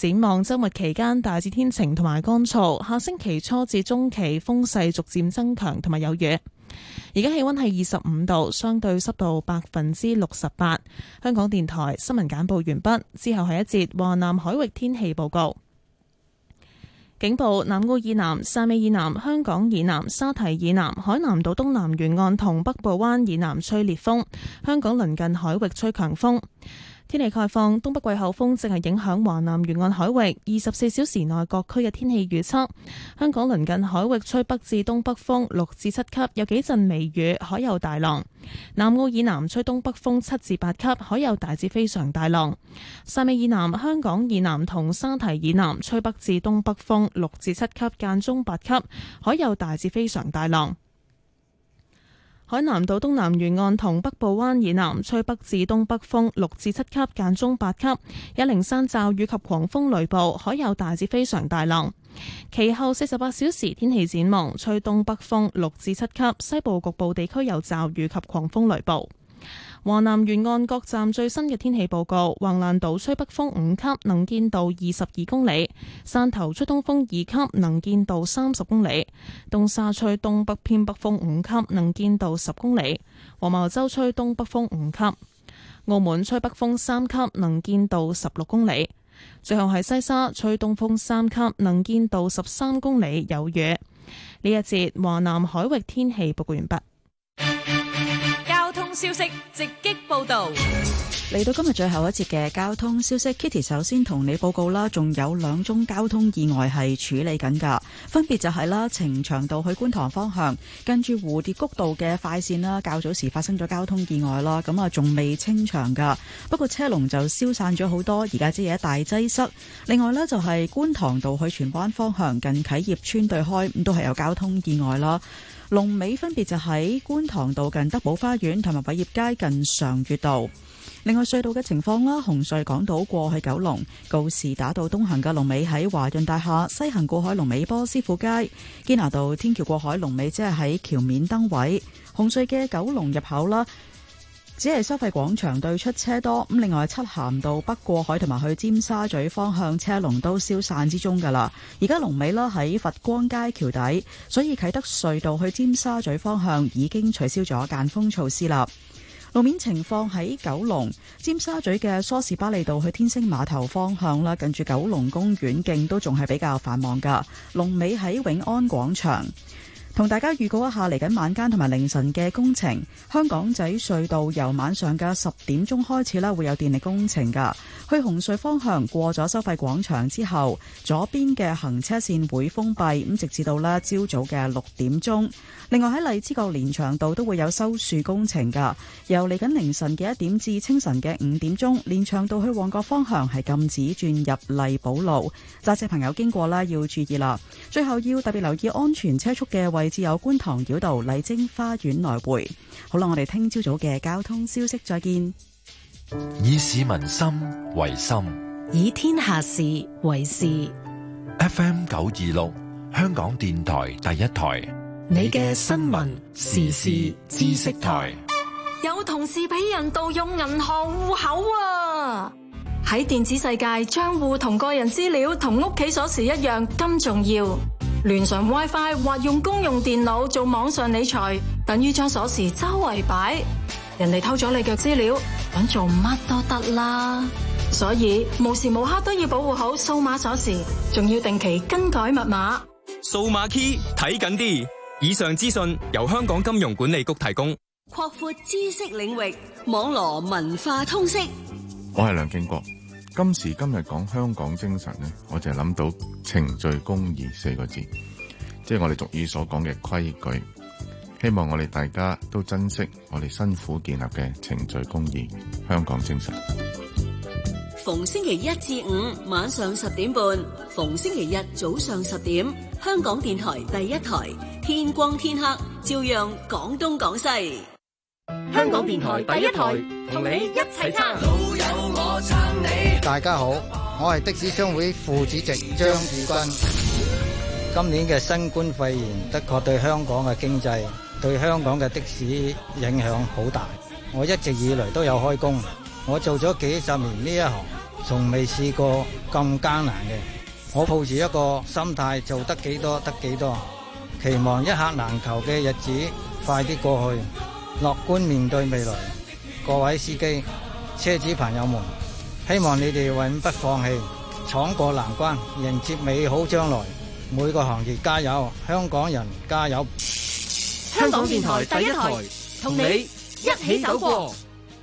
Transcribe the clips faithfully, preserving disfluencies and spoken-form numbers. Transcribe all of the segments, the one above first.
展望週末期間大致天晴同埋乾燥，下星期初至中期風勢逐漸增強同埋有雨。而家氣溫係二十五度，相對濕度百分之六十八。香港電台新聞簡報完畢，之後係一節華南海域天氣報告。警報：南澳以南、汕尾以南、香港以南、沙堤以南、海南島東南沿岸同北部灣以南吹烈風，香港鄰近海域吹強風。天氣概況：東北季候風正係影響華南沿岸海域，二十四小時內各區嘅天氣預測：香港鄰近海域吹北至東北風六至七級，有幾陣微雨，海有大浪；南澳以南吹東北風七至八級，海有大至非常大浪；汕尾以南、香港以南同沙堤以南吹北至東北風六至七級，間中八級，海有大至非常大浪。海南島東南沿岸同北部灣以南吹北至東北風六至七級，間中八級，有零散驟雨及狂風雷暴，海有大至非常大浪。其後四十八小時天氣展望，吹東北風六至七級，西部局部地區有驟雨及狂風雷暴。華南沿岸各站最新嘅天氣報告：橫瀾島吹北風五級，能見度二十二公里；汕頭吹東風二級，能見度三十公里；東沙吹東北偏北風五級，能見度十公里；黃茅洲吹東北風五級；澳門吹北風三級，能見度十六公里；最後係西沙吹東風三級，能見度十三公里，有雨。呢一節華南海域天氣報告完畢。 消息直擊報道， 嚟到今日最後一節嘅交通消息 ，Kitty 首先同你報告啦，仲有兩宗交通意外係處理緊噶，分別就係啦，呈祥道去觀塘方向，跟住蝴蝶谷道嘅快線啦，較早時發生咗交通意外啦，咁啊仲未清場噶，不過車龍就消散咗好多，而家只係一大擠塞。另外呢，就係觀塘道去荃灣方向，近啟業邨對開，咁都係有交通意外啦。龍尾分別就喺觀塘道近德寶花園同埋偉業街近常悅道。另外隧道嘅情況啦，紅隧港島過去九龍告士打道東行嘅龍尾喺華潤大廈，西行過海龍尾波斯富街，堅拿道天橋過海龍尾即係喺橋面燈位。紅隧嘅九龍入口啦，只係收費廣場對出車多，咁另外漆咸道北過海同埋去尖沙咀方向車龍都消散之中噶啦。而家龍尾啦喺佛光街橋底，所以啟德隧道去尖沙咀方向已經取消咗間封措施啦。路面情況喺九龍尖沙咀嘅梳士巴利道去天星碼頭方向啦，近住九龍公園徑都仲係比較繁忙噶。龍尾喺永安廣場。同大家預告一下嚟緊晚間同埋凌晨嘅工程。香港仔隧道由晚上嘅十點鐘開始啦，會有電力工程噶。去紅隧方向過咗收費廣場之後，左邊嘅行車線會封閉，咁直至到啦朝早嘅六點鐘。另外喺荔枝角連翔道都會有修樹工程噶，由嚟緊凌晨嘅一點至清晨嘅五點鐘，連翔道去旺角方向係禁止轉入麗寶路，揸車朋友經過啦要注意啦。最後要特別留意安全車速嘅位置有觀塘繞道麗晶花園來回。好啦，我哋聽朝早嘅交通消息再見。 以市民心為心， 以天下事為事。 F M 九二六香港電台第一台， 你嘅新聞時事知識台。 有同事俾人盜用銀行戶口啊！喺電子世界，賬戶同個人資料同屋企鎖匙一樣咁重要。連上 WiFi 或用公用電腦做網上理財，等於將鎖匙周圍擺。人哋偷咗你嘅資料，搵做乜都得啦。所以無時無刻都要保護好數碼鎖匙，仲要定期更改密碼。 數碼 key 睇緊啲。以上資訊由香港金融管理局提供。 擴闊知識領域，網羅文化通識。 我係梁敬國。今時今日講香港精神呢，我就諗到程序公義四個字，即係我哋俗語所講嘅規矩。希望我哋大家都珍惜我哋辛苦建立嘅程序公義香港精神。 逢星期一至五晚上十點半，逢星期日早上十點，香港電台第一台，天光天黑照樣講東講西。 香港電台第一台，同你一齊撐。老友我撐你。 大家好，我係的士商會副主席張志軍。今年嘅新冠肺炎的確對香港嘅經濟，對香港嘅的，的士影響好大。我一直以來都有開工，我做咗幾十年呢一行， 從未試過咁艱難嘅。我抱住一個心態，做得幾多得幾多，期望一刻難求嘅日子快啲過去，樂觀面對未來。各位司機、車主朋友們，希望你哋永不放棄，闖過難關，迎接美好將來。每個行業加油，香港人加油！ 香港電台第一台，同你一起走過。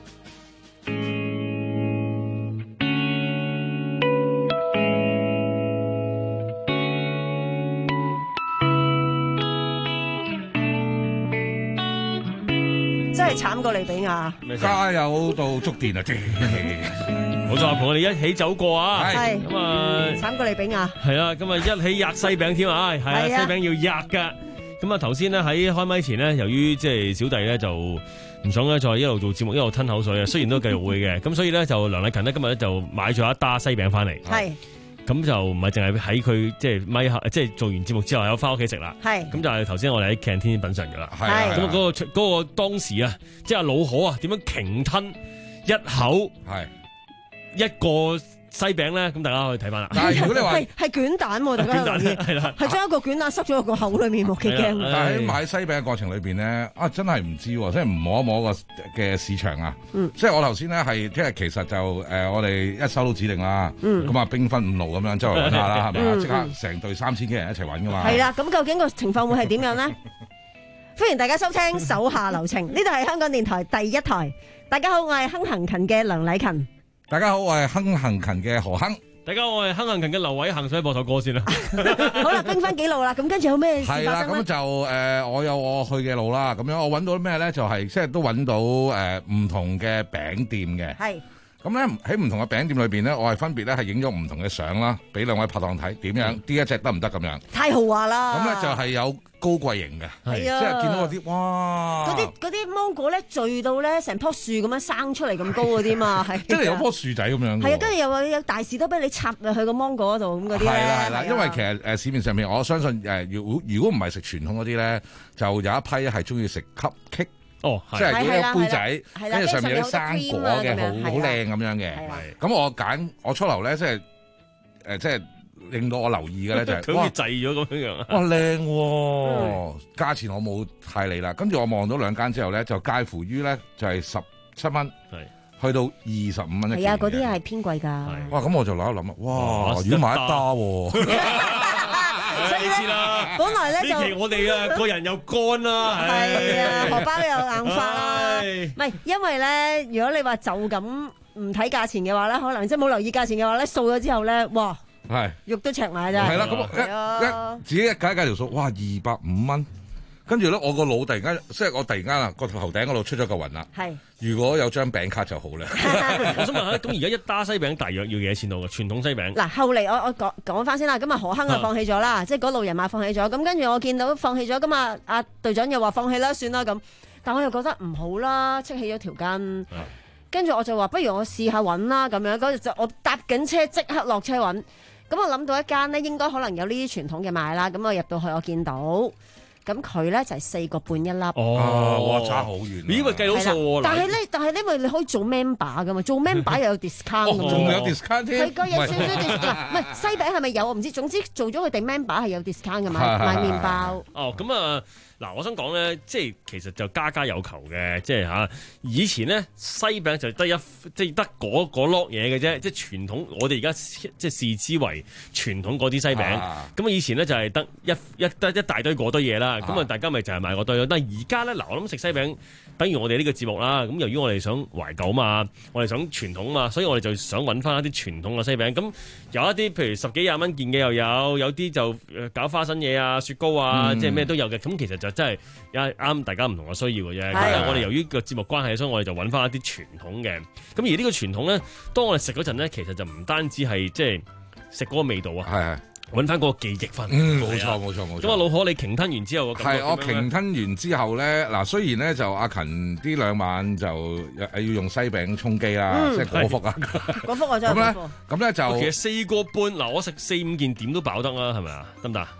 真係慘過利比亞， 加油到觸電啊！ 冇錯，同我哋一起走過啊！ 係咁啊， 慘過利比亞。 係啦，咁啊一起壓西餅添啊！係啊，西餅要壓噶。咁啊頭先咧喺開咪前咧，由於即係小弟咧就唔想咧再一路做節目一路吞口水啊，雖然都繼續會嘅，咁所以咧就梁禮勤咧今日咧就買咗一打西餅翻嚟。係。咁就唔係淨係喺佢即係咪後，即係做完節目之後有翻屋企食啦。係，咁就係頭先我哋喺 canteen 品嚐噶啦。係，咁嗰個嗰個當時啊，即係阿老可啊，點樣鯨吞一口係一個西餅咧？咁大家可以睇翻啦。但係如果你話係係捲蛋喎，大家留意係啦，係將一個捲蛋塞咗喺個口裏面，我幾驚。 但係喺買西餅嘅過程裏邊咧，啊真係唔知，即係唔摸一摸個嘅市場啊。嗯，即係我頭先咧係即係其實就誒我哋一收到指令啦，咁啊兵分五路咁樣周圍揾下啦，係咪啊？即刻成隊三千幾人一齊揾噶嘛。 係啦，咁究竟個情況會係點樣咧？歡迎大家收聽《手下留情》，呢度係香港電台第一台。大家好，我係亨行勤嘅梁禮勤。 大家好，我係亨行勤嘅何亨。 大家好，我係亨行勤嘅劉偉恒，所以播首歌先啦。 好啦，兵分幾路啦，咁跟住有咩事發生咧？ 係啦，咁就誒、呃，我有我去嘅路啦。咁樣我揾到咩咧？就係即係都揾到誒唔、呃、同嘅餅店嘅。係。咁咧喺唔同嘅餅店裏邊咧，我係分別咧係影咗唔同嘅相啦，俾兩位拍檔睇點樣，呢一隻得唔得咁樣？ 太豪華啦！ 咁咧就係有高貴型嘅，係啊，即係見到嗰啲哇， 嗰啲嗰啲芒果咧聚到咧成棵樹咁樣生出嚟咁高嗰啲嘛，係真係有棵樹仔咁樣。 係啊，跟住又有大士多啤梨插入去個芒果嗰度咁嗰啲咧。係啦係啦， 因為其實誒市面上面我相信誒，如果如果唔係食傳統嗰啲咧，就有一批係中意食 cupcake。哦，即係嗰啲杯仔，跟住上面有啲生果嘅，好好靚咁樣嘅。咁我揀我初頭咧，即係誒，即係令到我留意嘅咧，就係好似滯咗咁樣樣。 哇，靚喎！價錢我冇太理啦。跟住我望到兩間之後咧，就介乎於咧就係十七蚊，去到二十五蚊一件。 係啊，嗰啲係偏貴㗎。 哇！咁我就諗一諗啊，哇！如果買一打喎。 所以咧，本來咧就呢期我哋啊個人又乾啦， 係啊，荷包又硬化啦。唔係，因為咧，如果你話就咁唔睇價錢嘅話咧，可能即係冇留意價錢嘅話咧，掃咗之後咧，哇，係肉都赤埋真係。 係啦，咁一一自己一計一計條數，哇，二百五蚊。跟住咧，我個腦突然間，即係我突然間啊，個頭頂嗰度出咗個雲啦。係，如果有張餅卡就好啦。 我想問下，咁而家一打西餅大約要幾多錢到嘅傳統西餅？ 嗱，後嚟我我講講翻先啦。咁啊，何亨啊放棄咗啦，即係嗰路人馬放棄咗。咁跟住我見到放棄咗，咁啊阿隊長又話放棄啦，算啦咁。但我又覺得唔好啦，戚起咗條筋。跟住我就話，不如我試下揾啦咁樣。嗰日就我搭緊車即刻落車揾。咁我諗到一間呢，應該可能有呢啲傳統嘅賣啦。咁我入到去，我見到。咁佢咧就係四個半一粒。 哦，哇，差好遠。 咦，咪計到數喎。 但係咧，但係因為你可以做 member 噶嘛，做 member 又有 discount 㗎嘛。 仲有 discount 添。 佢個有少少 discount。唔係西餅係咪有？我唔知。總之做咗佢哋 member 係有 discount 㗎嘛，買麵包。 哦，咁啊，嗱，我想講咧，即係其實就家家有求嘅，即係嚇。以前咧西餅就得一，即係得嗰嗰粒嘢嘅啫，即係傳統。我哋而家即係視之為傳統嗰啲西餅。咁啊，以前咧就係得一一得一大堆嗰堆嘢啦。咁啊，大家咪就係買嗰堆咯。但係而家咧，嗱，我諗食西餅，等於我哋呢個節目啦。咁由於我哋想懷舊嘛，我哋想傳統嘛，所以我哋就想揾翻一啲傳統嘅西餅。咁有一啲譬如十幾廿蚊件嘅又有，有啲就搞花生嘢啊、雪糕啊，嗯、即係咩都有嘅。咁其實就真係啱大家唔同嘅需要嘅啫。但係我哋由於個節目關係，所以我哋就揾翻一啲傳統嘅。咁而呢個傳統咧，當我哋食嗰陣咧，其實就唔單止係即係食嗰個味道啊。係係。揾翻嗰個記憶翻， 嗯，冇錯冇錯冇錯。 咁啊，老可你鯨吞完之後， 係我鯨吞完之後咧，嗱，雖然咧就阿勤呢兩晚就要用西餅充飢啦，嗯、即係果腹啊， 果腹我真係果腹。 咁咧就其實四個半，嗱，我食四五件點都飽得啦，係咪啊？得唔得？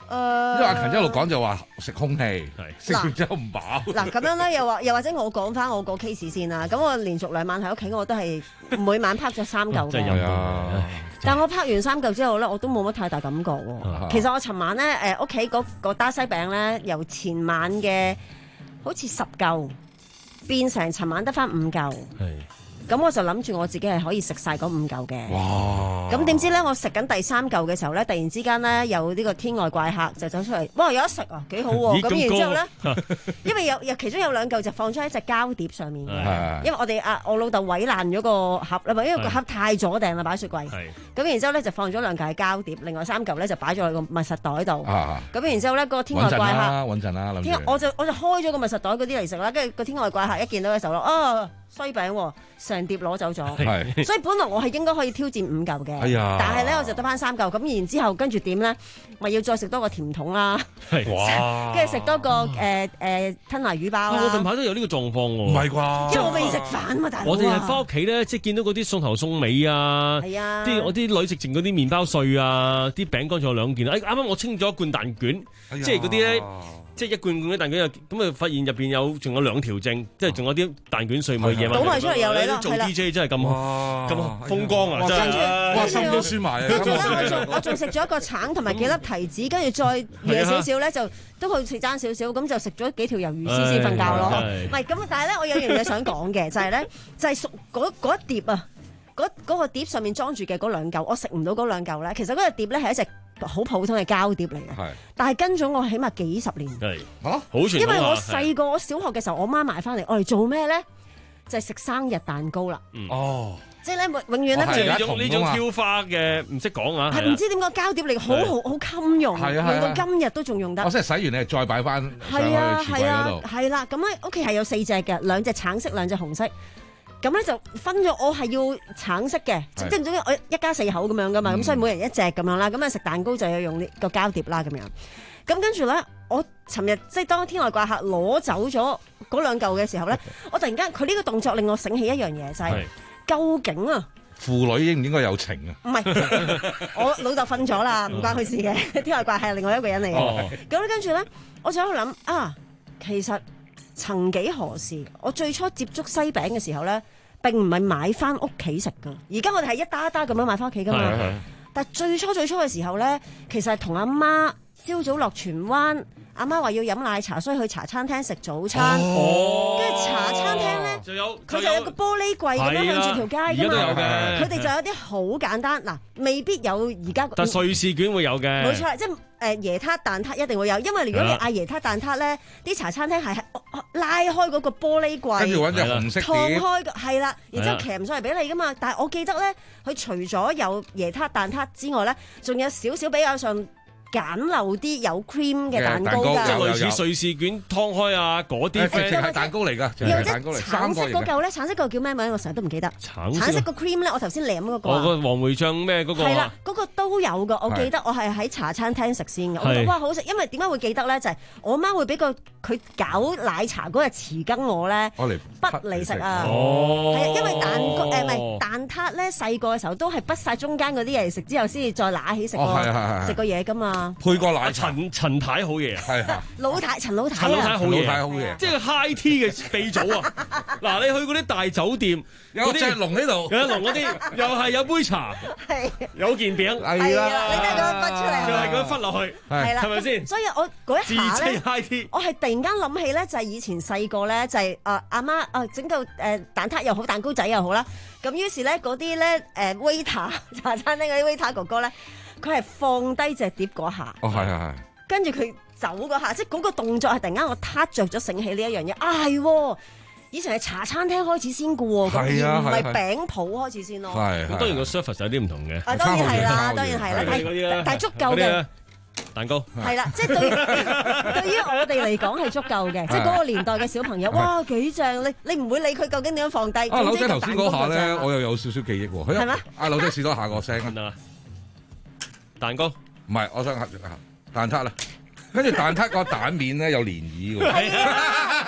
誒， 因為阿勤一路講就話食空氣，食完之後唔飽。 嗱咁樣咧，又或又或者我講翻我個 case 先啦。咁我連續兩晚喺屋企，我都係每晚拍咗三嚿嘅。 啊！ 但我拍完三嚿之後咧，我都冇乜太大感覺喎。其實我尋晚咧，誒屋企嗰個打西餅咧，由前晚嘅好似十嚿變成尋晚得翻五嚿。咁我就諗住我自己係可以食晒嗰五嚿嘅。哇！咁點知咧，我食緊第三嚿嘅時候咧，突然之間咧有呢個天外怪客就走出嚟，哇！有得食啊，幾好喎！咁然之後咧，因為有有其中有兩嚿就放咗喺隻膠碟上面嘅，因為我哋啊我老豆毀爛咗個盒啦，因為個盒太阻埞啦，擺雪櫃。咁然之後咧就放咗兩嚿喺膠碟，另外三嚿咧就擺咗喺個密實袋度。咁然之後咧個天外怪客， 穩陣啦，穩陣啦， 我就我就開咗個密實袋嗰啲嚟食啦，跟住個天外怪客一見到嘅時候咯，啊！西餅喎，成碟攞走咗，所以本來我係應該可以挑戰五嚿嘅，哎、呀但係咧我就得翻三嚿，咁然之後跟住點咧，咪要再食多個甜筒啦，跟住食多個誒誒吞拿魚包啦。 我近排都有呢個狀況喎， 唔係啩？ 因為我未食飯嘛，大佬。 我哋係翻屋企咧，即係見到嗰啲送頭送尾啊，啲我啲女食剩嗰啲麵包碎啊，啲餅乾仲有兩件，誒啱啱我清咗一罐蛋卷，哎、呀即係嗰啲咧。即係一罐罐啲蛋卷，咁啊發現入邊有仲有兩條剩，即係仲有啲蛋卷碎，咪夜晚倒埋出嚟有你咯。 做 D J 真係咁咁風光啊！真係， 哇心都舒埋啊！ 跟住咧，我仲我仲食咗一個橙同埋幾粒提子，跟住再夜少少咧，就都去食爭少少，咁就食咗幾條魷魚絲先瞓覺咯。唔係咁，但係咧，我有樣嘢想講嘅，就係咧，就係嗰嗰一碟啊，嗰嗰個碟上面裝住嘅嗰兩嚿，我食唔到嗰兩嚿咧。其實嗰個碟咧係一隻好普通嘅膠碟嚟嘅，但係跟咗我起碼幾十年。 係嚇，好傳統啊！ 因為我細個我小學嘅時候，我媽買翻嚟，我嚟做咩咧？就係食生日蛋糕啦。 哦， 即係咧永永遠咧， 呢種呢種挑花嘅唔識講啊， 係唔知點解膠碟嚟，好好好襟用，用到今日都仲用得。 我即係洗完你再擺翻上去櫥櫃嗰度。係啦，咁咧屋企係有四隻嘅，兩隻橙色，兩隻紅色。咁咧就分咗，我係要橙色嘅，即係總之我一家四口咁樣噶嘛，咁、嗯、所以每人一隻咁樣啦。咁啊食蛋糕就要用呢個膠碟啦咁樣。咁跟住咧，我尋日即係當天外怪客攞走咗嗰兩嚿嘅時候咧，我突然間佢呢個動作令我醒起一樣嘢，就係、是、究竟啊， 父女應唔應該有情啊？ 唔係，我老豆瞓咗啦，唔關佢事嘅。天外怪客係另外一個人嚟嘅。咁咧跟住咧，我就喺度諗啊，其實曾幾何時，我最初接觸西餅嘅時候咧，並唔係買翻屋企食噶，而家我哋係一打一打咁樣買翻屋企噶嘛。但係最初最初嘅時候咧，其實係同阿媽朝早落荃灣，阿媽話要飲奶茶，所以去茶餐廳食早餐。哦，跟住茶餐廳咧，就有佢就有個玻璃櫃咁樣向住條街噶嘛。佢哋就有啲好簡單，嗱，未必有而家。 但瑞士卷會有嘅。冇錯，即係。誒椰撻蛋撻一定會有，因為如果你嗌椰撻蛋撻咧，啲茶餐廳係拉開嗰個玻璃櫃， 跟住揾隻紅色碟， 燙開係啦，然之後鉗上嚟俾你噶嘛。但係我記得咧，佢除咗有椰撻蛋撻之外咧，仲有少少比較上簡陋啲有 cream 嘅蛋糕㗎， 即係類似瑞士卷劏開啊嗰啲， 直情係蛋糕嚟㗎，直情係蛋糕嚟。 橙色嗰嚿咧，橙色嗰嚿叫咩名？我成日都唔記得。橙色個 cream 咧，我頭先舐嗰個。 哦，個黃梅醬咩嗰個？ 係啦，嗰個都有㗎。我記得我係喺茶餐廳食先嘅。我覺得哇好食，因為點解會記得咧？就係我媽會俾個佢搞奶茶嗰日匙羹我咧，滗嚟食啊。哦。係啊，因為蛋糕誒唔係蛋撻咧，細個嘅時候都係滗晒中間嗰啲嘢嚟食之後，先至再揦起食個食個嘢㗎嘛。 配個奶茶， 陳陳太好嘢啊！係啊， 老太陳老太， 陳老太好嘢， 好嘢， 即係 high tea 嘅鼻祖啊！嗱，你去嗰啲大酒店， 有隻龍喺度， 有隻龍嗰啲，又係有杯茶，係有件餅， 係啦，你睇佢滗出嚟， 又係咁滗落去，係啦，係咪先？ 所以我嗰一下咧， high tea，我係突然間諗起咧，就係以前細個咧，就係啊阿媽啊整個誒蛋撻又好，蛋糕仔又好啦。咁於是咧嗰啲咧誒 waiter 茶餐廳嗰啲 waiter 哥哥咧。佢係放低隻碟嗰下， 哦係係係， 跟住佢走嗰下，即係嗰個動作係突然間我撻着咗醒起呢一樣嘢，啊係，以前係茶餐廳開始先嘅喎，咁而唔係餅鋪開始先咯。 係， 咁當然個 service 有啲唔同嘅。 啊當然係啦，當然係啦，但但係足夠嘅蛋糕。 係啦，即係對對於我哋嚟講係足夠嘅，即係嗰個年代嘅小朋友，哇幾正！你你唔會理佢究竟點樣放低。 啊，柳姐頭先嗰下咧，我又有少少記憶喎。 係咩？ 阿柳姐試多下個聲啊！蛋糕唔係，我想蛋撻啦，跟住蛋撻個蛋面咧有漣漪喎。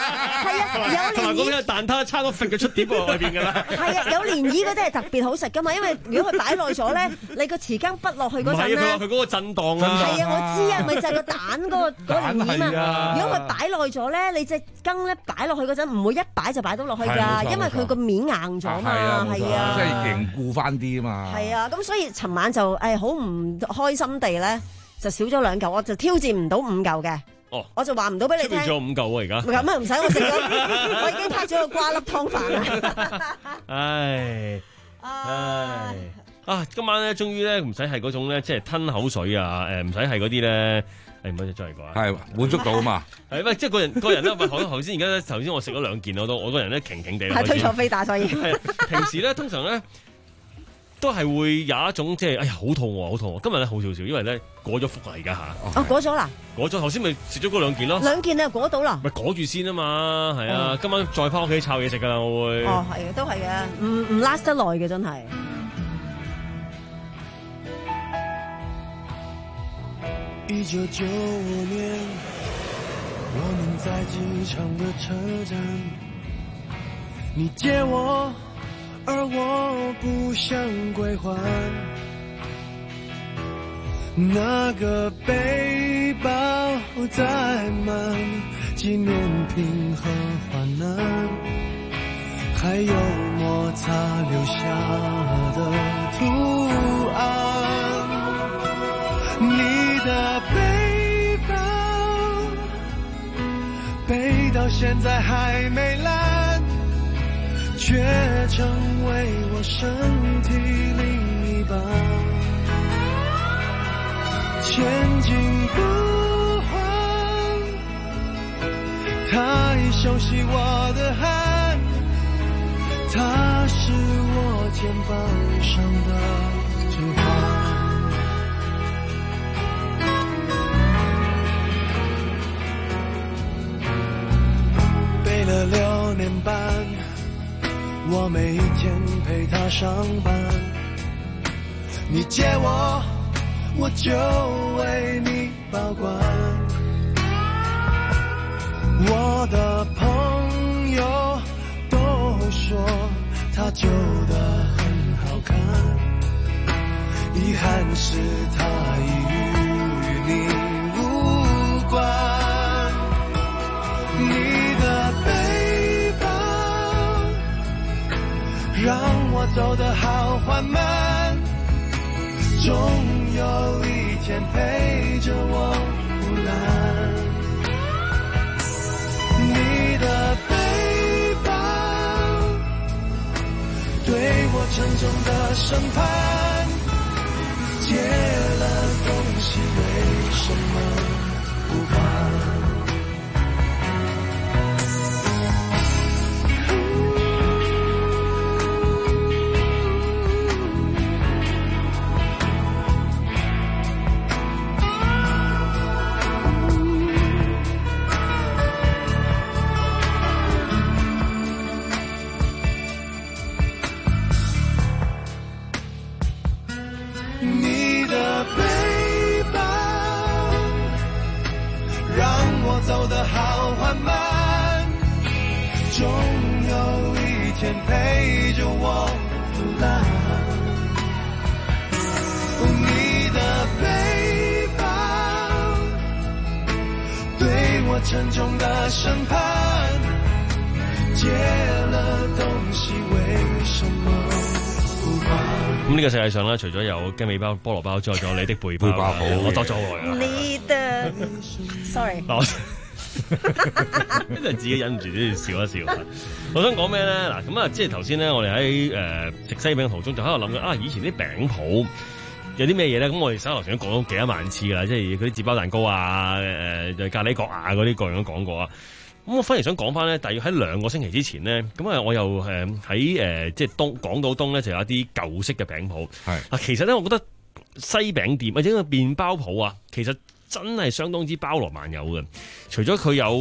係啊，有同埋嗰啲蛋撻差唔多揈佢出碟喎外邊㗎啦。 係啊，有蓮衣嗰啲係特別好食㗎嘛，因為如果佢擺耐咗咧，你個匙羹滗落去嗰陣咧， 唔係啊，佢話佢嗰個震盪啊。 係啊，我知啊，咪就係個蛋嗰個嗰個蓮衣嘛。如果佢擺耐咗咧，你隻羹咧擺落去嗰陣唔會一擺就擺到落去㗎，因為佢個面硬咗嘛，係啊， 即係凝固翻啲啊嘛。 係啊，咁所以尋晚就誒好唔開心地咧，就少咗兩嚿，我就挑戰唔到五嚿嘅。 哦， 我就話唔到俾你聽。 出咗五嚿喎而家。 咁啊唔使我食咗，我已經拍咗個瓜粒湯飯啦。 唉唉啊！今晚咧，終於咧唔使係嗰種咧，即係吞口水啊！誒，唔使係嗰啲咧。誒唔好再嚟講啊！ 係滿足到啊嘛！ 係喂，即係個人個人咧，喂，頭先而家咧，頭先我食咗兩件我都我個人咧勁勁地。 係推錯飛打，所以係平時咧，通常咧都係會有一種即係，哎呀，好肚餓，好肚餓！今日咧好少少，因為咧過咗福啦，而家嚇。 哦，過咗啦！ 過咗，頭先咪食咗嗰兩件咯。 兩件你又過到啦？ 咪過住先啊嘛，係啊！今晚再翻屋企摷嘢食㗎啦，我會。 哦，係嘅，都係嘅，唔唔 last 得耐嘅真係。 一九九五年，我們在機場的車站，你借我，而我不想歸還。那個背包載滿紀念品和患難，還有摩擦留下的圖案。你的背包背到現在還沒爛，卻成為我身體另一半，前進不換，它已熟悉我的汗，它是我肩膀上的指環。背了六年半，我每一天陪他上班。你借我，我就為你保管。我的朋友都說他舊得很好看，遺憾是他已與你無關。讓我走得好緩慢，總有一天陪着我腐爛。你的背包對我沉重的審判，借了東西為什麼不還？走得好緩慢，總有一天陪着我腐爛。你的背包對我沉重的審判，借了東西為什麼不還？ 咁呢個世界上咧，除咗有雞尾包、菠蘿包之外，仲有你的背包。背包好，我多咗好耐啦。 你的，sorry。 真係自己忍唔住都要笑一笑。我想講咩咧？嗱，咁啊，即係頭先咧，我哋喺誒食西餅途中就喺度諗緊啊，以前啲餅鋪有啲咩嘢咧？咁我哋手頭上都講咗幾多萬次噶啦，即係嗰啲紙包蛋糕啊、誒、呃、咖喱角啊嗰啲各樣都講過啊。咁我反而想講翻咧，大約喺兩個星期之前咧，咁啊，我又誒喺誒即係東港島東咧，就有一啲舊式嘅餅鋪。係啊，其實咧，我覺得西餅店或者個麵包鋪啊，其實真係相當之包羅萬有嘅。除咗佢有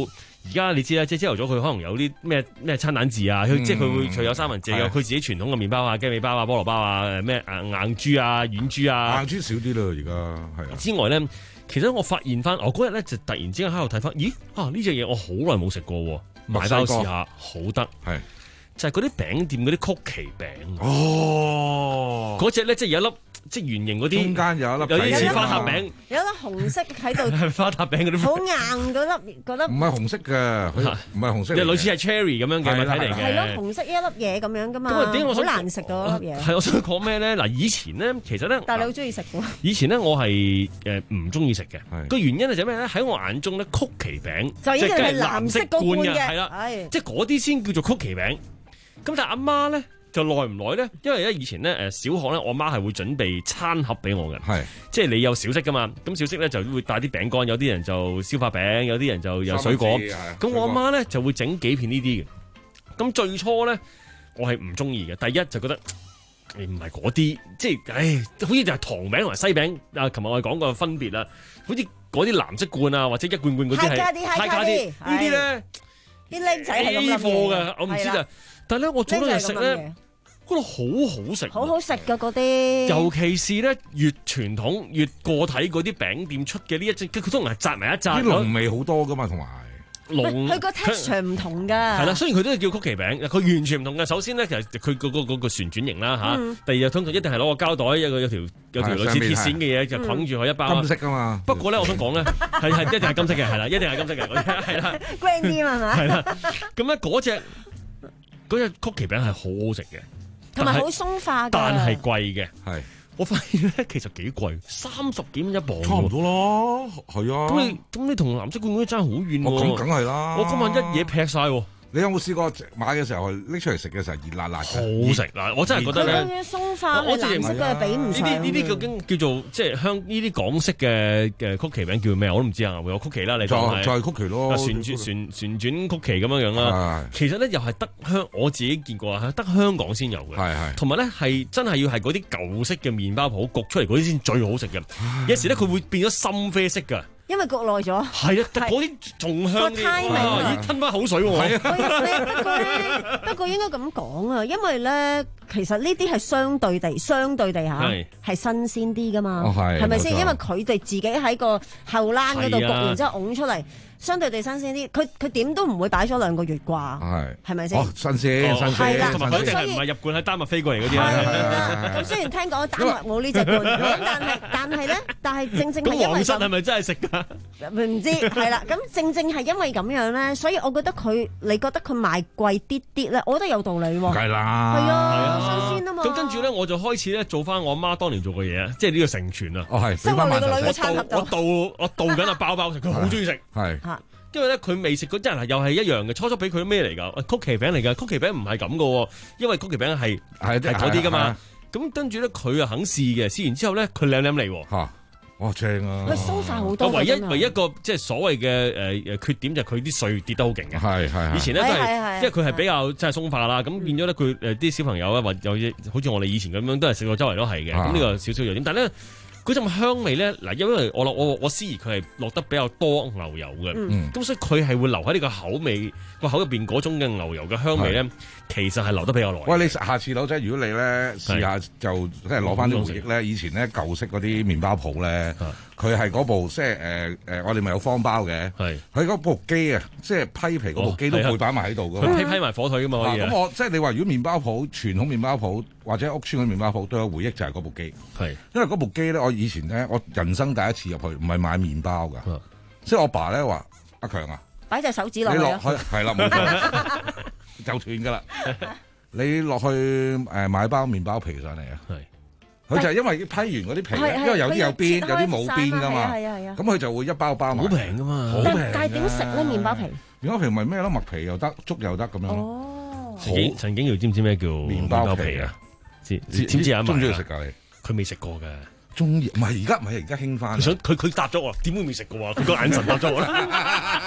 而家你知啦，即係朝頭早佢可能有啲咩咩餐蛋治啊，佢、嗯、即係佢會除咗三文治，有佢自己傳統嘅麵包啊、雞尾包啊、菠蘿包啊、咩硬硬豬啊、軟豬啊， 硬豬少啲咯，而家係啊。 之外咧，其實我發現翻，我嗰日咧就突然之間喺度睇翻，咦啊呢隻嘢我好耐冇食過，買包試下，好得係。就係嗰啲餅店嗰啲曲奇餅哦， 嗰隻咧即係有一粒即係圓形嗰啲， 中間有一粒， 有啲似花塔餅， 有一粒紅色喺度， 花塔餅嗰啲， 好硬嗰粒嗰粒， 唔係紅色嘅，唔係紅色， 類似係 cherry 咁樣嘅物體嚟嘅， 係咯，紅色一粒嘢咁樣噶嘛，咁點解好難食到粒嘢？ 係我想講咩咧？嗱，以前咧其實咧， 但係你好中意食喎。 以前咧我係誒唔中意食嘅，個原因係咩咧？喺我眼中咧，曲奇餅就已經係藍色罐嘅， 係啦，即係嗰啲先叫做曲奇餅。咁但係阿媽咧就耐唔耐咧？因為咧以前咧誒小學咧，我媽係會準備餐盒俾我嘅，係即係你有小息噶嘛。咁小息咧就會帶啲餅乾，有啲人就消化餅，有啲人就有水果。咁我阿媽咧就會整幾片呢啲嘅。咁最初咧我係唔中意嘅，第一就覺得誒唔係嗰啲，即係誒好似就係糖餅同埋西餅。啊，琴日我哋講過分別啦，好似嗰啲藍色罐啊或者一罐罐嗰啲係揩家啲， 呢啲咧啲僆仔係咁諗嘅，我唔知就。但係咧，我早兩日食咧，嗰度好好食， 好好食噶嗰啲。 尤其是咧，越傳統越個體嗰啲餅店出嘅呢一隻，佢通常係紮埋一紮， 啲濃味好多噶嘛，同埋濃。 佢個 texture 唔同噶。 係啦，雖然佢都係叫曲奇餅，佢完全唔同嘅。首先咧，其實佢嗰個嗰個旋轉型啦嚇。嗯、第二通常一定係攞個膠袋，一個有條有條類似鐵線嘅嘢就綁住佢一包。 金色噶嘛。 不過咧，我想講咧，係係一定係金色嘅，係啦，一定係金色嘅嗰啲，係啦。 Grand 啲係嘛？ 係啦，咁咧嗰隻。嗰隻曲奇餅係好好食嘅， 同埋好鬆化嘅， 但係貴嘅。 係我發現咧，其實幾貴，三十幾蚊一磅， 差唔多咯。係啊， 咁你咁你同藍色罐嗰啲爭好遠喎。 咁梗係啦， 我今晚一嘢劈晒喎。 你有冇試過買嘅時候拎出嚟食嘅時候熱辣辣嘅？ 好食嗱，我真係覺得咧， 鬆化嘅藍色嘅比唔上。 呢啲呢啲究竟叫做即係香呢啲港式嘅嘅曲奇餅叫咩？我都唔知啊。會有曲奇啦，你當係就係曲奇咯， 旋轉旋旋轉曲奇咁樣樣啦。其實咧又係得香，我自己見過啊，得香港先有嘅。係係。同埋咧係真係要係嗰啲舊式嘅麵包鋪焗出嚟嗰啲先最好食嘅。有時咧佢會變咗深啡色㗎。 因為焗耐咗， 係啊，嗰啲仲香啲，咦吞翻口水喎。 不過咧，不過應該咁講啊，因為咧，其實呢啲係相對地，相對地嚇係新鮮啲噶嘛，係咪先？因為佢哋自己喺個後欄嗰度焗完之後㧬出嚟。相對地新鮮啲，佢佢點都唔會擺咗兩個月啩，係係咪先？ 哦，新鮮新鮮， 同埋佢一定係唔係入罐喺丹麥飛過嚟嗰啲啊？ 咁雖然聽講丹麥冇呢隻罐，咁但係但係咧，但係正正係因為皇室係咪真係食㗎？ 唔知係啦，咁正正係因為咁樣咧，所以我覺得佢，你覺得佢賣貴啲啲咧，我覺得有道理喎。 梗係啦， 係啊，新鮮啊嘛。 咁跟住咧，我就開始咧做翻我阿媽當年做嘅嘢，即係呢個成全啊。 哦，係。 收我你個女嘅餐盒度。 我導我導緊阿包包食，佢好中意食。係。因為咧佢未食過，真係又係一樣嘅。初初俾佢咩嚟㗎？曲奇餅嚟㗎。曲奇餅唔係咁嘅喎，因為曲奇餅係係嗰啲㗎嘛。咁跟住咧佢又肯試嘅，試完之後咧佢舐舐嚟喎。 嚇！哇，正啊！ 佢鬆化好多。 唯一唯一一個即係所謂嘅誒誒缺點就係佢啲碎跌得好勁嘅。係係。以前咧都係，因為佢係比較即係鬆化啦。咁變咗咧佢誒啲小朋友啊，或有好似我哋以前咁樣都係食過周圍都係嘅。咁呢個少少弱點，但係咧。嗰陣香味咧，嗱，因為我落我我思疑佢係落得比較多牛油嘅，咁、嗯、所以佢係會留喺呢個口味個口入邊嗰種嘅牛油嘅香味咧，是其實係留得比較耐。喂， 你下次佬仔，如果你咧試下就即係攞翻啲回憶咧，以前咧舊式嗰啲麵包鋪咧，佢係嗰部即係誒誒，我哋咪有方包嘅，佢嗰部機啊，即係批皮嗰部機都會擺埋喺度㗎。 佢批批埋火腿㗎嘛可以。 咁我即係你話，如果麵包鋪傳統麵包鋪或者屋村嘅麵包鋪都有回憶，就係嗰部機。係，因為嗰部機咧，我以前咧，我人生第一次入去，唔係買麵包㗎，即係我爸咧話：阿強啊， 擺隻手指落去，你落去係啦，冇錯，就斷㗎啦。你落去誒買包麵包皮上嚟啊！係。佢就係因為批完嗰啲皮咧，因為有啲有邊，有啲冇邊噶嘛，咁佢就會一包包埋。 好平噶嘛， 好平。但係點食咧？麵包皮？ 麵包皮咪咩咯？麥皮又得，粥又得咁樣。 哦。 陳陳景瑤知唔知咩叫麵包皮啊？知知唔知啊？ 中唔中意食㗎你？ 佢未食過㗎。 中意唔係而家唔係而家興翻。 佢想佢佢答咗我，點會未食過啊？佢個眼神答咗我啦。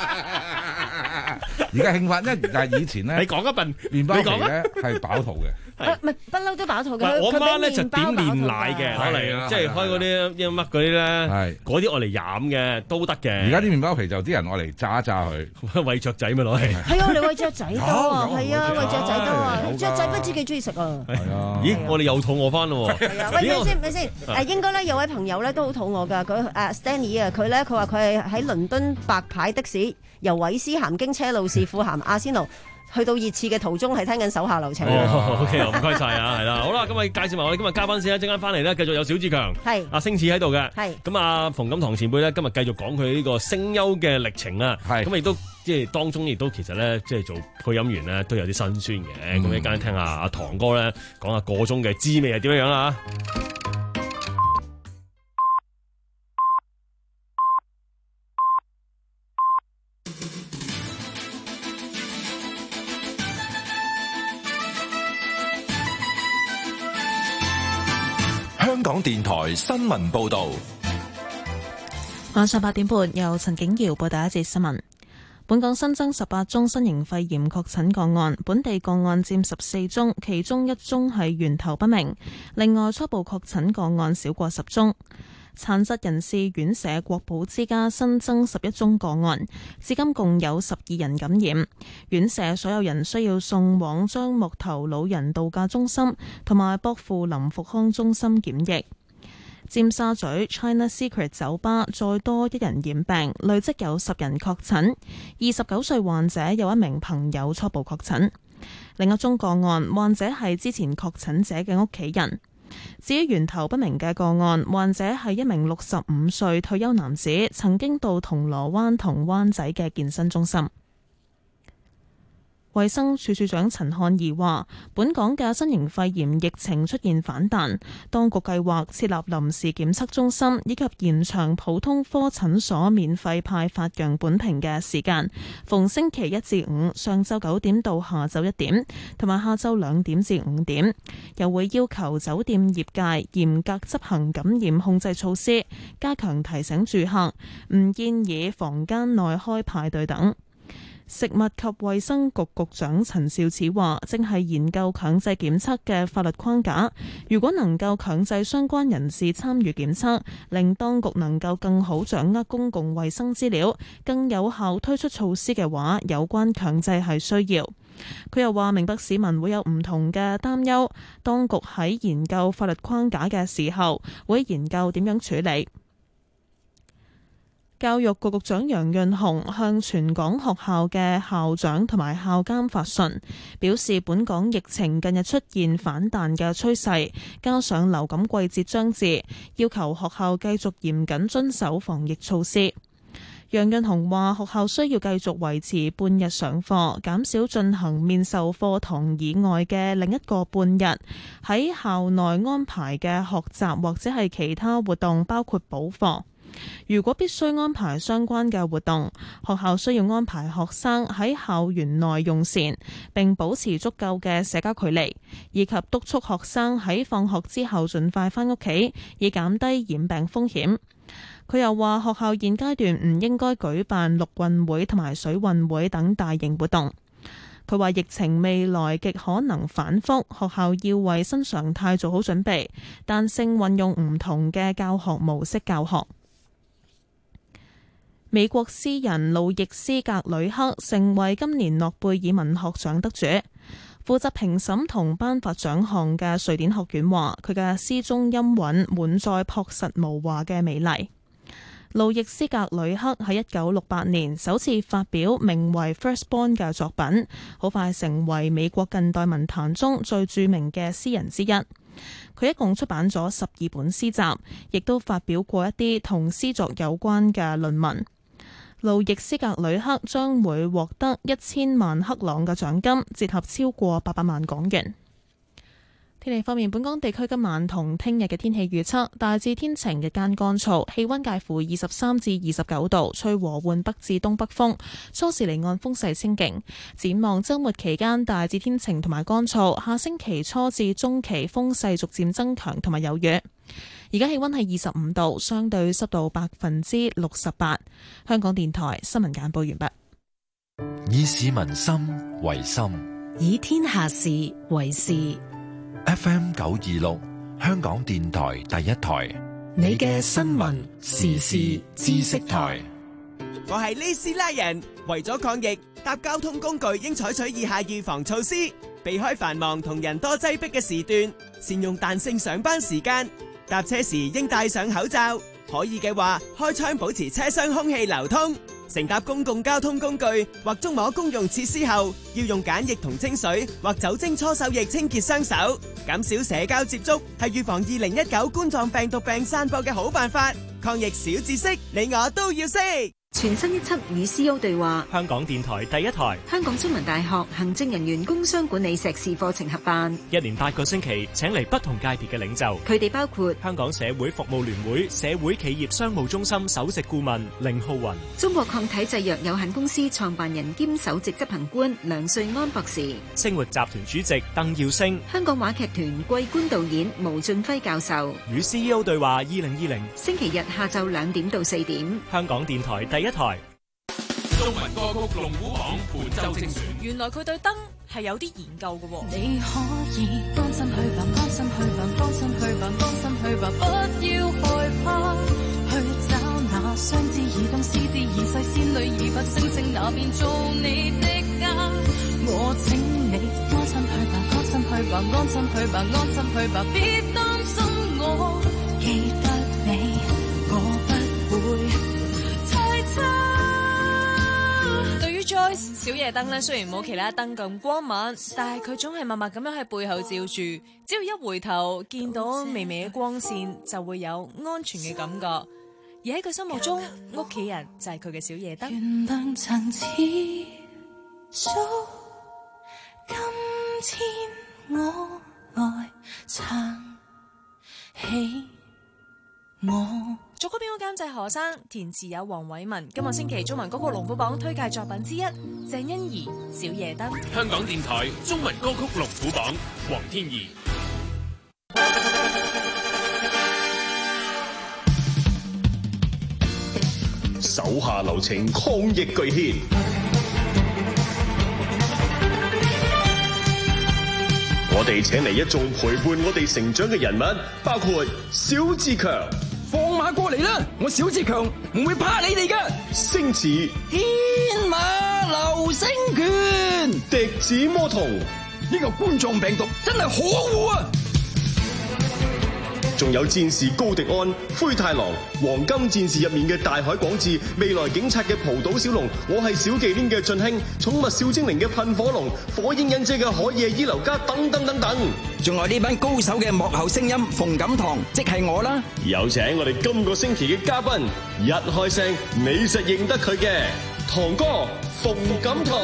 而家興翻，因為但係以前咧， 你講一份麵包皮咧係飽肚嘅。 唔係不嬲都飽肚嘅。 我媽咧就點煉奶嘅攞嚟，即係開嗰啲啲乜嗰啲咧，嗰啲我嚟飲嘅都得嘅。 而家啲麵包皮就啲人我嚟炸一炸佢， 餵雀仔咪攞嚟。 係啊，你餵雀仔多啊，係啊，餵雀仔多啊，雀仔不知幾中意食啊。 係啊， 咦，我哋又肚餓翻咯喎。 係啊，喂，咪先咪先，誒應該咧有位朋友咧都好肚餓㗎，佢誒 Stanley 啊，佢咧佢話佢係喺倫敦白牌的士由韋斯咸經車路士富咸阿仙奴。去到熱刺嘅途中係聽緊手下留情。 哦 ，OK，唔該晒啊，係啦，好啦，咁啊介紹埋我哋今日嘉賓先啦，陣間翻嚟咧繼續有小志強， 係阿星矢喺度嘅， 係咁啊馮錦堂前輩咧今日繼續講佢呢個聲優嘅歷程啊，係咁亦都即係當中亦都其實咧即係做配音員咧都有啲辛酸嘅，咁一陣間聽下阿堂哥咧講下個中嘅滋味係點樣樣啦。 香港電台新聞報道， 晚上八點半由陳景瑤報第一節新聞。本港新增十八宗新型肺炎確診個案，本地個案佔十四宗，其中一宗係源頭不明。另外初步確診個案少過十宗。殘疾人士院舍國寶之家新增十一宗個案，至今共有十二人感染。院舍所有人需要送往樟木頭老人度假中心同埋薄扶林復康中心檢疫。尖沙咀 China Secret 酒吧再多一人染病，累積有十人確診。二十九歲患者有一名朋友初步確診。另一宗個案，患者係之前確診者嘅屋企人。至於源頭不明嘅個案，患者係一名六十五歲退休男子，曾經到銅鑼灣同灣仔嘅健身中心。衛生署署長陳漢儀話，本港嘅新型肺炎疫情出現反彈，當局計劃設立臨時檢測中心，以及延長普通科診所免費派發樣本瓶嘅時間，逢星期一至五上晝九點到下晝一點，同埋下晝兩點至五點。又會要求酒店業界嚴格執行感染控制措施，加強提醒住客唔建議房間內開派對等。食物及衛生局局長陳肇始話，正係研究強制檢測嘅法律框架。如果能夠強制相關人士參與檢測，令當局能夠更好掌握公共衛生資料，更有效推出措施嘅話，有關強制係需要。佢又話，明白市民會有唔同嘅擔憂，當局喺研究法律框架嘅時候，會研究點樣處理。教育局局長楊潤雄向全港學校嘅校長同埋校監發信，表示本港疫情近日出現反彈嘅趨勢，加上流感季節將至，要求學校繼續嚴謹遵守防疫措施。楊潤雄話，學校需要繼續維持半日上課，減少進行面授課堂以外嘅另一個半日喺校內安排嘅學習或者係其他活動，包括補課。如果必須安排相關嘅活動，學校需要安排學生喺校園內用膳，並保持足夠嘅社交距離，以及督促學生喺放學之後盡快返屋企，以減低染病風險。佢又話，學校現階段唔應該舉辦陸運會同埋水運會等大型活動。佢話，疫情未來極可能反覆，學校要為新常態做好準備，彈性運用唔同嘅教學模式教學。美國詩人路易斯格呂克成為今年諾貝爾文學獎得主。負責評審同頒發獎項嘅瑞典學院話，佢嘅詩中音韻滿載樸實無華嘅美麗。路易斯格呂克喺一九六八年首次發表名為《Firstborn》嘅作品，好快成為美國近代文壇中最著名嘅詩人之一。佢一共出版咗十二本詩集，亦都發表過一啲同詩作有關嘅論文。路易斯格呂克將會獲得一千萬克朗嘅獎金，折合超過八百萬港元。天氣方面，本港地區今晚同聽日嘅天氣預測大致天晴，日間乾燥，氣溫介乎二十三至二十九度，吹和緩北至東北風，初時離岸風勢清勁。展望周末期間大致天晴同埋乾燥，下星期初至中期風勢逐漸增強同埋有雨。而家氣溫係二十五度，相對濕度百分之六十八。香港電台新聞簡報完畢。 以市民心為心， 以天下事為事。 F M 九二六，香港電台第一台。 你嘅新聞時事知識台。 我係呢斯拉人，為咗抗疫，搭交通工具應採取以下預防措施：避開繁忙同人多擠迫嘅時段，善用彈性上班時間，搭車時應戴上口罩，可以嘅話開窗保持車廂空氣流通。乘搭公共交通工具或觸摸公用設施後，要用梘液同清水或酒精搓手液清潔雙手，減少社交接觸，係預防二零一九冠狀病毒病散播嘅好辦法。抗疫小知識，你我都要識。 全新一輯與 C E O 對話， 香港電台第一台， 香港中文大學行政人員工商管理碩士課程合辦， 一連八個星期，請嚟不同界別嘅領袖， 佢哋包括香港社會服務聯會社會企業商務中心首席顧問凌浩雲， 中國抗體製藥有限公司創辦人兼首席執行官梁瑞安博士， 星活集團主席鄧耀星， 香港話劇團桂冠導演毛俊輝教授。 與 C E O 對話二零二零， 星期日下晝兩點到四點， 香港電台第一台。 中文歌曲龍虎榜本周精選。 原來佢對燈係有啲研究嘅喎。 你可以安心去吧，安心去吧，安心去吧，安心去吧，不要害怕，去找那雙子移動，獅子移世，仙女移佛，星星那邊做你的家。我請你安心去吧，安心去吧，安心去吧，安心去吧，別擔心我，記得你，我不會太差。 Joyce 小夜燈咧，雖然冇其他燈咁光猛，但係佢總係默默咁樣喺背後照住，只要一回頭見到微微嘅光線，就會有安全嘅感覺。而喺佢心目中，屋企人就係佢嘅小夜燈。 原諒曾似數，今天我來撐起我。 作曲編曲監製何生，填詞有黃偉文。今個星期中文歌曲龍虎榜推介作品之一，鄭欣宜《小夜燈》。 香港電台中文歌曲龍虎榜，黃天怡。 手下留情，抗疫巨獻。我哋請嚟一眾陪伴我哋成長嘅人物，包括小志強。 放馬過嚟啦！我小志強唔會怕你哋噶。 星馳天馬流星拳， 笛子魔童， 呢個冠狀病毒真係可惡啊！ 仲有戰士高迪安、灰太狼、黃金戰士入面嘅大海廣志、未來警察嘅蒲島小龍，我係小忌廉嘅俊興，寵物小精靈嘅噴火龍，火影忍者嘅海夜伊流加等等等等。 仲有呢班高手嘅幕後聲音馮錦棠，即係我啦。 有請我哋今個星期嘅嘉賓，一開聲你實認得佢嘅堂哥馮錦棠。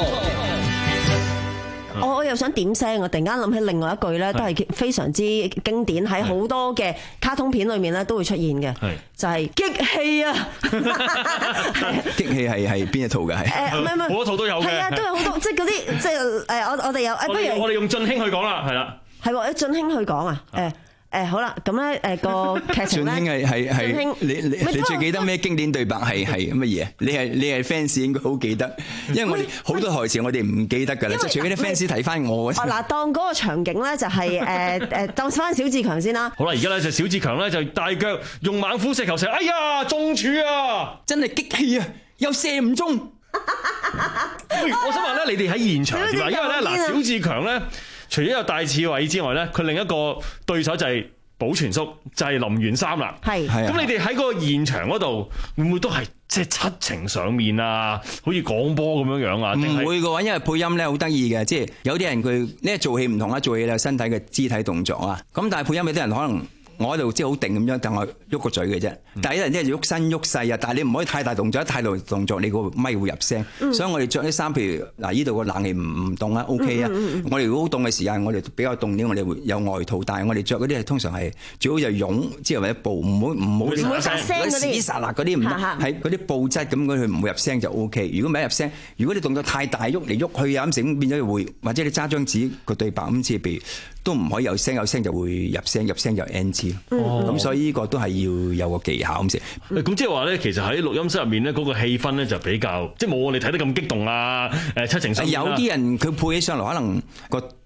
我我又想點聲，我突然間諗起另外一句咧，都係非常之經典，喺好多嘅卡通片裏面咧都會出現嘅，就係激氣啊！ 激氣係係邊一套嘅？係誒唔係唔係， 好多套都有嘅， 係啊，都有好多，即係嗰啲即係誒，我我哋有誒，不如我哋用俊興去講啦，係啦， 係喎，俊興去講啊，誒。誒好啦，咁咧誒個劇情咧， 俊興係係係你你你最記得咩經典對白係係乜嘢？你係你係 fans 應該好記得，因為我哋好多台詞我哋唔記得㗎啦，即係除非啲 fans 睇翻我。 哦嗱，當嗰個場景咧就係誒誒當翻小志強先啦。 好啦，而家咧就小志強咧就大腳用猛虎石球射，哎呀中柱啊！ 真係激氣啊，又射唔中。 我想話咧，你哋喺現場點啊？因為咧嗱，小志強咧。除咗有戴志偉之外咧，佢另一個對手就係寶全叔，就係林源三啦。 係， 咁你哋喺嗰個現場嗰度，會唔會都係即係七情上面啊？好似廣播咁樣樣啊？ 唔會嘅話，因為配音咧好得意嘅，即係有啲人佢呢做戲唔同啦，做戲咧身體嘅肢體動作啊。咁但係配音有啲人可能。我喺度即係好定咁樣，但我喐個嘴嘅啫。但係啲人即係喐身喐勢啊，但係你唔可以太大動作，太大動作你個咪會入聲。嗯、所以我哋着啲衫，譬如嗱，呢度個冷氣唔唔凍啊 ，OK 啊。嗯嗯、我哋如果好凍嘅時間，我哋比較凍啲，我哋會有外套。但係我哋着嗰啲係通常係最好就絨，即係或者布，唔好唔好啲沙嗰啲沙嗱嗰啲唔得，係嗰啲布質咁，佢唔會入聲就 OK。如果唔係入聲，如果你動作太大喐嚟喐去啊咁成，變咗會或者你揸張紙個對白咁，即係譬如都唔可以有聲，有聲就會入聲，入聲就 N G。咁、哦、所以呢個都係要有個技巧咁先。 咁即係話咧，其實喺錄音室入面咧，嗰個氣氛咧就比較，即係冇我哋睇得咁激動啊！誒，七情上面。 有啲人佢配起上嚟，可能個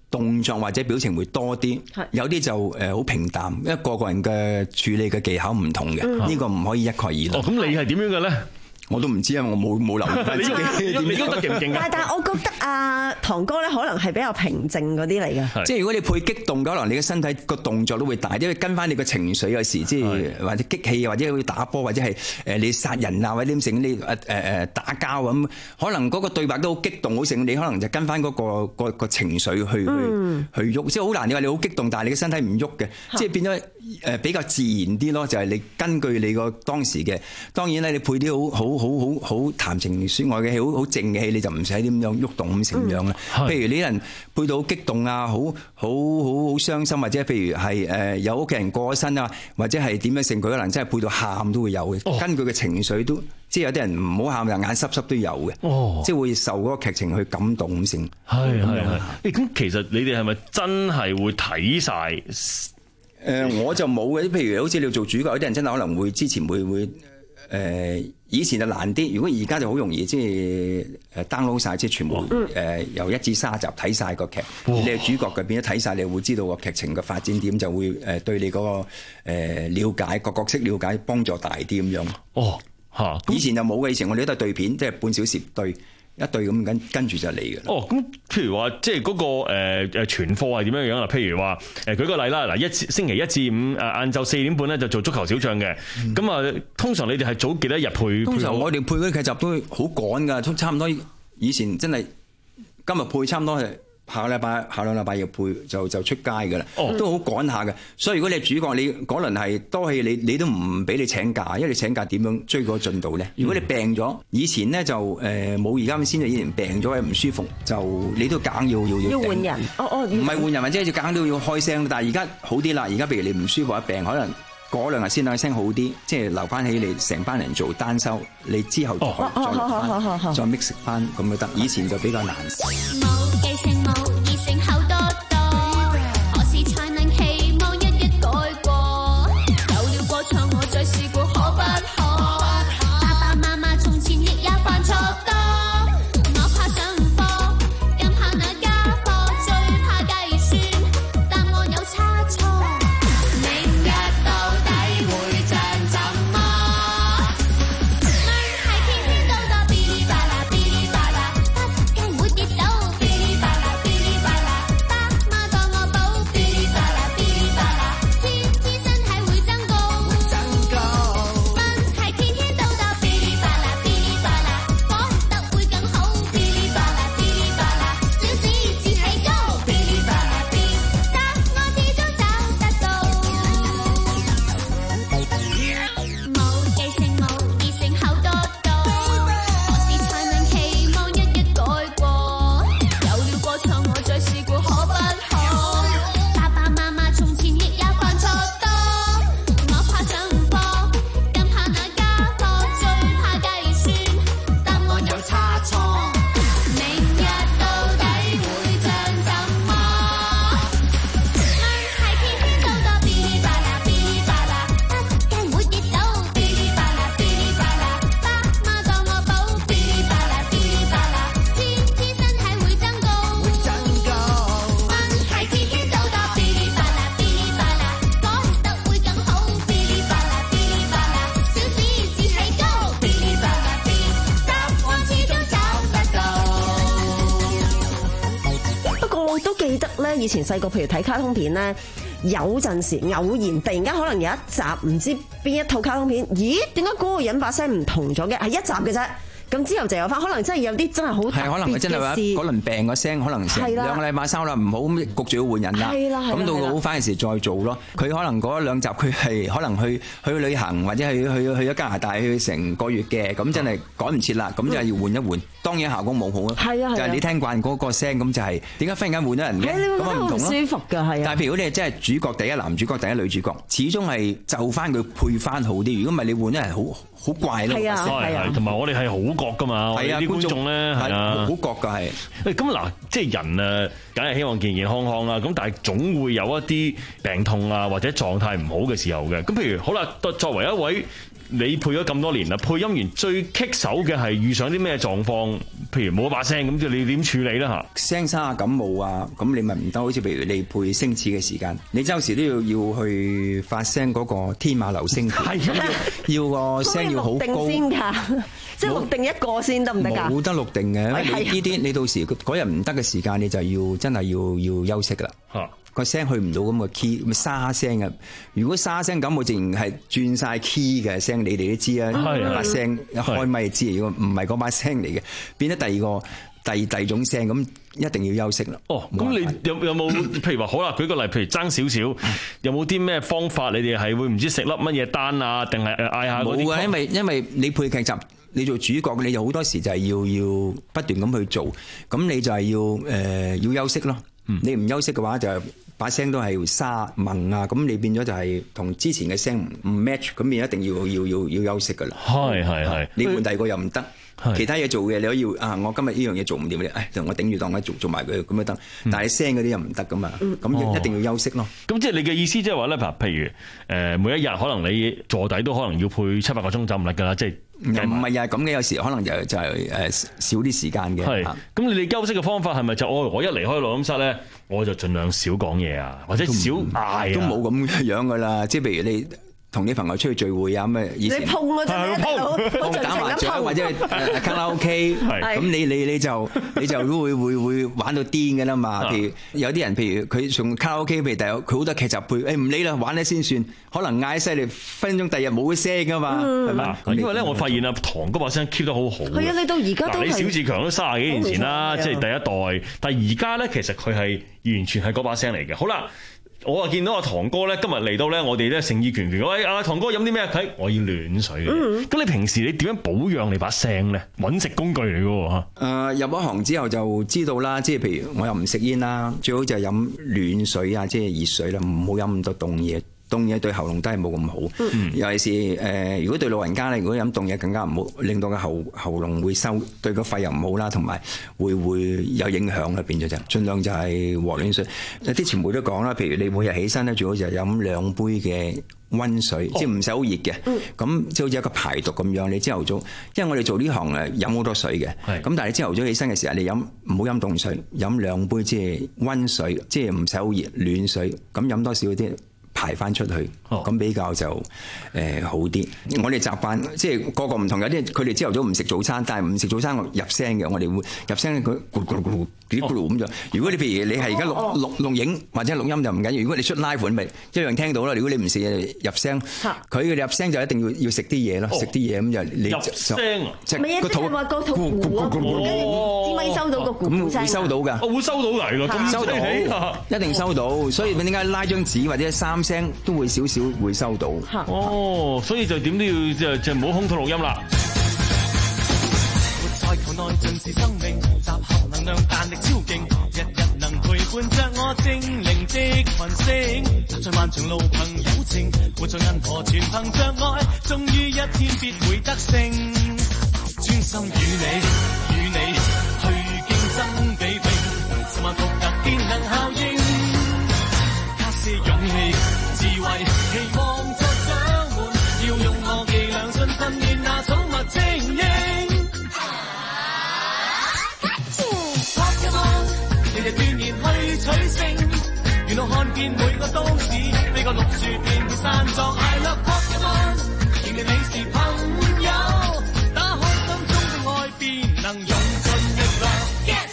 動作或者表情會多啲，有啲就誒好平淡，因為個個人嘅處理嘅技巧唔同嘅，呢、嗯、個唔可以一概而論。 哦，咁你係點樣嘅咧？ 我都唔知啊，我冇冇留意翻自己。 你覺得勁唔勁啊？ 但係我覺得啊，堂哥咧可能係比較平靜嗰啲嚟嘅。 即係如果你配激動，可能你嘅身體個動作都會大，因為跟翻你個情緒有時，即係或者激氣，或者會打波，或者係誒你殺人啊，或者點成你誒誒誒打交咁，可能嗰個對白都好激動，好成你可能就跟翻嗰、嗰個、嗰個情緒去、嗯、去去喐，即係好難。你話你好激動，但係你嘅身體唔喐嘅，即係變咗誒比較自然啲咯。就係、係、你根據你個當時嘅，當然咧你配啲好好。好好好談情說愛嘅戲，好好靜嘅戲，你就唔使點樣喐動咁成樣啦。譬如你啲人配到好激動啊，好好好好傷心，或者譬如係誒有屋企人過咗身啊，或者係點樣成，佢可能真係配到喊都會有嘅。哦、根據嘅情緒都，即係有啲人唔好喊又眼濕濕都有嘅。哦，即係會受嗰個劇情去感動咁成。 係係係。咁其實你哋係咪真係會睇晒？誒、 呃，我就冇嘅。譬如好似你做主角，有啲人真係可能會之前會會。誒、呃、以前就難啲，如果而家就好容易，即係誒 download 曬，即係全部誒、呃、由一至三集睇晒個劇，你係主角嘅變咗睇晒，你會知道個劇情嘅發展點，就會誒對你嗰、那個誒、呃、了解個角色了解幫助大啲咁樣。哦，嚇！以前就冇嘅，以前我哋都係對片，即係半小時對。一對咁跟跟住就嚟嘅。 哦，咁譬如話，即係嗰個誒誒存貨係點樣樣啊？譬如話誒，舉個例啦，嗱，一星期一至五誒晏晝四點半咧就做足球小將嘅。咁、嗯、啊，通常你哋係早幾多日配？ 通常我哋配嗰啲劇集都好趕㗎，差唔多以前真係今日配差唔多係。下個禮拜下兩禮拜要配就就出街㗎啦，哦、都好趕下嘅。所以如果你係主角，你嗰輪係多戲，你你都唔俾你請假，因為你請假點樣追嗰個進度咧？如果你病咗，以前咧就誒冇而家咁先，就以前病咗唔舒服，就你都梗要要要。 要換人，哦哦， 唔係換人或者要梗都要開聲，但係而家好啲啦。而家譬如你唔舒服一病，可能過兩日先兩聲好啲，即係留翻起你成班人做單收，你之後再、哦、再落翻，再 mix 翻咁就得。以前就比較難。冇記性冇異性好多多，何時才能期望一一改過？有了過錯我再試過可不可？爸爸媽媽從前亦也犯錯多，我怕上課，更怕那家課，最怕計算，但我有差錯。明日到底會像怎麼？係天天都多嗶哩吧啦嗶哩吧啦，不計會跌倒嗶哩吧啦嗶哩吧啦，爸媽當我寶嗶哩吧啦嗶哩吧啦，知唔知身體會增高？增高。問係天天都多嗶哩吧啦嗶哩吧啦，講得會更好嗶哩吧啦嗶哩吧啦，小事志氣高嗶哩吧啦嗶，答案始終找得到。冇記性冇異性好多多，何時才能期望一一改過？有了過錯我再試過可不可？爸爸媽媽從前亦也犯錯多，我怕上課，更怕那家課，最怕計算，答案有差錯。明日到底會像怎麼？係天天都多嗶哩吧啦嗶哩吧啦，不計會跌倒嗶哩吧啦嗶哩吧啦，爸媽當我寶嗶哩吧啦嗶哩吧啦，知唔知身體會增高？會增高。問係天天都多嗶哩吧啦嗶哩吧啦，講得會更好嗶哩吧啦嗶哩吧啦，小事志氣高嗶哩吧啦嗶，答案始終找得到。 不過我都記得咧，以前細個譬如睇卡通片咧，有陣時偶然突然間可能有一集唔知邊一套卡通片，咦？點解嗰個人把聲唔同咗嘅？係一集嘅啫。咁之後就有翻，可能真係有啲真係好特別嘅事。係可能佢真係話嗰輪病個聲，可能成兩個禮拜收啦，唔好咁焗住要換人啦。係啦，咁到好翻嘅時再做咯。佢可能嗰兩集佢係可能去去旅行或者去去去咗加拿大去成個月嘅，咁真係趕唔切啦，咁就係要換一換。當然效果冇好咯。係啊，就係你聽慣嗰個聲，咁就係點解忽然間換咗人嘅？咁啊唔同咯。舒服㗎係啊。但係譬如你係真係主角第一男主角第一女主角，始終係就翻佢配翻好啲。如果唔係你換咗人好好怪咯。係啊係啊，同埋我哋係好覺㗎嘛。係啊，啲觀眾咧係啊，好覺㗎係。誒咁嗱，即係人誒，梗係希望健健康康啦。咁但係總會有一啲病痛啊，或者狀態唔好嘅時候嘅。咁譬如好啦，作為一位你配咗咁多年啦，配音員最棘手嘅係遇上啲咩狀況？譬如冇一把聲咁，即係你點處理咧嚇？ 聲沙啊、感冒啊，咁你咪唔得。好似譬如你配星矢嘅時間，你周時都要要去發聲嗰個天馬流星拳，要個聲要好高。 錄定先㗎，即係錄定一個先得唔得㗎？ 冇得錄定嘅，因為你呢啲你到時嗰日唔得嘅時間，你就要真係要要休息㗎啦。嚇！個聲去唔到咁嘅 key，咪沙聲啊！如果沙聲咁，我自然係轉晒 key 嘅聲，你哋都知啊。把聲一開咪就知，如果唔係嗰把聲嚟嘅，變咗第二個第第二種聲，咁一定要休息啦。 哦，咁你有有冇譬如話好啦，舉個例，譬如爭少少，有冇啲咩方法？你哋係會唔知食粒乜嘢丹啊，定係嗌下嗰啲？ 冇啊，因為因為你配劇集，你做主角，你就好多時就係要要不斷咁去做，咁你就係要誒、呃、要休息咯。嗯、你唔休息嘅話就把聲都係沙萌啊，咁你變咗就係同之前嘅聲唔 match， 咁你一定要要要要休息噶啦。係係係，你換第二個又唔得，其他嘢做嘅你可以啊，我今日呢樣嘢做唔掂，你誒我頂住當我做做埋佢咁樣得，但係聲嗰啲又唔得噶嘛，咁、嗯、一定要休息咯。咁、 哦、即係你嘅意思即係話咧，譬如誒每一日可能你坐底都可能要配七八個鐘就唔得㗎啦，即係。 又唔係又係咁嘅，有時可能就就係誒少啲時間嘅。係， 咁你哋休息嘅方法係咪就我我一離開錄音室咧，我就盡量少講嘢啊，或者少嗌啊， 都冇咁樣噶啦。即係譬如你同啲朋友出去聚會啊，咁啊以前你碰嗰陣咧， 碰打麻雀或者係卡拉 OK， 咁你你你就你就都會會會玩到癲嘅啦嘛。譬如有啲人，譬如佢從卡拉 OK， 譬如第日佢好多劇集配，誒唔理啦，玩咧先算。可能嗌犀利，分鐘第日冇聲噶嘛，係咪？ 因為咧，我發現啊，唐哥把聲 keep 得好好。 係啊，你到而家都係。嗱，你小志強都三十幾年前啦，即係第一代。但係而家咧，其實佢係完全係嗰把聲嚟嘅。好啦。我啊見到阿唐哥咧，今日嚟到咧，我哋咧誠意拳拳。喂，阿唐哥飲啲咩？佢我要暖水嘅。咁、嗯、你平時你點樣保養你把聲咧？揾食工具嚟嘅喎。誒、 呃，入咗行之後就知道啦。即係譬如我又唔食煙啦，最好就係飲暖水啊，即係熱水啦，唔好飲咁多凍嘢。凍嘢對喉嚨都係冇咁好，嗯、尤其是誒、呃，如果對老人家咧，如果飲凍嘢更加唔好，令到個喉喉嚨會收，對個肺又唔好啦，同埋會會有影響啦，變咗就盡量就係和暖水。有啲前輩都講啦，譬如你每日起身咧，最好就係飲兩杯嘅溫水，哦、即係唔使好熱嘅，咁即係好似一個排毒咁樣。你朝頭早，因為我哋做呢行誒飲好多水嘅，咁但係你朝頭早起身嘅時候，你飲唔好飲凍水，飲兩杯即係溫水，即係唔使好熱暖水，咁飲多少啲。排翻出去，咁、哦、比較就誒、呃、好啲。我哋習慣即係個個唔同，有啲佢哋朝頭早唔食早餐，但係唔食早餐我入聲嘅，我哋會入聲佢咕咕咕咕咕咕咁就。如果你譬如你係而家錄錄錄影或者錄音就唔緊要，如果你出 live 款咪一樣聽到啦。如果你唔食嘢入聲，佢嘅入聲就一定要要食啲嘢咯，食啲嘢咁就你入聲啊！ 即係個肚話個肚鼓啊，跟住支咪收到個鼓聲， 咁會收到㗎， 我會收到嚟㗎，咁收到一定收到。所以點解拉張紙或者三聲都會少少會收到。 哦，所以就點都要就就唔好空肚錄音啦。 活在球內盡是生命，集合能量彈力超勁，日日能陪伴着我精靈的群星。踏在漫長路憑友情，活在銀河全憑着愛，終於一天必會得勝。專心與你與你去競爭比拼，十萬獨特電能效應，加些勇氣。智慧期望作獎門，要用我伎倆盡訓練那寵物精英。Pokemon 日日鍛鍊去取勝，沿路看見每個都市，飛過綠樹便會散作 I love Pokemon， 認定你是朋友，打開心中的愛便能用盡力量。Get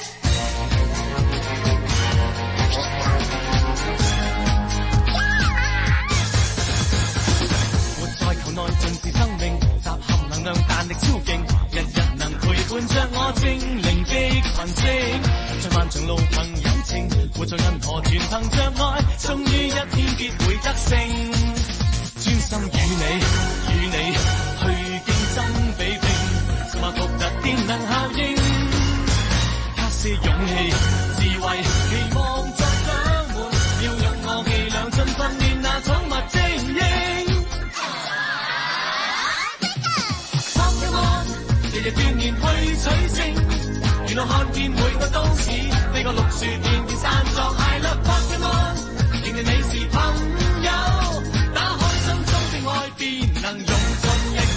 內盡是生命，集合能量彈力超勁，日日能陪伴着我精靈的群星。在漫長路憑友情，活在銀河全憑着愛，終於一天必會得勝。專心與你與你去競爭比拼，十萬獨特電能效應，加些勇氣智慧，期望作獎門，要用我伎倆盡訓練那寵物精英。日日鍛鍊去取勝，沿路看見每個都市，飛過綠樹便便散作 I love Pokemon， 認定你是朋友，打開心中的愛便能用盡力。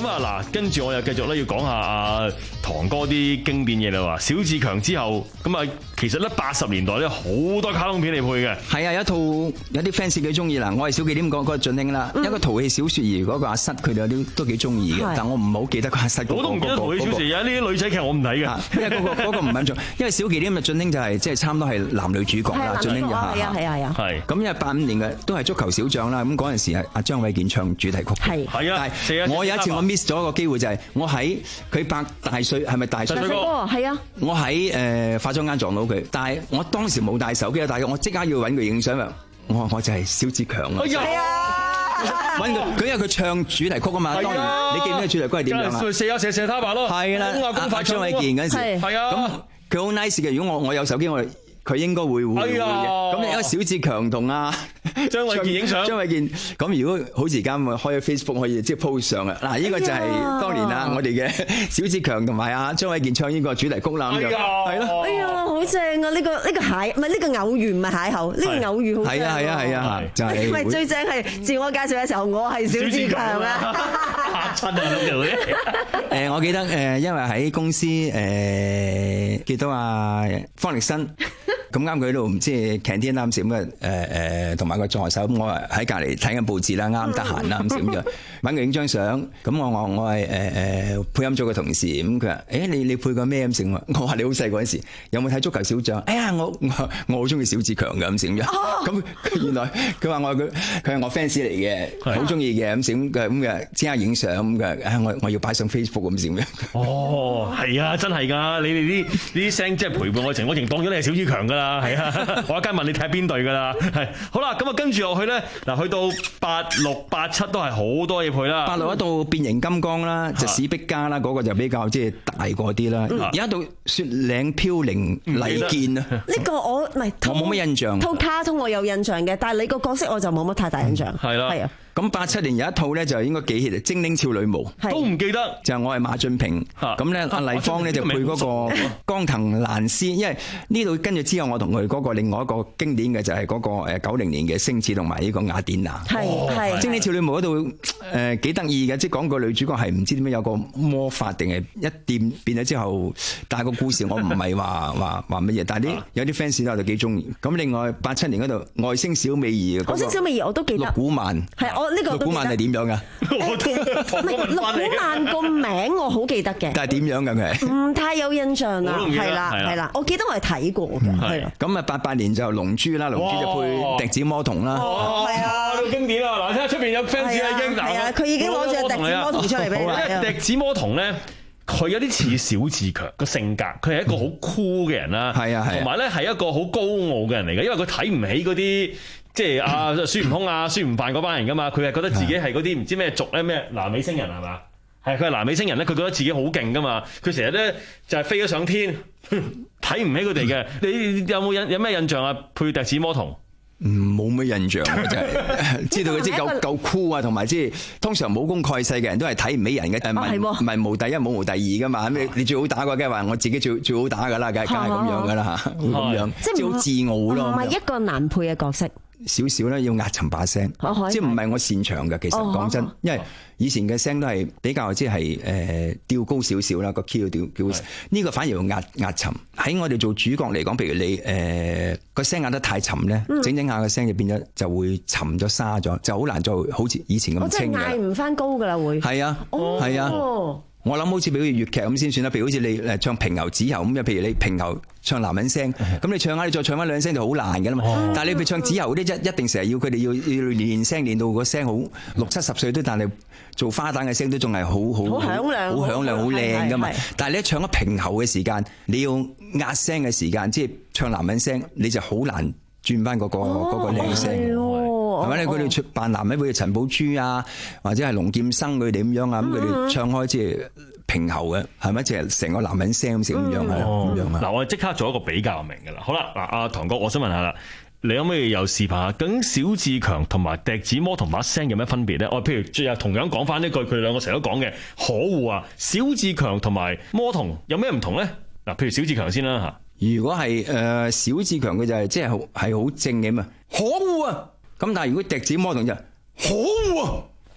咁啊嗱，跟住我又繼續咧要講下阿堂哥啲經典嘢啦喎。小志強之後，咁啊其實咧八十年代咧好多卡通片嚟配嘅。 係啊，有一套有啲 fans 幾中意啦。我係小忌廉講嗰個俊興啦，一個淘氣小雪兒嗰個阿瑟，佢哋都都幾中意嘅。但我唔好記得個阿瑟。 我都唔記得淘氣小雪兒啊！呢啲女仔劇我唔睇嘅， 因為嗰個嗰個唔緊要。因為小忌廉嘅俊興就係即係差唔多係男女主角啦。俊興就係啊係啊係啊。 係。咁因為八五年嘅都係足球小將啦。咁嗰陣時係阿張衛健唱主題曲。 係。 係啊。 但係我有一次我 miss 咗一個機會，就係我喺佢拍大帥係咪大帥哥？ 係啊。 我喺誒化妝間撞到佢，但係我當時冇帶手機啊，但係我即刻要揾佢影相啊！我我就係小志強啊！ 係啊， 揾佢，佢因為佢唱主題曲啊嘛。當然，你記唔記得主題曲係點樣啊？ 射啊射射他吧咯！ 係啦，阿張衛健嗰陣時， 係啊， 咁佢好 nice 嘅。如果我我有手機，我佢應該會會會嘅。咁你而家小志強同阿張衛健影相， 張衛健咁如果好似而家咪開 Facebook 可以即係 post 上啊！嗱，呢個就係當年啊，我哋嘅小志強同埋阿張衛健唱呢個主題曲啦咁樣，係咯。 哎呀，好正啊！呢個呢個邂唔係呢個偶遇，唔係邂逅，呢個偶遇好正。 係啊係啊係啊，就係。 唔係最正係自我介紹嘅時候，我係小志強啊！ 嚇親啊！咁樣誒，我記得誒，因為喺公司誒見到阿方力申。咁啱佢喺度唔知 canteen 啱閃嘅誒誒，同埋個助手咁，我喺隔離睇緊報紙啦，啱得閒啦咁閃咗，揾佢影張相。咁我我我係誒誒配音組嘅同事，咁佢話：誒你你配過咩咁成？我話你好細嗰陣時，有冇睇足球小將？哎呀，我我我好中意小志強嘅咁成咗。咁原來佢話我佢佢係我 fans 嚟嘅，好中意嘅咁成嘅咁嘅，即刻影相咁嘅。啊，我我要擺上 Facebook 咁成嘅。 哦，係啊，真係㗎！你哋啲呢啲聲即係陪伴愛情，我淨當咗你係小志強㗎啦。係啊，我一間問你睇邊隊噶啦，係好啦，咁啊跟住落去咧，嗱去到八六八七都係好多嘢配啦。 八六一度變形金剛啦，就史碧嘉啦，嗰個就比較即係大個啲啦。有一度雪嶺飄零黎健啊， 呢個我唔係我冇乜印象。 套卡通我有印象嘅，但係你個角色我就冇乜太大印象。 係啦，係啊。 咁八七年有一套咧就應該幾 hit 啊，精靈少女模都唔記得， 就係我係馬俊平，咁咧阿麗芳咧就配嗰個江藤蘭絲，因為呢度跟住之後我同佢嗰個另外一個經典嘅就係嗰個誒九零年嘅星矢同埋呢個雅典娜， 係係精靈少女模嗰度誒幾得意嘅，即係講個女主角係唔知點樣有個魔法定係一掂變咗之後，但係個故事我唔係話話話乜嘢，但係啲有啲 fans 咧就幾中意。咁另外八七年嗰度外星小美兒， 外星小美兒我都記得， 陸古曼係。呢個陸古曼係點樣噶？ 我都唔係陸古曼個名我好記得嘅， 但係點樣噶佢？ 唔太有印象啦，係啦係啦，我記得我係睇過嘅，係啦。 咁啊八八年就龍珠啦，龍珠就配笛子魔童啦， 係啊， 好經典啊！嗱，睇下出邊有 fans 已經係啊，佢已經攞咗笛子魔童出嚟俾你睇。 因為笛子魔童咧，佢有啲似小志強個性格，佢係一個好酷嘅人啦， 係啊係， 同埋咧係一個好高傲嘅人嚟嘅，因為佢睇唔起嗰啲。即係阿孫悟空啊、孫悟飯嗰班人噶嘛，佢係覺得自己係嗰啲唔知咩族咧，咩南美星人係嘛？係佢係南美星人咧，佢覺得自己好勁噶嘛，佢成日咧就係飛咗上天，睇唔起佢哋嘅。你有冇印有咩印象啊？配笛子魔童？ 嗯，冇乜印象啊，真係知道佢啲夠夠酷啊，同埋即係通常武功蓋世嘅人都係睇唔起人嘅，誒唔係無第一冇無第二噶嘛，咁你你最好打嘅梗係話我自己最最好打噶啦，梗係梗係咁樣噶啦嚇，咁樣即係好自傲咯。 唔係一個難配嘅角色。 少少咧要壓沉把聲，即係唔係我擅長嘅。其實講真，因為以前嘅聲都係比較即係誒調高少少啦，個 key 要調高。呢個反而要壓壓沉。喺我哋做主角嚟講，譬如你誒個聲壓得太沉咧，整整下個聲就變咗就會沉咗沙咗，就好難做好似以前咁清嘅。 我真係嗌唔翻高㗎啦，會係啊，係啊。我諗好似譬如粵劇咁先算啦，譬如好似你誒唱平喉子喉咁樣，譬如你平喉唱男人聲，咁你唱下你再唱翻兩聲就好難㗎啦嘛。哦、但係你譬如唱子喉嗰啲一一定成日要佢哋要要練聲練到個聲好六七十歲都，但係做花旦嘅聲都仲係好好好響亮、 好響亮、好靚㗎嘛。但係你一唱咗平喉嘅時間，你要壓聲嘅時間，即係唱男人聲，你就好難轉翻嗰個嗰個靚聲。係咪咧？佢哋出扮男人，譬如陳寶珠啊，或者係龍劍生佢哋咁樣啊，咁佢哋唱開即係平喉嘅，係咪？即係成個男人聲咁樣係咁樣啊！ 嗱，我哋即刻做一個比較明㗎啦。好啦，嗱，阿唐哥，我想問下啦，你可唔可以又示範下，究竟小志強同埋笛子魔童把聲有咩分別咧？我譬如最後同樣講翻呢句，佢哋兩個成日都講嘅可惡啊！小志強同埋魔童有咩唔同咧？嗱，譬如小志強先啦嚇。 如果係誒小志強，佢就係即係係好正嘅嘛，可惡啊！咁但係如果笛子魔童就可惡啊，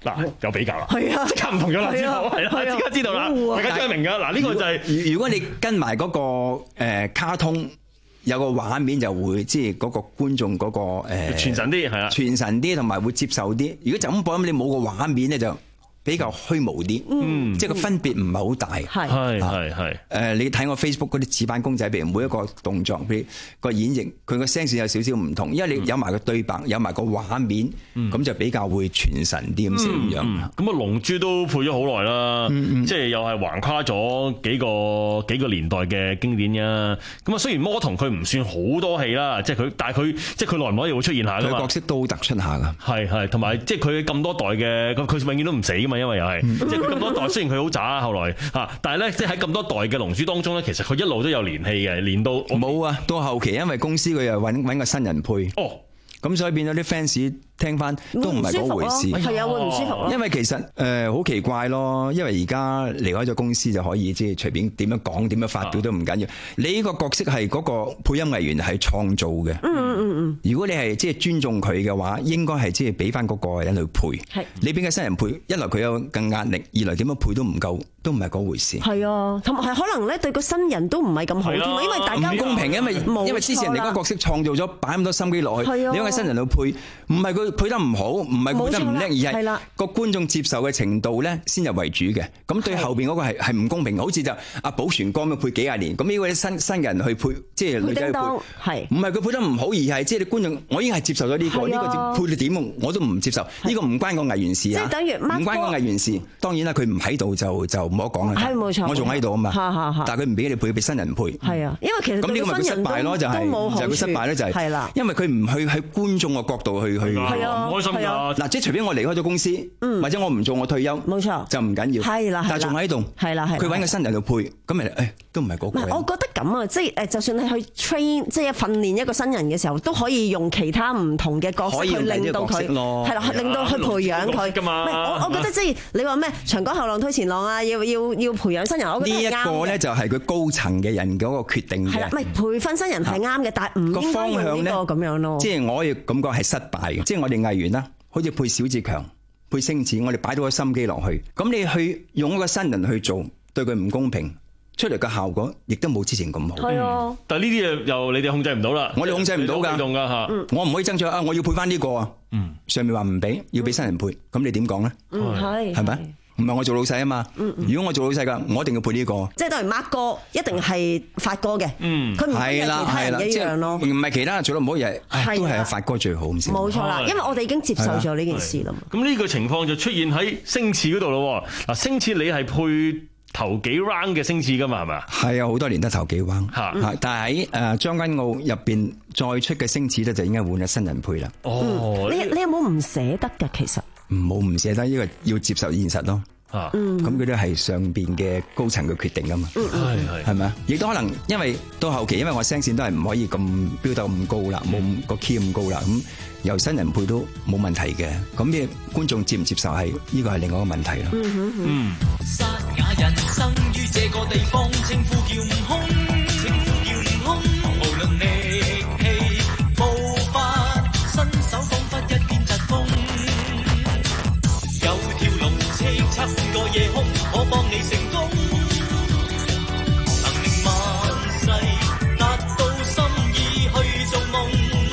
嗱有比較啦， 係啊， 即刻唔同咗啦，之後係啦，即刻知道啦，大家即刻明㗎。嗱呢個就係如果你跟埋嗰個誒卡通。有個畫面就會即係嗰個觀眾嗰個誒傳神啲係啦， 傳神啲同埋會接受啲。如果就咁播咁，你冇個畫面咧就比較虛無啲，嗯，即係個分別唔係好大。 係係係係。 誒，你睇我 Facebook 嗰啲紙板公仔，譬如每一個動作，譬如個演繹，佢個聲線有少少唔同，因為你有埋個對白，有埋個畫面，咁就比較會傳神啲咁成樣。 咁啊，龍珠都配咗好耐啦，即係又係橫跨咗幾個幾個年代嘅經典呀。咁啊，雖然魔童佢唔算好多戲啦，即係佢，但係佢即係佢耐唔耐又會出現下㗎嘛。 佢角色都好突出下㗎。 係係，同埋即係佢咁多代嘅，佢佢永遠都唔死㗎嘛。因為又係，即係佢咁多代，雖然佢好渣，後來嚇，但係咧，即係喺咁多代嘅龍珠當中咧，其實佢一路都有連戲嘅，連到冇啊，到後期因為公司佢又揾揾個新人配， 哦， 咁所以變咗啲 fans 聽翻都唔係嗰回事， 係啊，會唔舒服咯。 因為其實誒好奇怪咯，因為而家離開咗公司就可以即係隨便點樣講點樣發表都唔緊要。你呢個角色係嗰個配音藝員係創造嘅，嗯嗯嗯。如果你係即係尊重佢嘅話，應該係即係俾翻嗰個人去配。係你俾個新人配，一來佢有更壓力，二來點樣配都唔夠，都唔係嗰回事。 係啊，同埋係可能咧對個新人都唔係咁好添，因為大家唔公平，因為因為之前人哋嗰個角色創造咗，擺咁多心機落去，你揾個新人去配，唔係佢配得唔好。唔係配得唔叻，而係個觀眾接受嘅程度咧先入為主嘅。咁對後邊嗰個係係唔公平，好似就阿寶泉哥咁配幾廿年，咁呢位新新人去配，即係女仔去配，係唔係佢配得唔好，而係即係你觀眾，我已經係接受咗呢個，呢個配你點我都唔接受，呢個唔關個藝員事啊， 即係等於唔關個藝員事。當然啦，佢唔喺度就就冇得講啦。 係冇錯， 我仲喺度啊嘛，但係佢唔俾你配，俾新人配。 係啊，因為其實咁呢個咪佢失敗咯，就係就係佢失敗咧，就係係啦，因為佢唔去喺觀眾嘅角度去去， 係啊，唔開心㗎。 嗱，即係除非我離開咗公司，或者我唔做我退休， 冇錯， 就唔緊要。 係啦， 但係仲喺度， 係啦，係。 佢揾個新人去配，咁咪誒都唔係嗰個。 我覺得咁啊，即係誒，就算係去 train，即係訓練一個新人嘅時候，都可以用其他唔同嘅角色去令到佢，係啦，令到去培養佢。㗎嘛。我我覺得即係你話咩長江後浪推前浪啊，要要要培養新人，我覺得係啱嘅。 呢一個咧就係佢高層嘅人嗰個決定嘅。 係啦，唔係培訓新人係啱嘅，但係唔應該用呢個咁樣咯。 即係我亦感覺係失敗嘅，即係我哋藝員啦，好似配小志強。配星矢，我哋擺到個心機落去，咁你去用一個新人去做，對佢唔公平，出嚟嘅效果亦都冇之前咁好。 係啊， 但係呢啲嘢又你哋控制唔到啦， 我哋控制唔到㗎， 㗎嚇， 我唔可以爭取啊！我要配翻呢個啊，上面話唔俾，要俾新人配，咁你點講咧？ 嗯，係， 係咪？唔係我做老細啊嘛，如果我做老細㗎，我一定要配呢個。 即係當然 Mark 哥一定係發哥嘅，佢唔係其他人一樣咯。 唔係其他人做得唔好，而係都係發哥最好咁先。 冇錯啦，因為我哋已經接受咗呢件事啦。 咁呢個情況就出現喺星矢嗰度咯。嗱，星矢你係配頭幾 round 嘅星矢㗎嘛？係咪啊？ 係啊，好多年都頭幾 round。嚇，但係喺誒將軍澳入邊再出嘅星矢咧，就應該換咗新人配啦。 哦，你你有冇唔捨得㗎？其實唔好唔捨得，因為要接受現實咯。啊，咁佢都係上邊嘅高層嘅決定噶嘛，係係係咪啊？亦都可能因為到後期，因為我聲線都係唔可以咁飆到咁高啦，冇個 key 咁高啦，咁由新人配都冇問題嘅。咁嘅觀眾接唔接受係呢個係另外一個問題咯。嗯嗯。 沙啞人生於這個地方，稱呼叫悟空，稱呼叫悟空，無論力氣步伐，身手彷彿一片疾風。有條龍叱咤半個夜空，可幫你成功。能令萬世達到心意去做夢。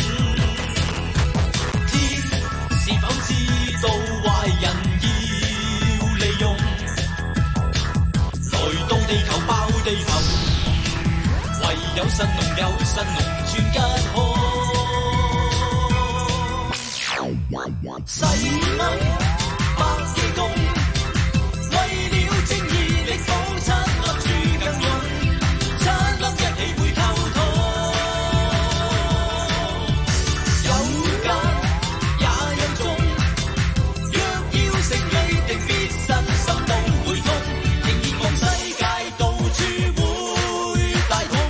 天是否知道壞人要利用？來到地球爆地球，唯有神龍有神龍轉吉兇。細蚊百幾公，為了正義力保七粒珠更勇，七粒一起會溝通。有間也有種，若要成類定必身心都會痛，仍然望世界到處會大同。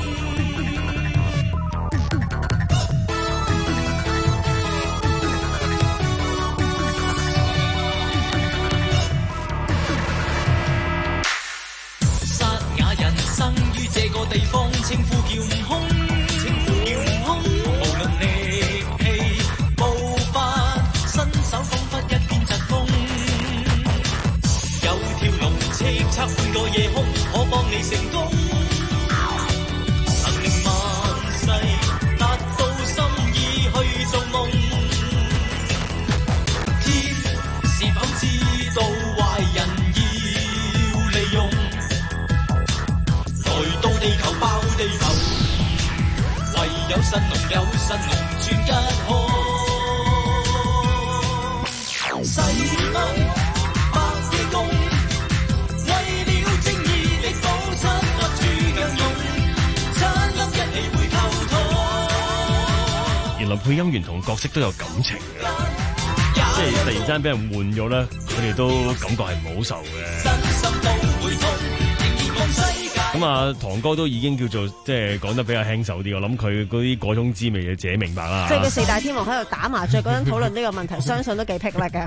生於這個地方，稱呼叫悟空，稱呼叫悟空。無論力氣步伐，身手彷彿一片疾風。 跳龍，叱咤半個夜空，可幫你成功。能令萬世達到心意去做夢。天是否知道壞人要利用？來到地球爆地球，唯有神龍有神龍專吉可。洗燈百億功，為了正義的保親不住強用，親音一起會溝通。 原來配音員同角色都有感情嘅，即係突然間俾人換咗咧，佢哋都感覺係唔好受嘅。 真心都會痛，仍然望世界。 咁啊，堂哥都已經叫做即係講得比較輕手啲，我諗佢嗰啲嗰種滋味嘅自己明白啦。 即係個四大天王喺度打麻雀嗰陣討論呢個問題，相信都幾霹靂㗎。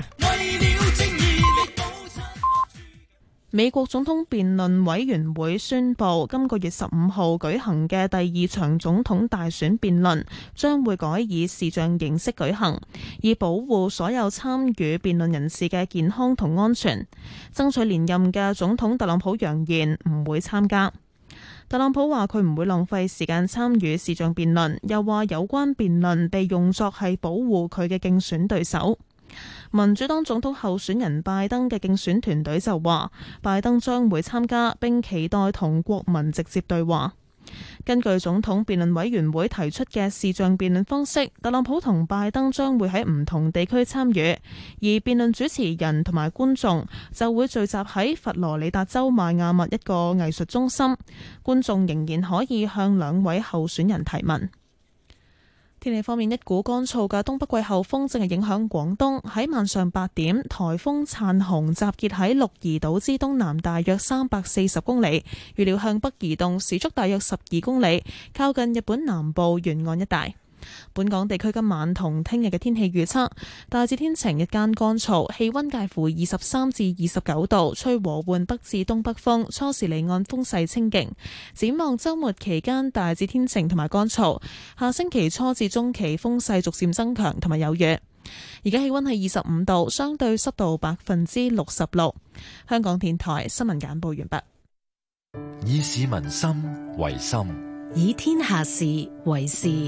美國總統辯論委員會宣布，今個月十五號舉行嘅第二場總統大選辯論將會改以視像形式舉行，以保護所有參與辯論人士嘅健康同安全。爭取連任嘅總統特朗普揚言唔會參加。特朗普話佢唔會浪費時間參與視像辯論，又話有關辯論被用作係保護佢嘅競選對手。民主黨總統候選人拜登嘅競選團隊就話，拜登將會參加並期待同國民直接對話。根據總統辯論委員會提出嘅視像辯論方式，特朗普同拜登將會喺唔同地區參與，而辯論主持人同埋觀眾就會聚集喺佛羅里達州邁阿密一個藝術中心，觀眾仍然可以向兩位候選人提問。天氣方面，一股乾燥嘅東北季候風正係影響廣東。喺晚上八點，颱風燦紅集結喺鹿兒島之東南大約三百四十公里，預料向北移動，時速大約十二公里，靠近日本南部沿岸一帶。本港地區今晚同聽日嘅天氣預測，大致天晴，日間乾燥，氣溫介乎二十三至二十九度，吹和緩北至東北風，初時離岸風勢清勁。展望週末期間大致天晴同埋乾燥，下星期初至中期風勢逐漸增強同埋有雨。而家氣溫係二十五度，相對濕度百分之六十六。香港電台新聞簡報完畢。 以市民心為心， 以天下事為事。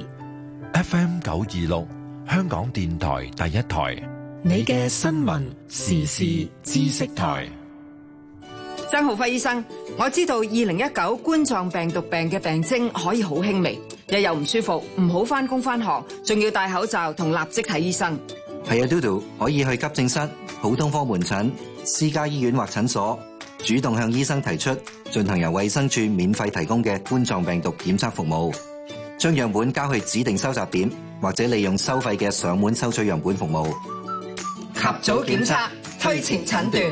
F M 九二六，香港電台第一台， 你嘅新聞時事知識台。 曾浩輝醫生，我知道二零一九冠狀病毒病嘅病徵可以好輕微，日又唔舒服，唔好返工返學，仲要戴口罩同立即睇醫生。 係啊，嘟嘟可以去急症室、普通科門診、私家醫院或診所，主動向醫生提出進行由衛生署免費提供嘅冠狀病毒檢測服務。將樣本交去指定收集點，或者利用收費嘅上門收取樣本服務。 及早檢測，推前診斷。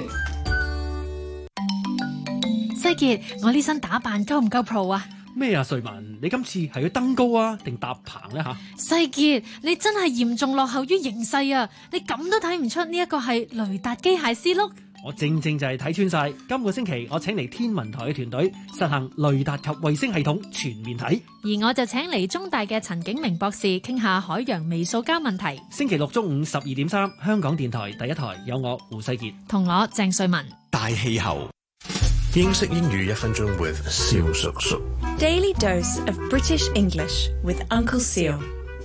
西傑，我呢身打扮夠唔夠 pro 啊？ 咩啊，瑞文，你今次係去登高啊，定搭棚呢？吓？ 西傑，你真係嚴重落後於形勢啊！你咁都睇唔出呢一個係雷達機械師碌？ 我正正就係睇穿晒。今個星期我請嚟天文台嘅團隊實行雷達及衛星系統全面睇， 而我就請嚟中大嘅陳景明博士傾下海洋微塑膠問題。 星期六中午十二點三，香港電台第一台有我胡世傑同我鄭瑞文。 大氣候， 英式英語一分鐘 with 蕭叔叔。 Daily dose of British English with Uncle Seal。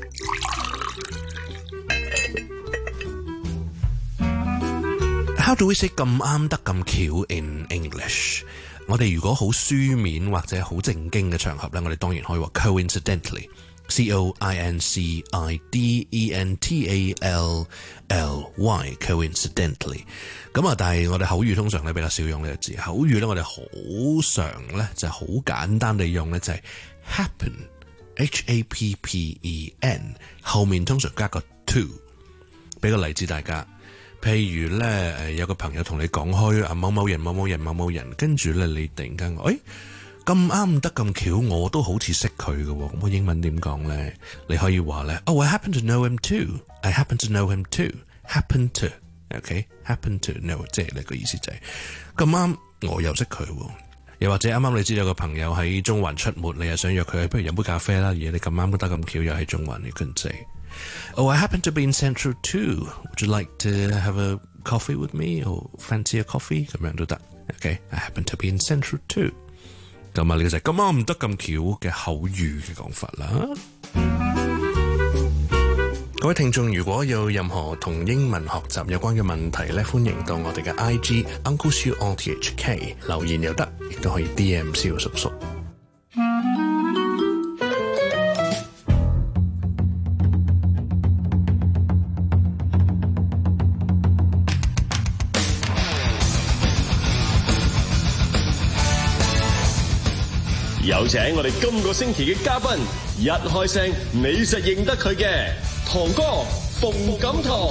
How do we say 咁啱得咁巧 in English？ 我哋如果好書面或者好正經嘅場合咧，我哋當然可以話 coincidentally，C O I N C I D E N T A L L Y，coincidentally。咁啊，但係我哋口語通常咧比較少用呢個字。口語咧我哋好常咧就係好簡單地用咧就係 happen，H A P P E N， 後面通常加個 to。俾個例子大家。譬如咧，誒有個朋友同你講開啊某某人、某某人、某某人，跟住咧你突然間講，誒咁啱得咁巧，我都好似識佢嘅喎。咁我英文點講咧？你可以話咧 ，Oh I happen to know him too. I happen to know him too. Happen to，OK？Happen to know， 即係呢個意思就係咁啱我又識佢喎。又或者啱啱你知道有個朋友喺中環出沒，你又想約佢，不如飲杯咖啡啦。而你咁啱都得咁巧，又喺中環，你couldn't say。Oh, I happen to be in Central too. Would you like to have a coffee with me or fancy a coffee? 咁樣都得。 OK，I happen to be in Central too。咁啊，呢個就係咁啱唔得咁巧嘅口語嘅講法啦。各位聽眾，如果有任何同英文學習有關嘅問題咧，歡迎到我哋嘅 I G Uncle Siu on T H K 留言又得，亦都可以 D M 蕭叔叔。 有請我哋今個星期嘅嘉賓，一開聲你實認得佢嘅堂哥馮錦棠。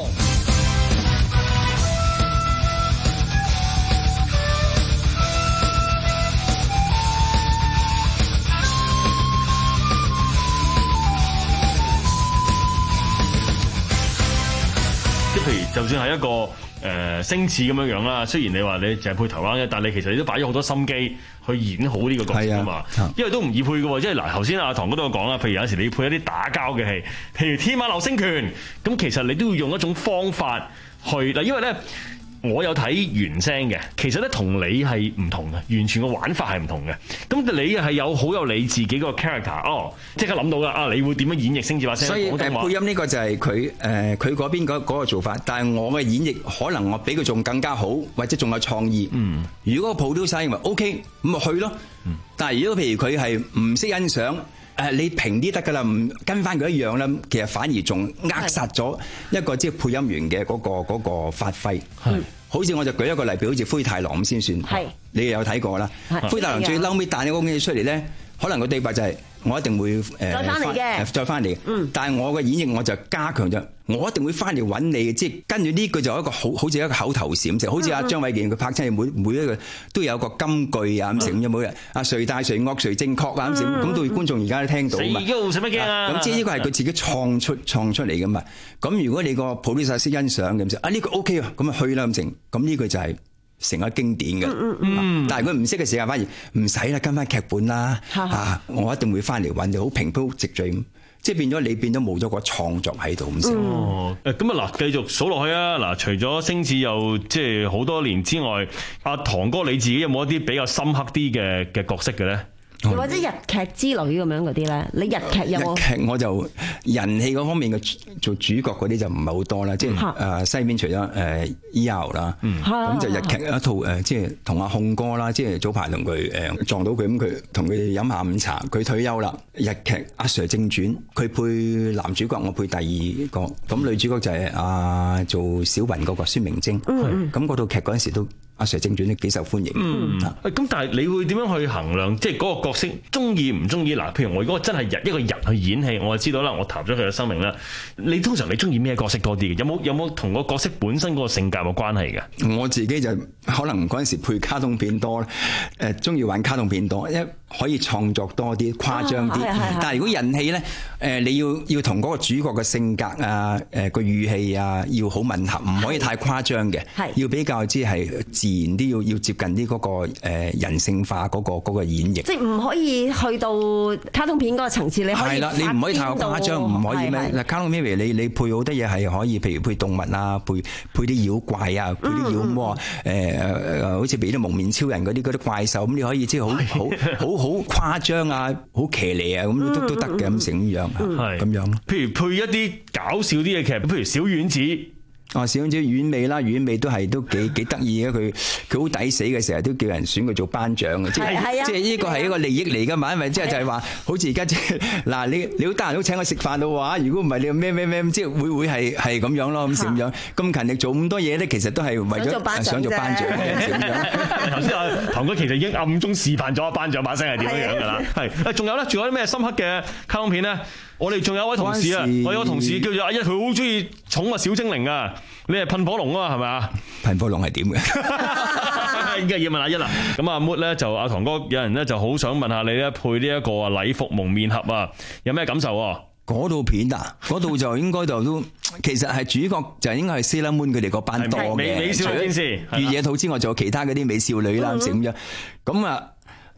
即係譬如，就算係一個誒、呃、星矢咁樣樣啦，雖然你話你淨係配台灣嘅，但係你其實你都擺咗好多心機去演好呢個角色啊嘛，因為都唔易配嘅喎。即係嗱，頭先阿堂哥都有講啦，譬如有時你要配一啲打交嘅戲，譬如《天馬流星拳》，咁其實你都要用一種方法去嗱，因為咧我有睇原聲嘅，其實咧同你係唔同嘅，完全個玩法係唔同嘅。咁你係有好有你自己個 character， 哦，即刻諗到啦啊！你會點樣演繹星矢把聲？ 所以誒配音呢個就係佢誒佢嗰邊嗰嗰個做法，但係我嘅演繹可能我比佢仲更加好，或者仲有創意。嗯，如果個 producer 認為 OK，咁咪去咯。嗯，但係如果譬如佢係唔識欣賞。誒你平啲得㗎啦，唔跟翻佢一樣啦，其實反而仲扼殺咗一個即係配音員嘅嗰個嗰個發揮。係，好似我就舉一個例，譬如好似灰太狼咁先算。係，你有睇過啦。灰太狼最嬲尾彈咗嗰嘢出嚟咧，可能個對白就係我一定會誒再翻嚟嘅， 再翻嚟。嗯，但係我嘅演繹我就加強咗，我一定會翻嚟揾你嘅，即係跟住呢句就一個好好似一個口頭禪，就好似阿張衛健佢拍親每每一個都有一個金句啊咁成咁樣，啊誰大誰惡誰正確啊咁成，咁對觀眾而家都聽到嘛。死使乜驚啊？咁即係呢個係佢自己創出創出嚟嘅嘛。咁如果你個 producer 識欣賞咁就啊呢個 OK 啊，咁啊去啦咁成，咁呢句就係成個經典嘅。嗯嗯。但係佢唔識嘅時間，反而唔使啦，跟翻劇本啦。啊，我一定會翻嚟揾你，好平鋪直敍咁。即係變咗你變咗冇咗個創作喺度咁先。 哦，誒咁啊嗱，繼續數落去啊嗱，除咗星矢又即係好多年之外，阿堂哥你自己有冇一啲比較深刻啲嘅嘅角色嘅咧？ 或者日劇之類咁樣嗰啲咧，你日劇有冇？ 日劇我就人氣嗰方面嘅做主角嗰啲就唔係好多啦，即係誒西邊除咗誒 E R 啦，咁就日劇一套誒，即係同阿控哥啦，即係早排同佢誒撞到佢，咁佢同佢飲下午茶，佢退休啦。日劇阿 Sir 正傳，佢配男主角，我配第二個，咁女主角就係阿做小雲嗰個孫明晶，咁嗰套劇嗰陣時都。阿 Sir 正傳都幾受歡迎。嗯， 咁但係你會點樣去衡量，即係嗰個角色中意唔中意？嗱，譬如我如果真係日一個人去演戲，我就知道啦，我投咗佢嘅生命啦。你通常你中意咩角色多啲嘅？有冇有冇同個角色本身嗰個性格有關係嘅？ 我自己就可能嗰陣時配卡通片多，誒中意玩卡通片多，因為可以創作多啲、誇張啲。啊、但係如果人氣咧，誒你要要同嗰個主角嘅性格啊、誒個語氣啊，要好吻合，唔可以太誇張嘅，要比較之係自然啲，要要接近啲嗰個誒人性化嗰個嗰個演繹。即係唔可以去到卡通片嗰個層次，你可以係啦， 你唔可以太誇張，唔可以咩？嗱，卡通片你你配好多嘢係可以，譬如配動物啊，配配啲妖怪啊，配啲妖魔，誒誒好似俾啲蒙面超人嗰啲嗰啲怪獸，咁你可以即係好好好好誇張啊，好騎呢啊，咁都都得嘅咁成咁樣，係咁樣咯。 譬如配一啲搞笑啲嘅劇，譬如小丸子。 哦，小丸子丸美啦，丸美都係都幾幾得意嘅，佢佢好抵死嘅，成日都叫人選佢做班長嘅，即係即係呢個係一個利益嚟噶嘛，因為即係就係話，好似而家即係嗱，你你好得閒都請我食飯咯喎，如果唔係你咩咩咩，即係會會係係咁樣咯，咁咁樣咁勤力做咁多嘢咧，其實都係為咗想做班長嘅咁樣。 頭先阿堂哥其實已經暗中示範咗班長把聲係點樣樣㗎啦，係誒，仲有咧，仲有啲咩深刻嘅卡通片咧？我哋仲有一位同事啊，我有個同事叫做阿一，佢好中意寵物小精靈啊！你係噴火龍啊，係咪啊？ 噴火龍係點嘅？ 應該要問阿一啦。咁阿 Mood 咧就阿堂哥，有人咧就好想問下你咧配呢一個啊禮服蒙面俠啊，有咩感受？ 嗰套片啊，嗰套就應該就都其實係主角就應該係 Sailor Moon 佢哋嗰班多嘅。 美少女戰士、 越野兔之外，仲有其他嗰啲美少女啦，咁樣咁啊。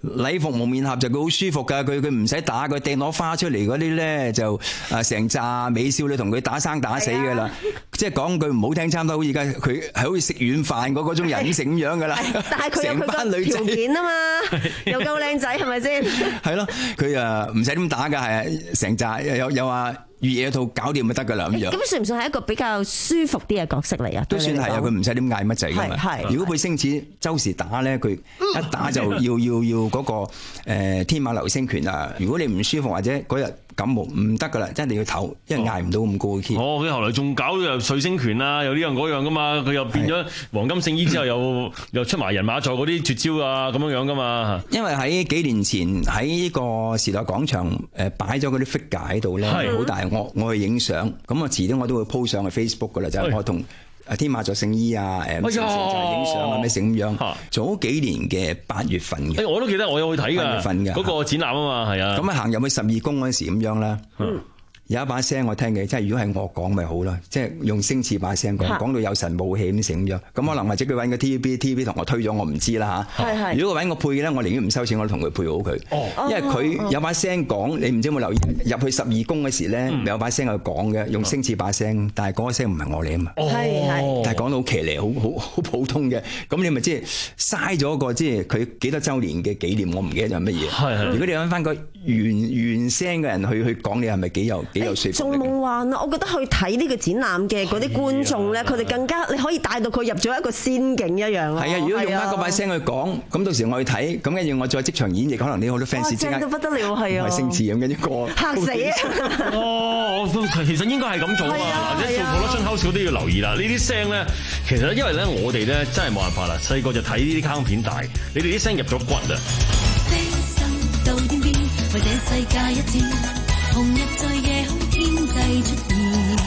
禮服蒙面俠就佢好舒服噶，佢佢唔使打，佢掟攞花出嚟嗰啲咧就啊成紮美少女同佢打生打死噶啦，即係講句唔好聽，差唔多好似而家佢係好似食軟飯嗰嗰種人性咁樣噶啦。 但係佢有佢個條件啊嘛，又夠靚仔係咪先？係咯，佢啊唔使點打噶，係成紮有有話越野套搞掂就得噶啦咁樣。咁算唔算係一個比較舒服啲嘅角色嚟啊？ 都算係啊，佢唔使點嗌乜滯噶嘛。如果佢星矢周時打咧，佢一打就要要要嗰個誒天馬流星拳啊！如果你唔舒服或者嗰日感冒唔得噶啦，真係要唞，因為嗌唔到咁高嘅 key。 哦，佢後來仲搞又水星拳啊，又呢樣嗰樣噶嘛，佢又變咗黃金聖衣之後又又出埋人馬座嗰啲絕招啊咁樣樣噶嘛。 因為喺幾年前喺呢個時代廣場誒擺咗嗰啲 figure 喺度咧，好大，我我去影相，咁我遲啲我都會 po 上去 Facebook 噶啦，就係我同啊天馬座聖衣啊誒就係影相啊咩成咁樣，早幾年嘅八月份嘅。 誒我都記得我有去睇㗎，八月份嘅嗰個展覽啊嘛，係啊。 咁啊行入去十二宮嗰陣時咁樣啦。有一把聲我聽嘅，即係如果係我講咪好啦，即係用星矢把聲講，講到有神冇氣咁成咁樣，咁可能或者佢揾個 T V B T V B 同我推咗，我唔知啦嚇。係係。如果佢揾我配嘅咧，我寧願唔收錢，我都同佢配好佢。哦。因為佢有把聲講，你唔知有冇留意入去十二宮嗰時咧，有把聲去講嘅，用星矢把聲，但係嗰個聲唔係我嚟啊嘛。係係。但係講到好騎呢，好好好普通嘅，咁你咪即係嘥咗個即係佢幾多週年嘅紀念，我唔記得咗乜嘢。係係。如果你揾翻個原原聲嘅人去去講，你係咪幾有？ 仲夢幻啊！我覺得去睇呢個展覽嘅嗰啲觀眾咧，佢哋更加你可以帶到佢入咗一個仙境一樣咯。 係啊，如果用翻嗰把聲去講，咁到時我去睇，咁跟住我再即場演繹，可能啲好多 fans 即刻正到不得了，係啊！ 唔係星矢咁跟住過嚇死啊！ 哦，其實應該係咁做啊，或者做好多出口少都要留意啦。呢啲聲咧，其實因為咧我哋咧真係冇辦法啦，細個就睇呢啲卡通片大，你哋啲聲入咗骨啊！飛身到天邊，為這世界一戰，紅日在夜空天際出現，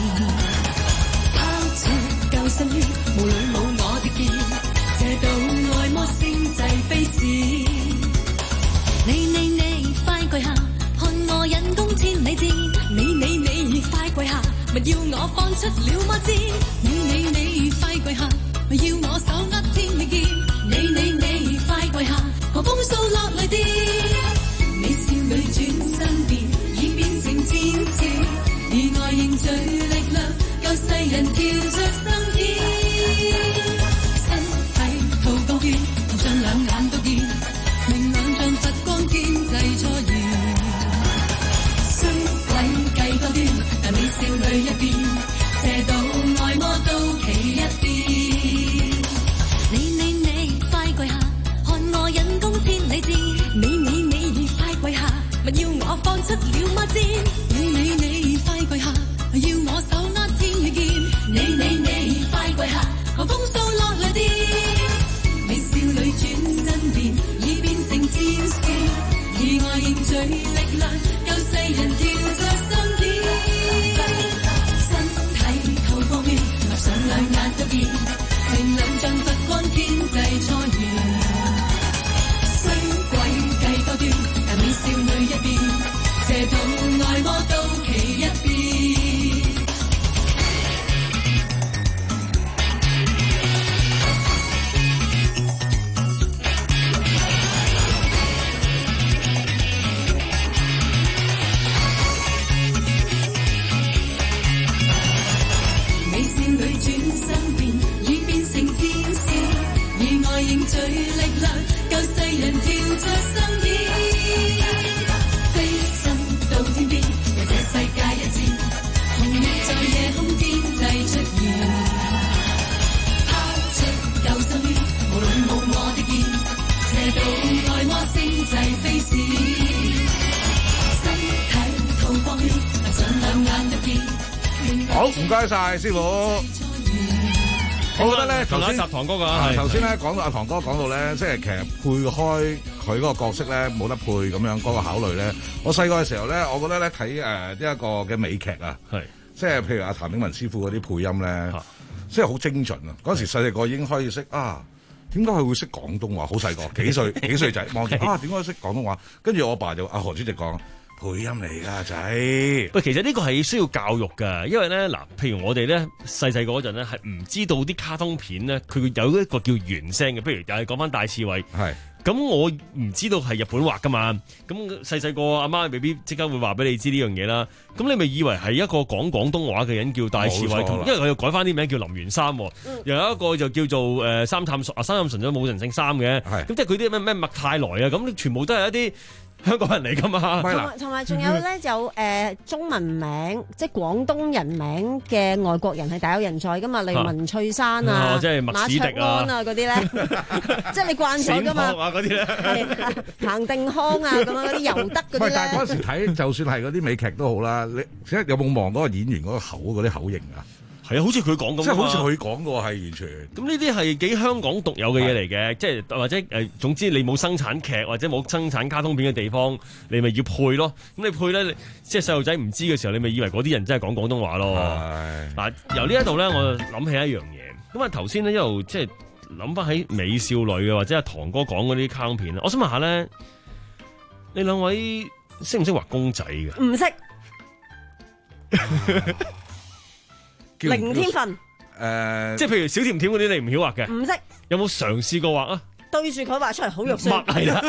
拋出救生圈，無論冇我的劍，射到愛魔星際飛閃。你你你快跪下，看我引弓千里箭，你你你快跪下，勿要我放出了魔箭。你你你快跪下，勿要我手握天利劍，你你你快跪下，狂風掃落來電。美少女轉身變，已變成戰士，以愛凝聚力量，救世人跳着心跳。身體吐光圈，頭上兩眼都見，明亮像佛光天際初現。衰鬼計多端，但美少女一變，射到愛魔都企一邊。你你你快跪下，看我引弓千里箭，你你你快跪下，勿要我放出了魔箭。你你你快跪下，要我手握天與劍。你你你快跪下，狂風掃落來電。美少女轉身變，已變成戰士，以愛凝聚力量，救世人跳着心跳。身體透光圈，合上兩眼都見，明亮像佛光天際初現。衰鬼計多端，但美少女一變，射到愛魔都企一邊。美少女轉身變，已變成戰士，以愛凝聚力量，救世人跳着心跳。飛身到天邊，為這世界一戰，紅日在夜空天際出現。拋出救生圈，無論冇我的劍，射到愛魔星際飛閃。身體吐光圈，合上兩眼都見。 好，唔該晒師傅。我覺得咧，頭先堂哥㗎， 頭先咧講到阿堂哥講到咧，即係其實配開佢嗰個角色咧冇得配咁樣嗰個考慮咧。我細個嘅時候咧，我覺得咧睇誒呢一個嘅美劇啊，係即係譬如阿譚炳文師傅嗰啲配音咧，即係好精準啊！嗰時細細個已經可以識啊，點解佢會識廣東話？好細個，幾歲幾歲仔望住啊，點解識廣東話？跟住我爸就阿何主席講。配音嚟㗎仔， 喂，其實呢個係需要教育㗎，因為咧嗱，譬如我哋咧細細個嗰陣咧係唔知道啲卡通片咧，佢有一個叫原聲嘅，譬如又係講翻大刺蝟，係咁我唔知道係日本畫噶嘛，咁細細個阿媽未必即刻會話俾你知呢樣嘢啦。咁你咪以為係一個講廣東話嘅人叫戴志偉，因為佢又改翻啲名叫林源三，又有一個就叫做誒三探純啊，三探純咗冇人姓三嘅，咁即係佢啲咩咩麥泰來啊，咁全部都係一啲香港人嚟噶嘛。 同埋同埋仲有咧有誒、呃、中文名，即係廣東人名嘅外國人係大有人在噶嘛，例如文翠珊啊、 啊即係麥史迪啊、 馬卓安啊嗰啲咧，即係你慣咗噶嘛。 啊嗰啲咧， 係彭定康啊咁樣嗰啲尤德嗰啲咧。 但係嗰陣時睇，就算係嗰啲美劇都好啦，你有冇望嗰個演員嗰個口嗰啲口型啊？ 係啊，好似佢講咁， 即係好似佢講嘅喎，係完全。 咁呢啲係幾香港獨有嘅嘢嚟嘅，即係或者誒，總之你冇生產劇或者冇生產卡通片嘅地方，你咪要配咯。咁你配咧，即係細路仔唔知嘅時候，你咪以為嗰啲人真係講廣東話咯。嗱，由呢一度咧，我就諗起一樣嘢。咁啊，頭先咧一路即係諗翻喺美少女嘅或者阿唐哥講嗰啲卡通片咧，我想問下咧，你兩位識唔識畫公仔嘅？ 唔識。零天分，誒、 呃， 即係譬如小甜甜嗰啲，你唔曉畫嘅， 唔識， 有冇嘗試過畫啊？ 對住佢畫出嚟好肉酸， 係啦，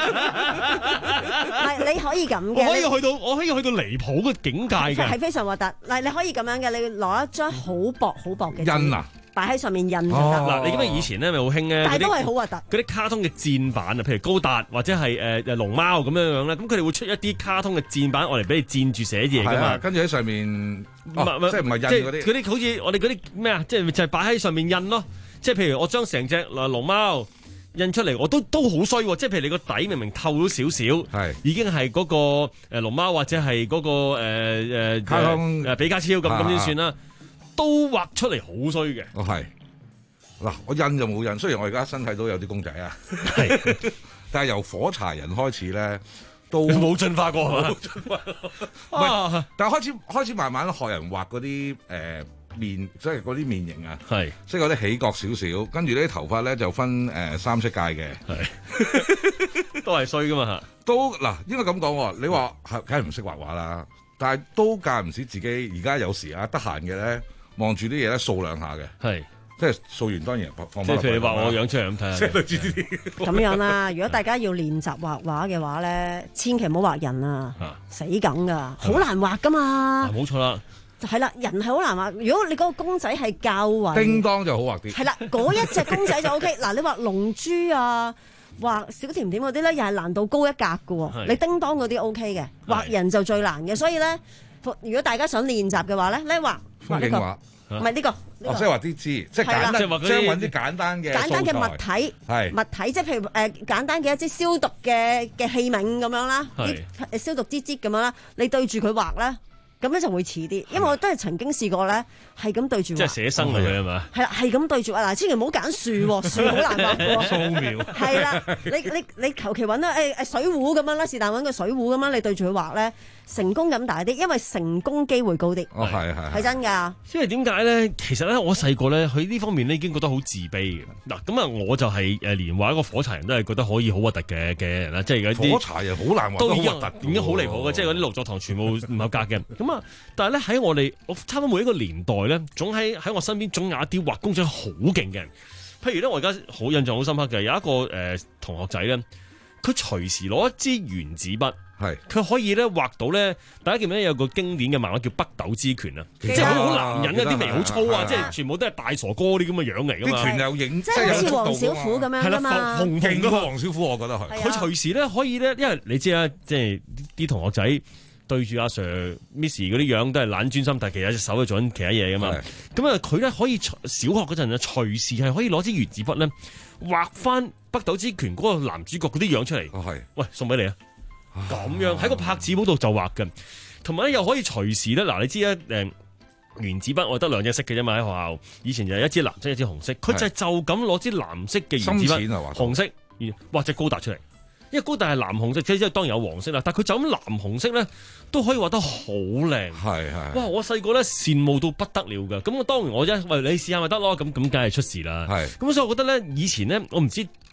係你可以咁嘅， 我可以去到，我可以去到離譜嘅境界嘅， 係非常核突。嗱，你可以咁樣嘅，你攞一張好薄好薄嘅印啊， 擺喺上面印就得。 嗱，你記唔記得以前咧咪好興咧？ 但係都係好核突。 嗰啲卡通嘅箭版啊，譬如高達或者係誒誒龍貓咁樣樣咧，咁佢哋會出一啲卡通嘅箭版，我嚟俾你箭住寫嘢噶嘛。 跟住喺上面，哦、即係唔係印嗰啲？ 嗰啲好似我哋嗰啲咩啊？即係就係擺喺上面印咯。即係譬如我將成隻嗱龍貓印出嚟，我都都好衰喎！即係譬如你個底明明透咗少少，已經係嗰個誒龍貓或者係嗰、嗰個誒誒卡通誒比卡超咁咁先算啦，都畫出嚟好衰嘅。 哦，係嗱，我印就冇印，雖然我而家身體都有啲公仔啊，但係由火柴人開始咧，都冇進化過係嘛？ 唔係，但係開始開始慢慢學人畫嗰啲誒面，即係嗰啲面型啊， 係即係嗰啲起角少少，跟住呢啲頭髮咧就分誒、呃、三色界嘅， 係都係衰噶嘛嚇。 都嗱，應該咁講喎，你話係梗係唔識畫畫啦，但係都間唔時自己而家有時啊得閒嘅咧，望住啲嘢咧掃兩下嘅， 係即係掃完當然放翻落去。 即係譬如畫我樣出嚟咁睇下， 即係類似呢啲咁樣啦。如果大家要練習畫畫嘅話咧，千祈唔好畫人啊，死梗噶，好難畫噶嘛。 冇錯啦。 係啦，人係好難畫。如果你嗰個公仔係較為叮當就好畫啲。係啦，嗰一隻公仔就 O K。嗱，你畫龍珠啊，畫小甜甜嗰啲咧，又係難度高一格嘅喎。你叮當嗰啲 O K 嘅，畫人就最難嘅。所以咧，如果大家想練習嘅話咧，你畫畫呢個，唔係呢個。 哦，即係畫啲字，即係簡單，將揾啲簡單嘅簡單嘅物體，係物體，即係譬如誒、呃、簡單嘅一支消毒嘅嘅器皿咁樣啦，啲消毒支支咁樣啦，你對住佢畫咧。咁咧就會似啲，因為我都係曾經試過咧，係咁對住畫， 即係寫生嚟嘅係嘛？ 係啦，係咁對住啊！嗱，千祈唔好揀樹喎，樹好難畫嘅喎。 素描係啦，你你你求其揾啦，誒誒水壺咁樣啦，是但揾個水壺咁樣，你對住佢畫咧，成功感大啲，因為成功機會高啲。 哦，係係係真㗎。 因為點解咧？其實咧，我細個咧，佢呢方面咧已經覺得好自卑嘅。嗱，咁啊，我就係誒連畫一個火柴人都係覺得可以好核突嘅嘅人啦，即係嗰啲火柴人好難畫都得好核突， 已經好離譜嘅，即係嗰啲勞作堂全部唔合格嘅。咁啊，但係咧喺我哋，我差唔多每一個年代咧，總喺喺我身邊總有一啲畫公仔好勁嘅人。譬如咧，我而家好印象好深刻嘅有一個誒、呃、同學仔咧，佢隨時攞一支原子筆。 係，佢可以咧畫到咧，大家記唔記得有個經典嘅漫畫叫《北斗之拳》啊？即係好男人啊，啲眉好粗啊，即係全部都係大傻哥啲咁嘅樣嚟噶嘛。 啲拳有影， 即係好似黃小虎咁樣噶嘛。 紅紅嘅黃小虎，我覺得係。 佢隨時咧可以咧，因為你知啦，即係啲同學仔對住阿 Sir、Miss 嗰啲樣都係懶專心，但係其實隻手喺度做緊其他嘢噶嘛。咁啊，佢咧可以小學嗰陣啊，隨時係可以攞支原子筆咧畫翻《北斗之拳》嗰個男主角嗰啲樣出嚟。 哦，係。喂， 送俾你啊！咁樣喺個拍紙簿度就畫嘅，同埋咧又可以隨時咧嗱，你知咧誒原子筆我得兩隻色嘅啫嘛，喺學校以前就係一支藍色一支紅色，佢就係就咁攞支藍色嘅原子筆，紅色畫隻高達出嚟，因為高達係藍紅色，即係當然有黃色啦，但係佢就咁藍紅色咧都可以畫得好靚， 係係。 哇！我細個咧羨慕到不得了㗎，咁我當然我一喂你試下咪得咯，咁咁梗係出事啦，係。咁所以我覺得咧以前咧我唔知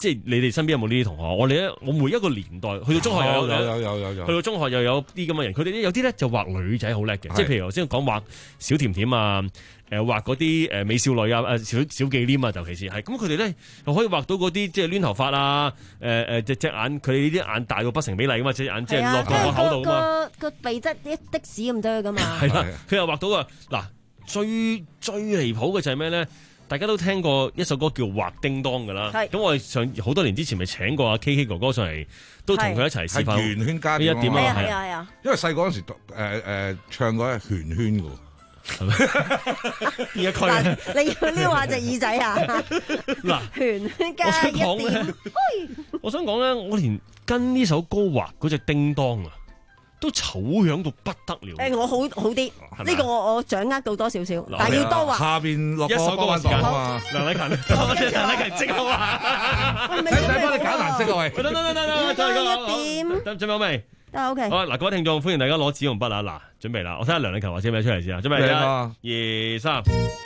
即係你哋身邊有冇呢啲同學？我哋咧，我每一個年代去到中學又有， 有有有有有， 去到中學又有啲咁嘅人。佢哋有啲咧就畫女仔好叻嘅，即係譬如頭先講畫小甜甜啊，誒畫嗰啲誒美少女啊，誒小小忌廉啊，尤其是係咁，佢哋咧又可以畫到嗰啲即係攣頭髮啊，誒誒隻隻眼，佢哋呢啲眼大到不成比例噶嘛，隻眼即係落個口度噶嘛， 個個鼻得一的士咁多噶嘛。 係啦，佢又畫到啊嗱，最最離譜嘅就係咩咧？大家都聽過一首歌叫《畫叮當》㗎啦，咁我哋上好多年之前咪請過阿 K K 哥哥上嚟，都同佢一齊示範圓圈加呢一點啊， 係啊係啊， 因為細個嗰時誒誒唱過係圓圈㗎喎， 邊一區啊？你要撩下隻耳仔啊？ 嗱， 圓圈加一點， 我想講咧，我連跟呢首歌畫嗰隻叮當啊，都醜樣到不得了。 誒，我好好啲，呢個我我掌握到多少少，但係要多畫。 下邊落一首歌嘅時間啊嘛，梁禮勤，梁禮勤即刻畫。 使唔使幫你揀顏色啊？喂， 得得得得得，再嚟一點。 得準備好未？ 得 OK。 好啦，嗱，各位聽眾，歡迎大家攞紙同筆啊！嗱，準備啦，我睇下梁禮勤畫啲咩出嚟先啊！準備一、二、三。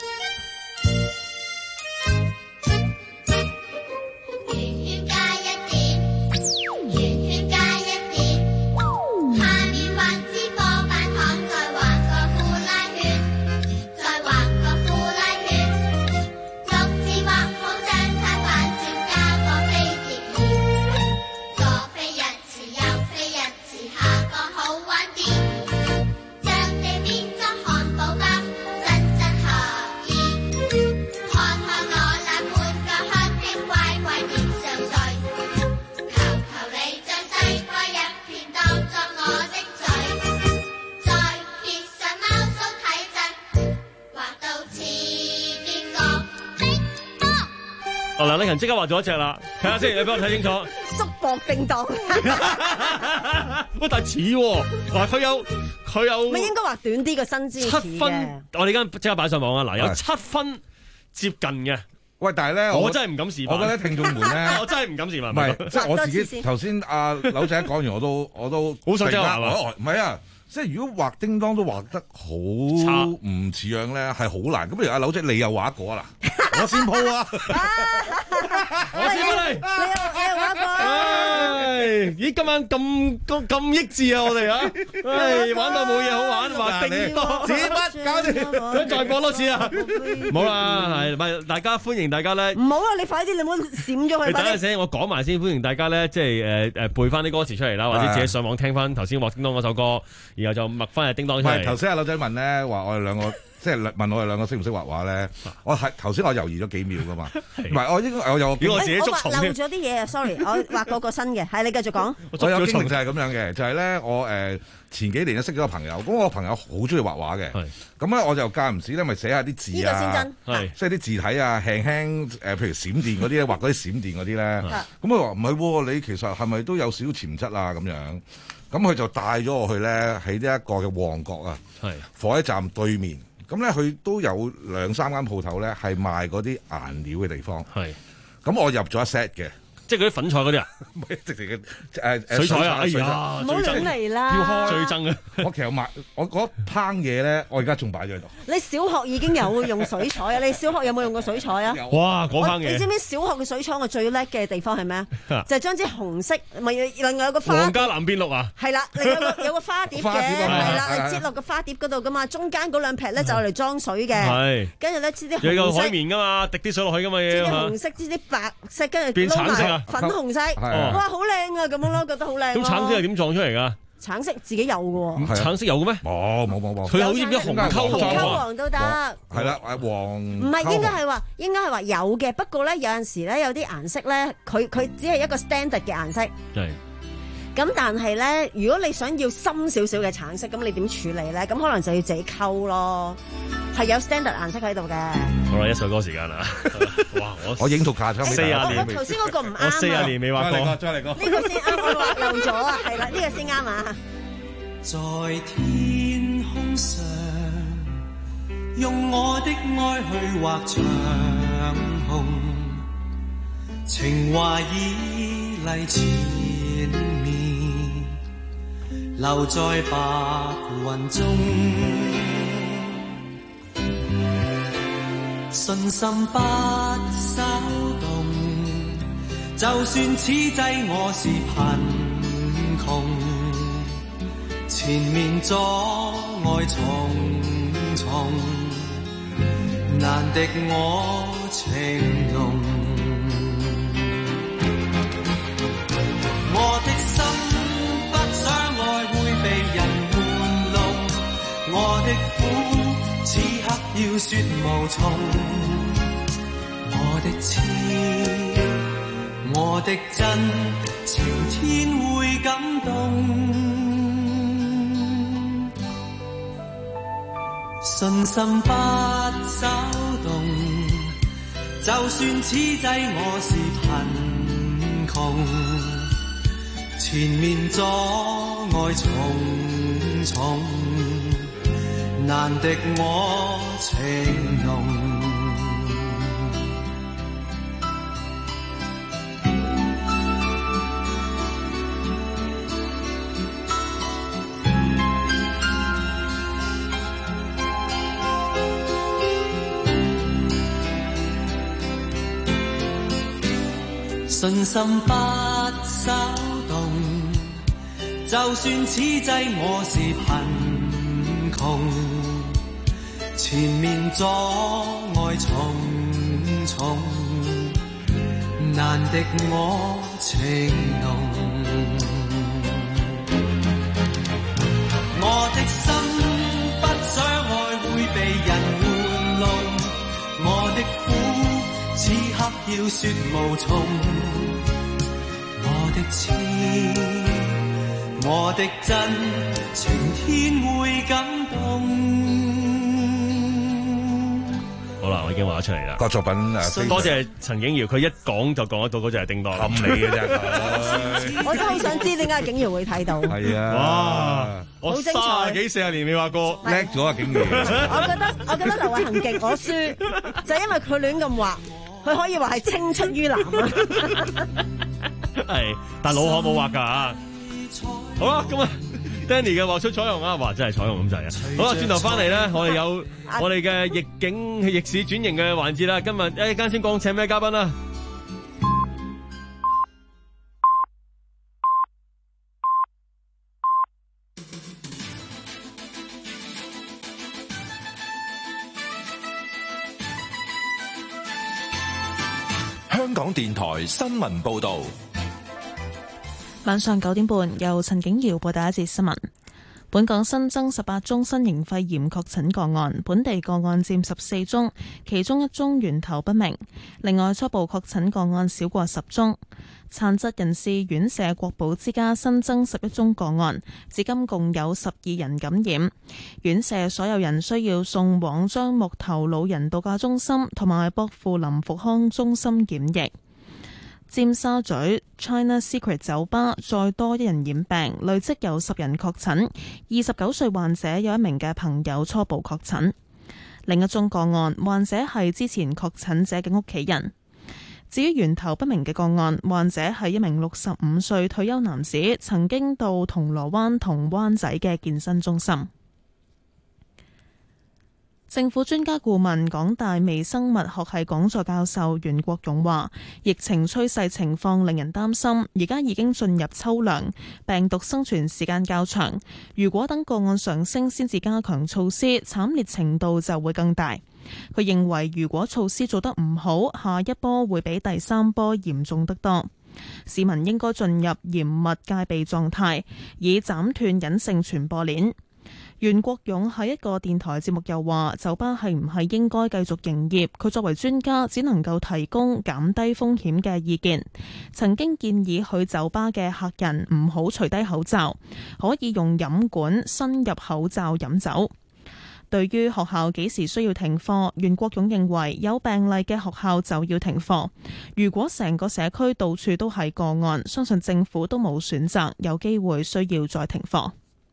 梁禮勤即刻畫咗一隻啦，睇下先，你俾我睇清楚。 縮膊叮當， 喂，但係似喎，嗱佢有佢有， 咪應該畫短啲個身姿似嘅。 七分，我哋而家即刻擺上網啊！嗱，有七分接近嘅。 喂，但係咧， 我真係唔敢示範。 我覺得聽眾們咧， 我真係唔敢示範。 唔係，即係我自己頭先阿柳仔講完，我都我都好想即刻畫喎。唔係啊。即係如果畫叮當都畫得好唔似樣咧，係好難。咁不如阿柳姐你又畫一個啊嗱，我先鋪啊， 我先嚟， 你又你又畫一個。 唉，咦，今晚咁咁咁益智啊，我哋啊，唉，玩到冇嘢好玩，畫叮當， 紙筆搞掂， 想再播多次啊？冇啦，係咪大家歡迎大家咧？ 唔好啦，你快啲，你唔好閃咗佢。 你等陣先，我講埋先，歡迎大家咧，即係誒誒背翻啲歌詞出嚟啦，或者自己上網聽翻頭先畫叮當嗰首歌。然後就默翻係叮當出嚟。 頭先阿柳仔問咧，話我哋兩個即係問我哋兩個識唔識畫畫咧？我係頭先我猶豫咗幾秒噶嘛，唔係我應該我有。 俾我自己捉蟲添。 我畫漏咗啲嘢啊 ，sorry，我畫過個新嘅，係你繼續講。 我有經歷就係咁樣嘅，就係咧我誒前幾年咧識咗個朋友，咁我朋友好中意畫畫嘅，咁咧我就間唔時咧咪寫下啲字啊，即係啲字體啊，輕輕誒譬如閃電嗰啲咧，畫嗰啲閃電嗰啲咧，咁佢話唔係喎，你其實係咪都有少少潛質啊咁樣？咁佢就帶咗我去咧，喺呢一個嘅旺角啊，火車站對面。咁咧佢都有兩三間鋪頭咧，係賣嗰啲顏料嘅地方。係，咁我入咗一 set 嘅。 即係嗰啲粉彩嗰啲啊， 唔係直情嘅誒水彩啊！哎呀， 唔好亂嚟啦！ 最憎啊！ 我其實買我嗰烹嘢咧，我而家仲擺咗喺度。 你小學已經有用水彩啊？你小學有冇用過水彩啊？ 哇！嗰烹嘢， 你知唔知小學嘅水彩我最叻嘅地方係咩啊？就係將支紅色，咪另外有個花。黃加藍變綠啊！ 係啦，另外有個有個花碟嘅，係啦，你擠落個花碟嗰度噶嘛，中間嗰兩撇咧就嚟裝水嘅。係。跟住咧，支啲紅色。有個海綿噶嘛，滴啲水落去噶嘛嘢。支啲紅色，支啲白色，跟住撈埋粉紅色。哇，好靚啊！咁樣咯，覺得好靚。 咁橙色係點撞出嚟噶？ 橙色自己有嘅喎。 橙色有嘅咩？ 冇冇冇冇。 佢好似啲紅溝紅溝黃都得。 係啦，黃。唔係應該係話，應該係話有嘅。不過咧，有陣時咧，有啲顏色咧，佢佢只係一個 standard 嘅顏色。係。咁但係咧，如果你想要深少少嘅橙色，咁你點處理咧？咁可能就要自己溝咯。係有 standard 顏色喺度嘅。 好啦，一首歌時間啦。哇！我我影圖卡四廿年， 我頭先嗰個唔啱啊！ 我四廿年未畫過， 再嚟個， 呢個先啱，我畫漏咗啊！係啦，呢個先啱啊！ 在天空上，用我的愛去畫長虹，情懷已嚟纏綿，留在白雲中。信心不稍動， 就算此際我是貧窮，前面阻礙重重，難敵我情濃。我的心不想愛會被人玩弄，我的苦此刻要說無從，我的痴，我的真，情天會感動。信心不稍動，就算此際我是貧窮，前面阻礙重重，難敵我情濃。信心不稍動，就算此際我是貧窮，前面阻礙重重，難敵我情濃。我的心不想愛會被人玩弄，我的苦此刻要說無從，我的痴，我的真，情天會感動。 好啦，我已經畫咗出嚟啦。 個作品誒， 多謝陳景堯，佢一講就講得到嗰隻係叮當。 冚你嘅啫， 我真係好想知點解景堯會睇到。 係啊， 哇！我卅幾四十年未畫過， 叻咗啊！景堯。 我覺得我覺得劉偉恒勁，我輸就係因為佢亂咁畫，佢可以話係青出於藍啊！ 係，但老可冇畫㗎嚇。好啦，咁啊 ，Danny 嘅畫出彩虹啊，哇，真係彩虹咁滯啊！好啦，轉頭翻嚟咧，我哋有我哋嘅逆境逆市轉型嘅環節啦。今日一間先講請咩嘉賓啦？ 香港電台新聞報導。 晚上九點半，由陳景堯報第一節新聞。本港新增十八宗新型肺炎確診個案，本地個案佔十四宗，其中一宗源頭不明。另外，初步確診個案少過十宗。殘疾人士院舍國寶之家新增十一宗個案，至今共有十二人感染。院舍所有人需要送往樟木頭老人度假中心同埋薄扶林復康中心檢疫。尖沙咀 China Secret 酒吧再多一人染病，累積有十人確診。二十九歲患者有一名嘅朋友初步確診。另一宗個案，患者係之前確診者嘅屋企人。至於源頭不明嘅個案，患者係一名六十五歲退休男子，曾經到銅鑼灣同灣仔嘅健身中心。政府專家顧問港大微生物學系講座教授袁國勇話，疫情趨勢情況令人擔心，而家已經進入秋涼，病毒生存時間較長。如果等個案上升先至加強措施，慘烈程度就會更大。佢認為，如果措施做得唔好，下一波會比第三波嚴重得多。市民應該進入嚴密戒備狀態，以斬斷隱性傳播鏈。袁國勇喺一個電台節目又話，酒吧係唔係應該繼續營業？佢作為專家，只能夠提供減低風險嘅意見。曾經建議去酒吧嘅客人唔好除低口罩，可以用飲管伸入口罩飲酒。對於學校幾時需要停課，袁國勇認為有病例嘅學校就要停課。如果成個社區到處都係個案，相信政府都冇選擇，有機會需要再停課。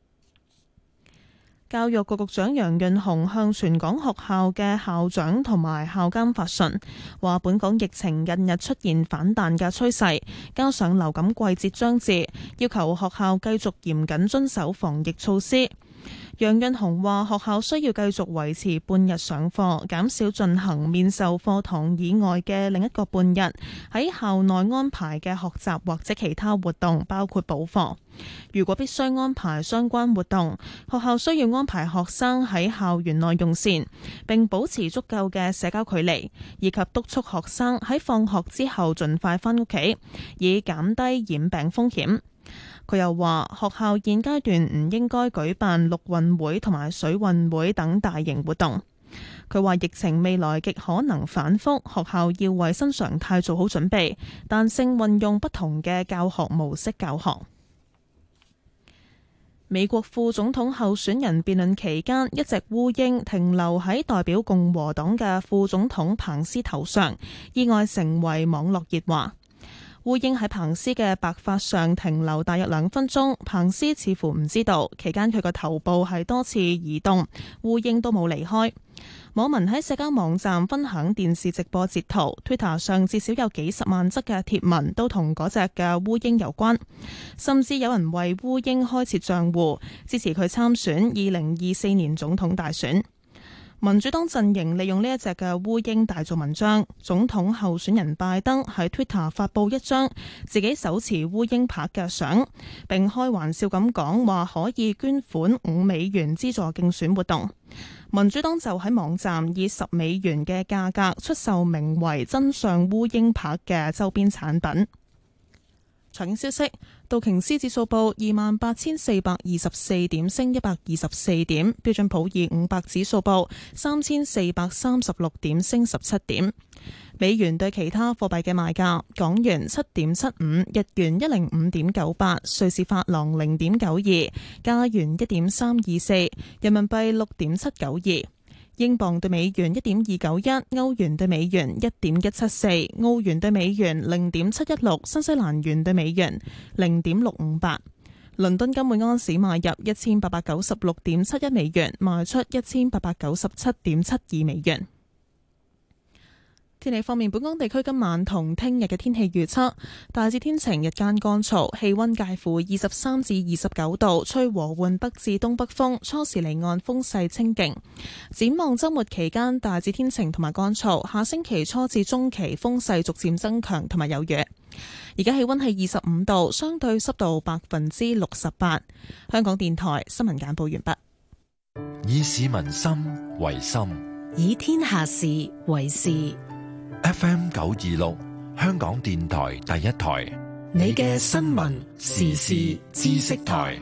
教育局局長楊潤雄向全港學校嘅校長同埋校監發信，話本港疫情近日出現反彈嘅趨勢，加上流感季節將至，要求學校繼續嚴謹遵守防疫措施。 楊潤雄話學校需要繼續維持半日上課，減少進行面授課堂以外嘅另一個半日喺校內安排嘅學習或者其他活動，包括補課。如果必須安排相關活動，學校需要安排學生喺校園內用膳，並保持足夠嘅社交距離，以及督促學生喺放學之後盡快返屋企，以減低染病風險。佢又話學校現階段唔應該舉辦陸運會同埋水運會等大型活動。佢話疫情未來極可能反覆，學校要為新常態做好準備，彈性運用不同嘅教學模式教學。美國副總統候選人辯論期間，一隻烏蠅停留喺代表共和黨嘅副總統彭斯頭上，意外成為網絡熱話。烏蠅喺彭斯嘅白髮上停留大約兩分鐘，彭斯似乎唔知道，期間佢個頭部係多次移動，烏蠅都冇離開。網民喺社交網站分享電視直播截圖 ，Twitter 上至少有幾十萬則嘅貼文都同嗰隻嘅烏蠅有關，甚至有人為烏蠅開設賬戶，支持佢參選二零二四年總統大選。民主黨陣營利用呢一隻嘅烏蠅大做文章，總統候選人拜登喺 Twitter 發布一張自己手持烏蠅拍嘅相，並開玩笑咁講話可以捐款五美元資助競選活動。民主黨就喺網站以十美元嘅價格出售名為真相烏蠅拍嘅周邊產品。財經消息，道瓊斯指數報二萬八千四百二十四點，升一百二十四點；標準普爾五百指數報三千四百三十六點，升十七點。美元對其他貨幣嘅賣價：港元七點七五，日元一零五點九八，瑞士法郎零點九二，加元一點三二四，人民幣六點七九二。英鎊對美元一點二九一，歐元對美元一點一七四，澳元對美元零點七一六，新西蘭元對美元零點六五八。倫敦金每安士買入一千八百九十六點七一美元，賣出一千八百九十七點七二美元。天氣方面，本港地區今晚同聽日嘅天氣預測大致天晴，日間乾燥，氣溫介乎二十三至二十九度，吹和緩北至東北風，初時離岸風勢清勁。展望周末期間大致天晴同埋乾燥，下星期初至中期風勢逐漸增強同埋有雨。而家氣溫係二十五度，相對濕度百分之六十八。香港電台新聞簡報完畢。 以市民心為心， 以天下事為事。 F M 九二六，香港電台第一台， 你嘅新聞時事知識台。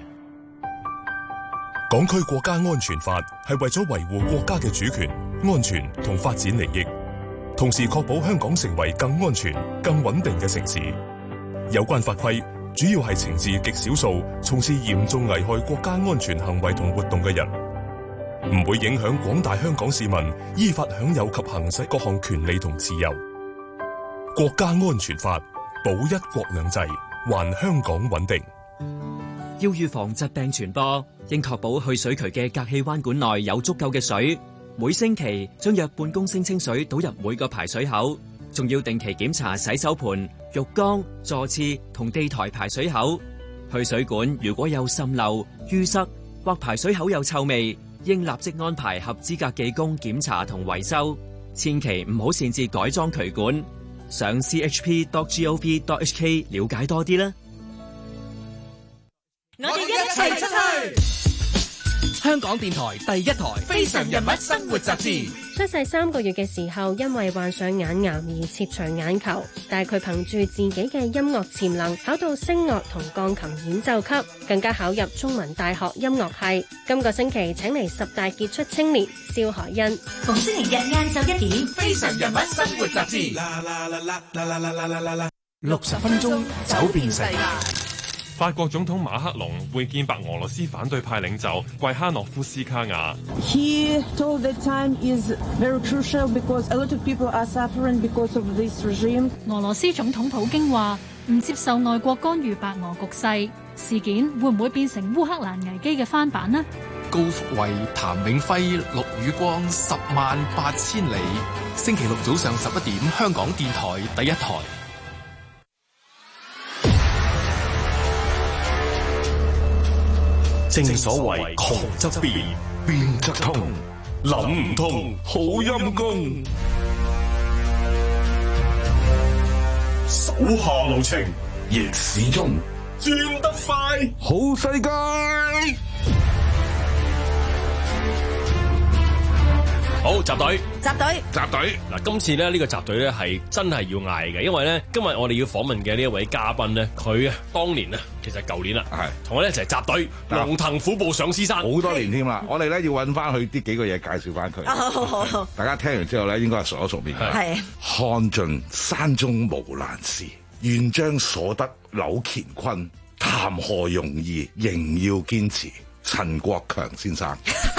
港區國家安全法係為咗維護國家嘅主權、安全同發展利益，同時確保香港成為更安全、更穩定嘅城市。有關法規主要係懲治極少數從事嚴重危害國家安全行為同活動嘅人，唔會影響廣大香港市民依法享有及行使各項權利同自由。國家安全法保一國兩制，還香港穩定。 要預防疾病傳播，應確保去水渠嘅隔氣彎管內有足夠嘅水。每星期將約半公升清水倒入每個排水口，仲要定期檢查洗手盆、浴缸、座廁同地台排水口。去水管如果有滲漏、淤塞或排水口有臭味，應立即安排合資格技工檢查同維修，千祈唔好擅自改裝渠管。上 c h p dot gov dot h k 了解多啲啦。 我哋一齊出去！香港電台第一台《非常人物生活雜誌》。 出世三個月嘅時候，因為患上眼癌而切除眼球，但係佢憑住自己嘅音樂潛能，考到聲樂同鋼琴演奏級，更加考入中文大學音樂系。今個星期請嚟十大傑出青年蕭海恩。 逢星期日晏晝一點，《非常人物生活雜誌》。 六十分鐘走遍世界。 法國總統馬克龍會見白俄羅斯反對派領袖季哈諾夫斯卡亞。 He told that time is very crucial because a lot of people are suffering because of this regime. 俄羅斯總統普京話唔接受外國干預白俄局勢，事件會唔會變成烏克蘭危機嘅翻版呢？ 高福慧、譚永輝、陸宇光，十萬八千里。星期六早上十一點，香港電台第一台。 正所謂窮則變，變則通，諗唔通好陰功。手下留情，逆市中轉得快， 好世界。 好，集隊， 集隊， 集隊。 嗱，今次咧呢個集隊咧係真係要嗌嘅，因為咧今日我哋要訪問嘅呢一位嘉賓咧，佢啊當年啊，其實舊年啦，係同我哋一齊集隊龍騰虎步上獅山， 好多年添啦。我哋咧要揾翻佢啲幾個嘢介紹翻佢。 好好好， 大家聽完之後咧，應該係熟口熟面嘅。 係看盡山中無難事，願將所得扭乾坤，談何容易，仍要堅持。陳國強先生。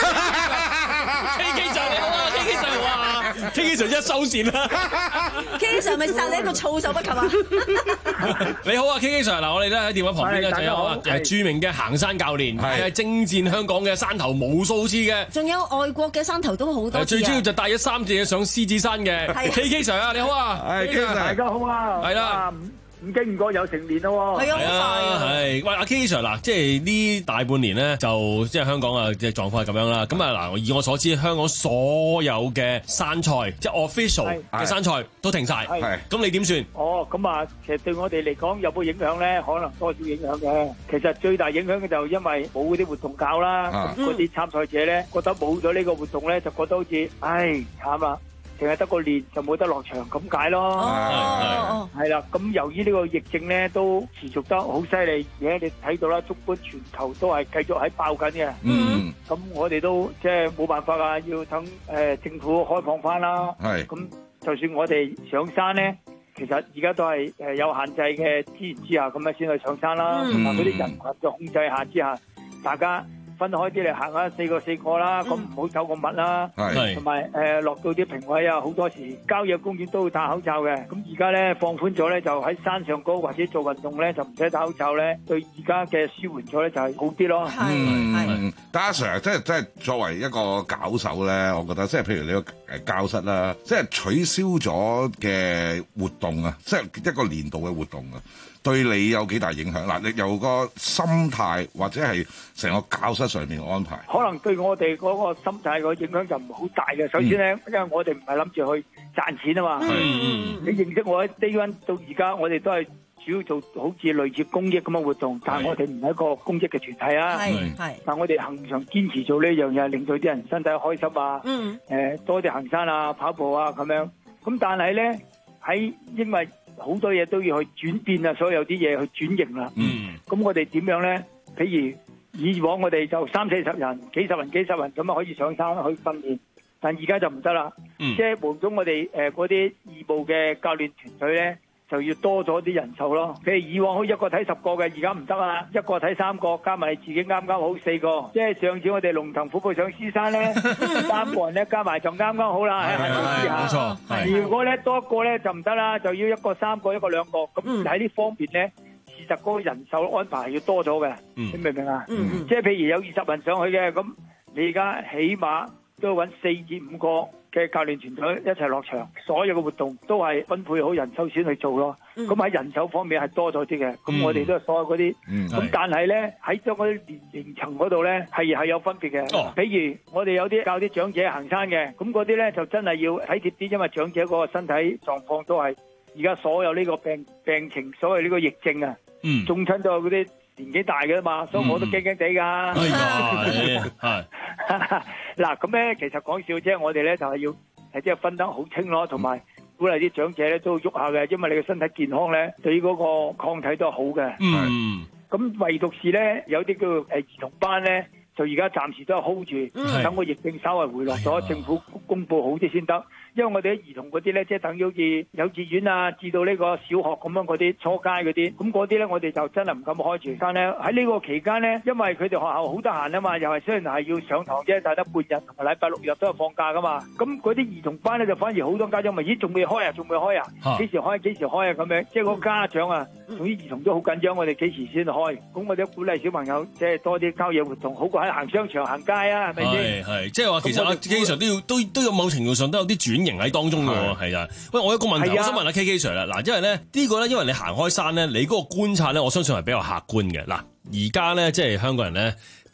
K K 上你好啊 ，K K 上好啊 ，K K 上一收線啦 ，K K 上咪殺你一個措手不及啊！ 你好啊 ，K K 上嗱，我哋咧喺電話旁邊咧就有啊，誒著名嘅行山教練，係征戰香港嘅山頭無數次嘅， 仲有外國嘅山頭都好多次。 最主要就帶咗三隻嘢上獅子山嘅 K K 上啊，你好啊 ，K K 上大家好啊， 係啦。 唔經唔覺有成年咯喎， 係啊，好快啊！ 係，喂，阿 K Sir 嗱，即係呢大半年咧，就即係香港啊嘅狀況係咁樣啦。咁啊嗱，以我所知，香港所有嘅山賽，即係 official 嘅山賽都停晒。係，咁你點算？ 哦，咁啊，其實對我哋嚟講有冇影響咧？可能多少影響嘅。其實最大影響嘅就因為冇嗰啲活動搞啦，咁嗰啲參賽者咧覺得冇咗呢個活動咧，就覺得好似唉慘啦。淨係得個練就冇得落場咁解咯， 哦， 係啦。咁由於呢個疫症咧都持續得好犀利，而家你睇到啦，足本全球都係繼續喺爆緊嘅。嗯，咁我哋都即係冇辦法啊，要等誒政府開放翻啦。係，咁就算我哋上山咧，其實而家都係誒有限制嘅資源之下，咁樣先去上山啦。同埋嗰啲人群嘅控制下之下，大家分開啲嚟行啦，四個四個啦，咁唔好走咁密啦。係，同埋誒落到啲評委啊，好多時郊野公園都會戴口罩嘅。咁而家咧放寬咗咧，就喺山上高或者做運動咧，就唔使戴口罩咧，對而家嘅舒緩咗咧就係好啲咯。 係係。 但阿 Sir 即係即係作為一個搞手咧，我覺得即係譬如你個誒教室啦，即係取消咗嘅活動啊，即係一個年度嘅活動啊。對你有幾大影響？嗱，你由個心態或者係成個教室上面嘅安排， 可能對我哋嗰個心態個影響就唔係好大嘅。首先咧，因為我哋唔係諗住去賺錢啊嘛。嗯，你認識我喺 Day One 到而家，我哋都係主要做好似類似公益咁嘅活動，但係我哋唔係一個公益嘅團體啊。係係，但我哋恆常堅持做呢樣嘢，令到啲人身體開心啊。嗯。誒，多啲行山啊、跑步啊咁樣。咁但係咧喺因為好多嘢都要去轉變啊，所有啲嘢去轉型啦。嗯，咁我哋點樣咧？譬如以往我哋就三四十人、幾十人、幾十人咁樣可以上山去訓練，但而家就唔得啦。嗯，即係無咗我哋誒嗰啲義務嘅教練團隊咧，就要多咗啲人數咯。譬如以往可以一個睇十個嘅，而家唔得啦，一個睇三個，加埋自己啱啱好四個。即係上次我哋龍騰虎步上獅山咧，三個人咧加埋就啱啱好啦。係係冇錯。如果咧多一個咧就唔得啦，就要一個三個，一個兩個。咁喺呢方面咧，事實嗰個人手安排係要多咗嘅。你明唔明啊？嗯，即係譬如有二十人上去嘅，咁你而家起碼都要揾四至五個嘅教練團隊一齊落場，所有嘅活動都係分配好人手先去做咯。咁喺、嗯、人手方面係多咗啲嘅，咁、嗯、我哋都係所有嗰啲。咁、嗯、但係咧喺將嗰啲年齡層嗰度咧係係有分別嘅。哦，比如我哋有啲教啲長者行山嘅，咁嗰啲咧就真係要體貼啲，因為長者嗰個身體狀況都係而家所有呢個病病情，所謂呢個疫症啊，嗯、中親都係嗰啲年紀大嘅嘛，所以我都驚驚地㗎。係嗱，咁咧其實講笑啫，我哋咧就係要係即係分得好清咯，同埋鼓勵啲長者咧都喐下嘅，因為你嘅身體健康咧對於嗰個抗體都係好嘅。嗯，咁唯獨是咧有啲叫誒兒童班咧，就而家暫時都係 hold 住，等個疫症稍為回落咗，政府公佈好啲先得。因為我哋啲兒童嗰啲咧，即係等於好似幼稚園啊，至到呢個小學咁樣嗰啲初階嗰啲，咁嗰啲咧我哋就真係唔敢開住。但係喺呢個期間咧，因為佢哋學校好得閒啊嘛，又係雖然係要上堂啫，但係得半日同埋禮拜六日都係放假噶嘛。咁嗰啲兒童班咧就反而好多家長問：咦，仲未開啊？仲未開啊？幾時開？幾時開啊？咁樣，即係個家長啊，同啲兒童都好緊張，我哋幾時先開？咁我哋鼓勵小朋友即係多啲郊野活動，好過喺行商場行街啊，係咪先？ 係係，即係話其實啊，基本上都要都都有某程度上都有啲轉型喺當中嘅喎，係啊。喂，我有個問題，我想問下 K K Sir 啦。嗱，因為咧呢個咧，因為你行開山咧，你嗰個觀察咧，我相信係比較客觀嘅。嗱，而家咧即係香港人咧，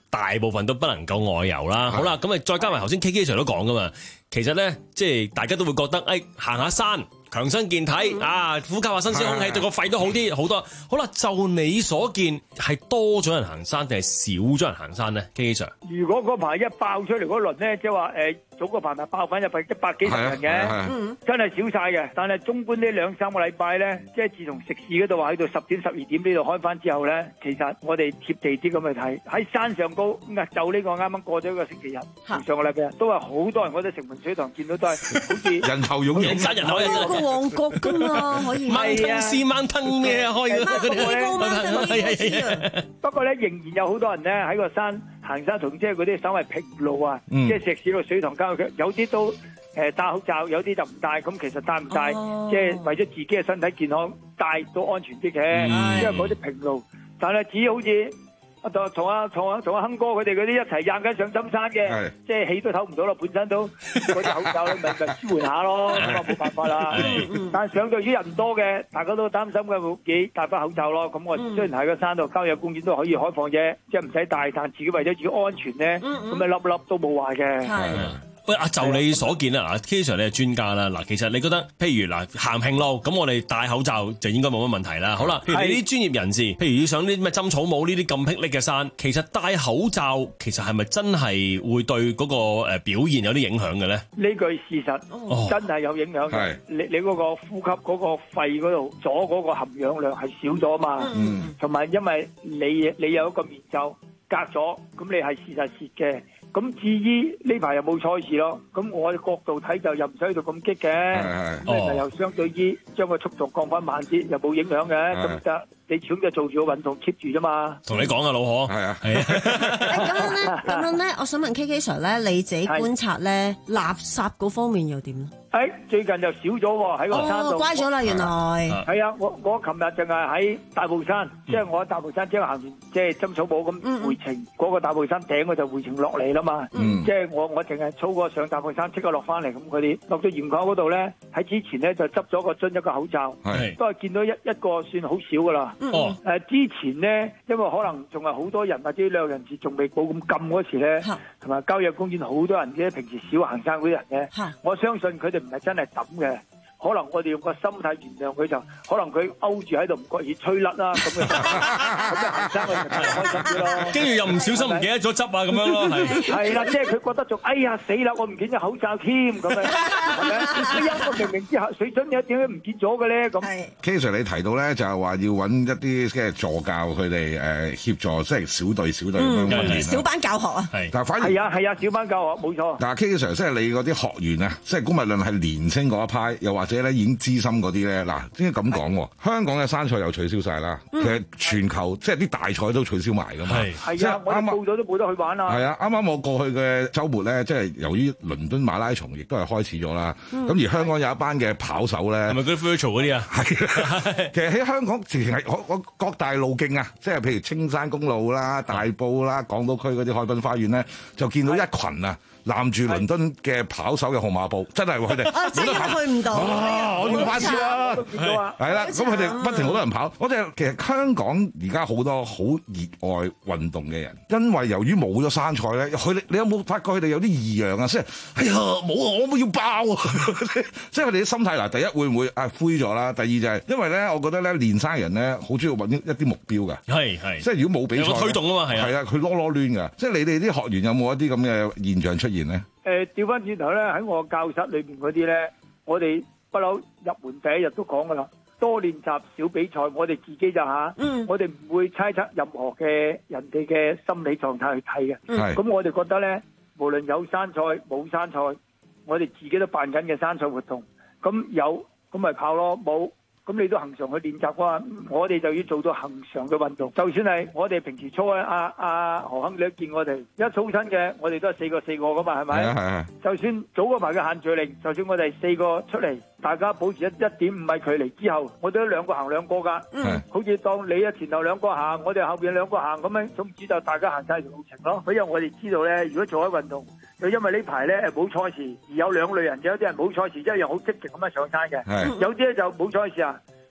大部分都不能夠外遊啦。好啦，咁啊再加埋頭先 K K Sir 都講噶嘛，其實咧即係大家都會覺得誒行下山。強身健體、嗯、啊，呼吸下新鮮空氣，對個肺都好啲，好多。好啦，就你所見係多咗人行山定係少咗人行山咧 ？K K Sir， 如果嗰排一爆出嚟嗰輪咧，即係話誒早嗰排咪爆翻一百一百幾十人嘅，嗯、真係少晒嘅。但係中觀呢兩三個禮拜咧，即係自從食肆嗰度話喺度十點十二點呢度開翻之後咧，其實我哋貼地啲咁去睇喺山上高，就呢個啱啱過咗一個星期日，上個禮拜都係好多人，我哋城門水塘見到都係好似人頭湧湧， 山人海人。 旺角噶嘛，可以掹吞絲掹吞咩啊？開嘅。不過咧，仍然有好多人咧喺個山行山同即係嗰啲稍為平路啊，即係石屎路、水塘郊區，有啲都誒戴口罩，有啲就唔戴。咁其實戴唔戴，即係為咗自己嘅身體健康，戴都安全啲嘅。因為嗰啲平路，但係只好似。同同阿同阿同阿亨哥佢哋嗰啲一齊硬緊上針山嘅，即係氣都唞唔到啦，本身都嗰啲口罩咧，咪咪舒緩下咯，咁啊冇辦法啦。但係上到如果人多嘅，大家都擔心嘅，會幾戴翻口罩咯。咁我雖然喺個山度郊野公園都可以開放啫，即係唔使戴，但自己為咗自己安全咧，咁咪粒粒都冇壞嘅。 喂，阿就你所見啦，嗱 K Sir 你係專家啦，嗱，其實你覺得，譬如嗱行平路，咁我哋戴口罩就應該冇乜問題啦。好啦，譬如你啲專業人士，譬如要上啲咩針草帽呢啲咁霹靂嘅山，其實戴口罩其實係咪真係會對嗰個誒表現有啲影響嘅咧？ 呢句事實、哦、真係有影響嘅。你你嗰個呼吸嗰個肺嗰度咗嗰個含氧量係少咗嘛？嗯，同埋因為你你有一個面罩隔咗，咁你係事實蝕嘅。咁至於呢排又冇賽事咯，咁我嘅角度睇就又唔使去到咁激嘅，咁咪又相對於將個速度降翻慢啲，又冇影響嘅，咁得你始終就做住個運動 keep 住啫嘛。 同你講啊，老何，係啊，係啊。 咁樣咧，咁樣咧，我想問 K K Sir 咧，你自己觀察咧，垃圾嗰方面又點咧？ 誒，最近就少咗喎，喺個山度。 哦，乖咗啦，原來。 係啊，我我琴日淨係喺大帽山，即係我喺大帽山即係行完即係針草帽咁回程，嗰個大帽山頂我就回程落嚟啦嘛。即係我我淨係操過上大帽山，即刻落翻嚟咁佢哋落到鹽口嗰度咧，喺之前咧就執咗個樽一個口罩，都係見到一一個算好少噶啦。哦。誒，之前咧，因為可能仲係好多人或者旅遊人士仲未冇咁禁嗰時咧，同埋郊野公園好多人嘅，平時少行山嗰啲人咧，我相信佢哋唔係真係抌嘅。可能我哋用個心態原諒佢，就可能佢勾住喺度唔覺意吹甩啦咁嘅，咁就行山我哋咪開心啲咯。 跟住又唔小心唔記得咗執啊咁樣咯，係。 係啦，即係佢覺得仲哎呀死啦，我唔見咗口罩添咁樣，係咪？哎呀，我明明之後水樽點解唔見咗嘅咧？咁 K Sir 你提到咧就係話要揾一啲即係助教佢哋誒協助，即係小隊小隊咁樣訓練。 小班教學啊， 係。但係反而係啊係啊，小班教學冇錯。 但係 K Sir 即係你嗰啲學員啊，即係姑勿論係年青嗰一派，又或者咧已經資深嗰啲咧，嗱，應該咁講喎。香港嘅山賽又取消晒啦，其實全球即係啲大賽都取消埋㗎嘛。 係啊，我哋報咗都冇得去玩啊。 係啊，啱啱我過去嘅週末咧，即係由於倫敦馬拉松亦都係開始咗啦。咁而香港有一班嘅跑手咧，係咪嗰啲 virtual 嗰啲啊？係， 其實喺香港直情係我我各大路徑啊，即係譬如青山公路啦、大埔啦、港島區嗰啲海濱花園咧，就見到一群啊。攬住倫敦嘅跑手嘅號碼布，真係喎佢哋， 冇得跑去唔到。 啊！我要翻車啦，係啦，咁佢哋不停好多人跑。我哋其實香港而家好多好熱愛運動嘅人，因為由於冇咗山賽咧，佢哋你有冇發覺佢哋有啲異樣啊？即係哎呀冇啊，我要爆啊！即係佢哋啲心態嗱，第一會唔會啊灰咗啦？第二就係因為咧，我覺得咧練山人咧好中意揾一啲目標㗎。係係，即係如果冇比賽，有個推動啊嘛，係啊，係啊，佢囉囉攣㗎。即係你哋啲學員有冇一啲咁嘅現象出現？ 誒調翻轉頭咧，喺我教室裏邊嗰啲咧，我哋不嬲入門第一日都講噶啦，多練習少比賽，我哋自己就嚇，嗯、我哋唔會猜測任何嘅人哋嘅心理狀態去睇嘅。咁、嗯、我哋覺得咧，無論有山賽冇山賽，我哋自己都辦緊嘅山賽活動，咁有咁咪跑咯，冇。咁你都恒常去練習啊！我哋就要做到恒常嘅運動。就算係我哋平時操啊，阿阿何亨你都見我哋一操親嘅，我哋都係四個四個噶嘛，係咪？係啊係啊。就算早嗰排嘅限聚令，就算我哋四個出嚟，大家保持一一點五米距離之後，我哋都兩個行兩個㗎。嗯。好似當你啊前頭兩個行，我哋後邊兩個行咁樣，總之就大家行晒條路程咯。因為我哋知道咧，如果做開運動，就因為呢排咧冇賽事，而有兩類人，有啲人冇賽事，一樣好積極咁樣上山嘅。係。有啲咧就冇賽事啊。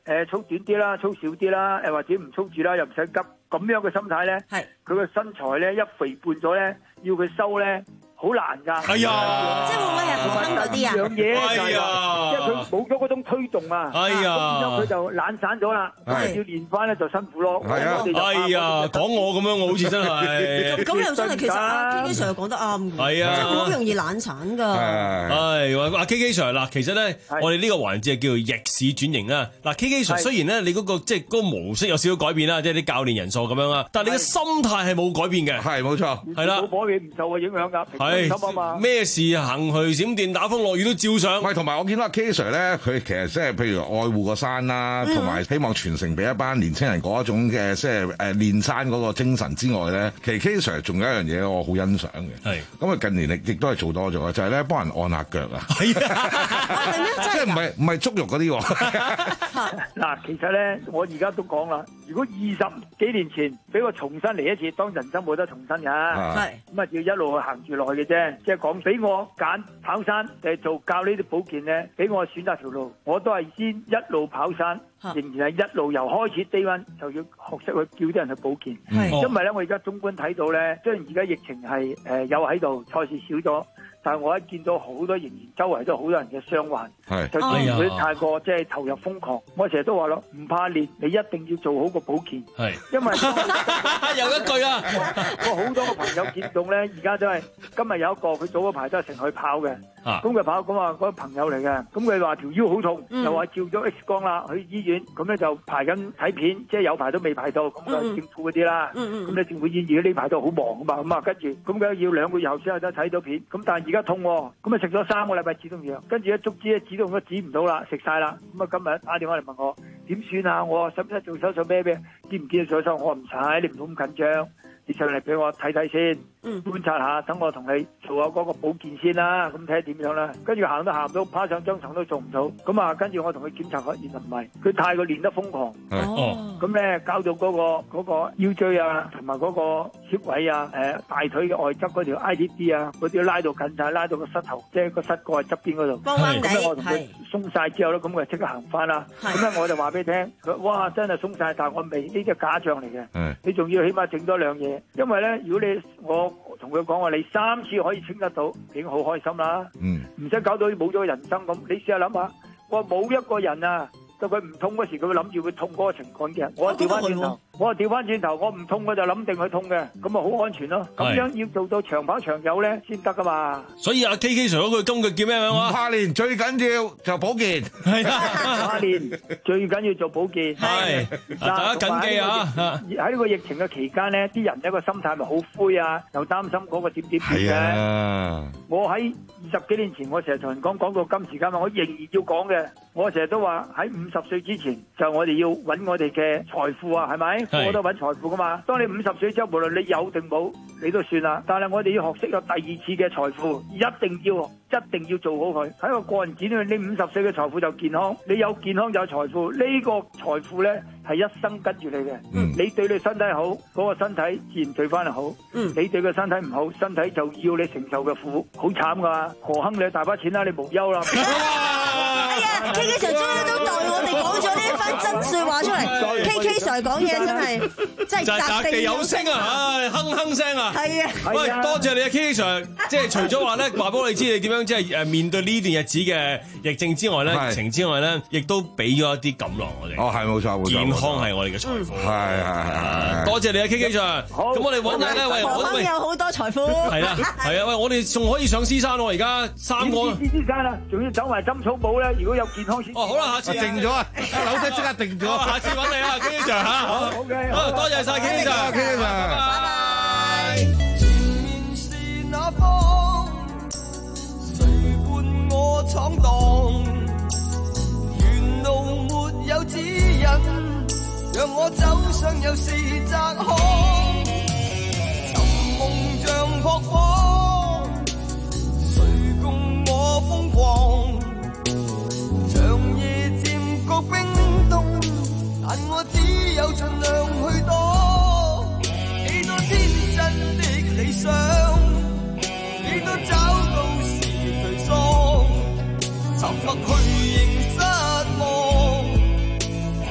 誒操短啲啦，操少啲啦，誒或者唔操住啦，又唔使急，咁樣嘅心態咧，係佢個身材咧一肥胖咗咧，要佢收咧。好難㗎， 係呀， 即係會唔會係好慳嗰啲啊？ 樣嘢就係係話，即係佢冇咗嗰種推動啊， 係呀， 咁之後佢就懶散咗啦，咁要練翻咧就辛苦咯。 係啊， 哎呀，講我咁樣，我好似真係咁又真係，其實阿 K K Sir 講得啱嘅， 係啊， 真係好容易懶散㗎。 係，阿 K K Sir 嗱，其實咧，我哋呢個環節叫做逆市轉型啊。嗱 ，K K Sir 雖然咧你嗰個即係嗰個模式有少少改變啦，即係啲教練人數咁樣啦，但係你嘅心態係冇改變嘅。 係冇錯， 係啦， 老火你唔受個影響㗎， 係心啊嘛。 咩事行去閃電打風落雨都照上。 喂，同埋我見到阿 K Sir 咧，佢其實即係譬如愛護個山啦，同埋希望傳承俾一班年青人嗰一種嘅即係誒練山嗰個精神之外咧，其實 K Sir 仲有一樣嘢我好欣賞嘅。係咁啊，近年亦亦都係做多咗，就係咧幫人按下腳啊。係啊，即係唔係唔係足肉嗰啲喎。 嗱，其實咧，我而家都講啦，如果二十幾年前俾我重新嚟一次，當人生冇得重新㗎，係咁啊，要一路去行住落去嘅啫。即係講俾我揀跑山定做教呢啲保健咧，俾我選擇條路，我都係先一路跑山，仍然係一路由開始低溫就要學識去叫啲人去保健。因為咧，我而家綜觀睇到咧，雖然而家疫情係誒、呃、有喺度，賽事少咗。但係我一見到好多仍然周圍都有好多人嘅傷患，就自然佢太過即係投入瘋狂。我成日都話咯，唔怕練，你一定要做好個保健。係，因為有一句啊， 我好多個朋友見到咧，而家都係今日有一個佢早嗰排都係成日去跑嘅，咁佢跑咁啊嗰個朋友嚟嘅，咁佢話條腰好痛，又話照咗 X 光啦，去醫院，咁咧就排緊睇片，即係有排都未排到，咁就政府嗰啲啦，咁你政府醫院呢排都好忙啊嘛，咁啊跟住咁佢要兩個月後先有得睇到片，咁但係而家痛喎，咁啊食咗三個禮拜止痛藥，跟住一捉止咧止痛都止唔到啦，食晒啦，咁啊今日打電話嚟問我點算啊？我使唔使做手術咩咩？見唔見到手術？我話唔使，你唔好咁緊張，你上嚟俾我睇睇先。嗯、觀察下，等我同你做下嗰個保健先啦，咁睇下點樣啦。跟住行都行唔到，爬上張床都做唔到。咁啊，跟住我同佢檢查發現唔係，佢太過練得瘋狂。哦，咁咧搞到嗰、嗰個嗰個腰椎啊，同埋嗰個脅位啊，誒、呃、大腿嘅外側嗰條 I T D 啊，嗰啲拉到緊晒，拉到個膝頭，即係個膝蓋側邊嗰度。咁咧我同佢鬆晒之後咧，咁佢即刻行翻啦。咁咧我就話俾你聽，佢哇真係鬆晒，但係我未呢啲假象嚟嘅。你仲要起碼整多兩嘢，因為咧如果你我。同佢講話，你三次可以清得到，已經好開心啦。嗯，唔使搞到冇咗人生咁。你試下諗下，我冇一個人啊，到佢唔痛嗰時，佢會諗住會痛嗰個情況嘅。我調翻轉頭，我調翻轉頭，我唔痛我就諗定佢痛嘅，咁啊好安全咯。咁樣要做到長跑長有咧先得噶嘛。所以阿 K K Sir 嗰句金句叫咩名話？唔怕練，最緊要就保健。係啊，唔怕練，最緊要做保健。係，大家謹記啊！喺呢個疫情嘅期間咧，啲人一個心態咪好灰啊，又擔心嗰個點點點嘅。係啊，我喺二十幾年前，我成日同人講，講到今時今日，我仍然要講嘅。我成日都話喺五十歲之前，就我哋要揾我哋嘅財富啊，係咪？我都揾財富噶嘛。當你五十歲之後，無論你有定冇，你都算啦。但係我哋要學識有第二次嘅財富，一定要一定要做好佢。喺個個人展裏，你五十歲嘅財富就健康，你有健康就有財富。呢個財富咧係一生跟住你嘅。嗯，你對你身體好，嗰個身體自然對翻嚟好。嗯，你對個身體唔好，身體就要你承受嘅苦，好慘噶。何亨你大把錢啦，你無憂啦。哎呀 ，K K Sir 終於都代我哋講咗呢一番真説話出嚟。K K Sir 講嘢真係真係擲地有聲啊！唉，哼哼聲啊！係啊， 喂，多謝你啊 K K Sir， 即係除咗話咧話俾我哋知你點樣即係誒面對呢段日子嘅疫症之外咧，疫情之外咧，亦都俾咗一啲錦囊我哋。哦，係冇錯冇錯，健康係我哋嘅財富。係係係，多謝你啊 K K Sir。好，咁我哋揾日咧，喂，我哋有好多財富。係啦係啊，喂，我哋仲可以上獅山喎，而家三個。 獅山啊，仲要走埋針草堡咧，如果有健康先。 哦，好啦，下次定咗啊，樓仔即刻定咗，下次揾你啊 K K Sir 嚇。好 ，OK， 好，多謝晒 K K Sir，K K Sir， 拜拜。前面是那方，誰伴我闖蕩？沿路沒有指引，讓我走上又是窄巷。尋夢像撲火，誰共我瘋狂？長夜漸覺冰凍，但我只有盡量去躲。幾多天真的理想，幾多找到時頹喪，沉默去仍失望。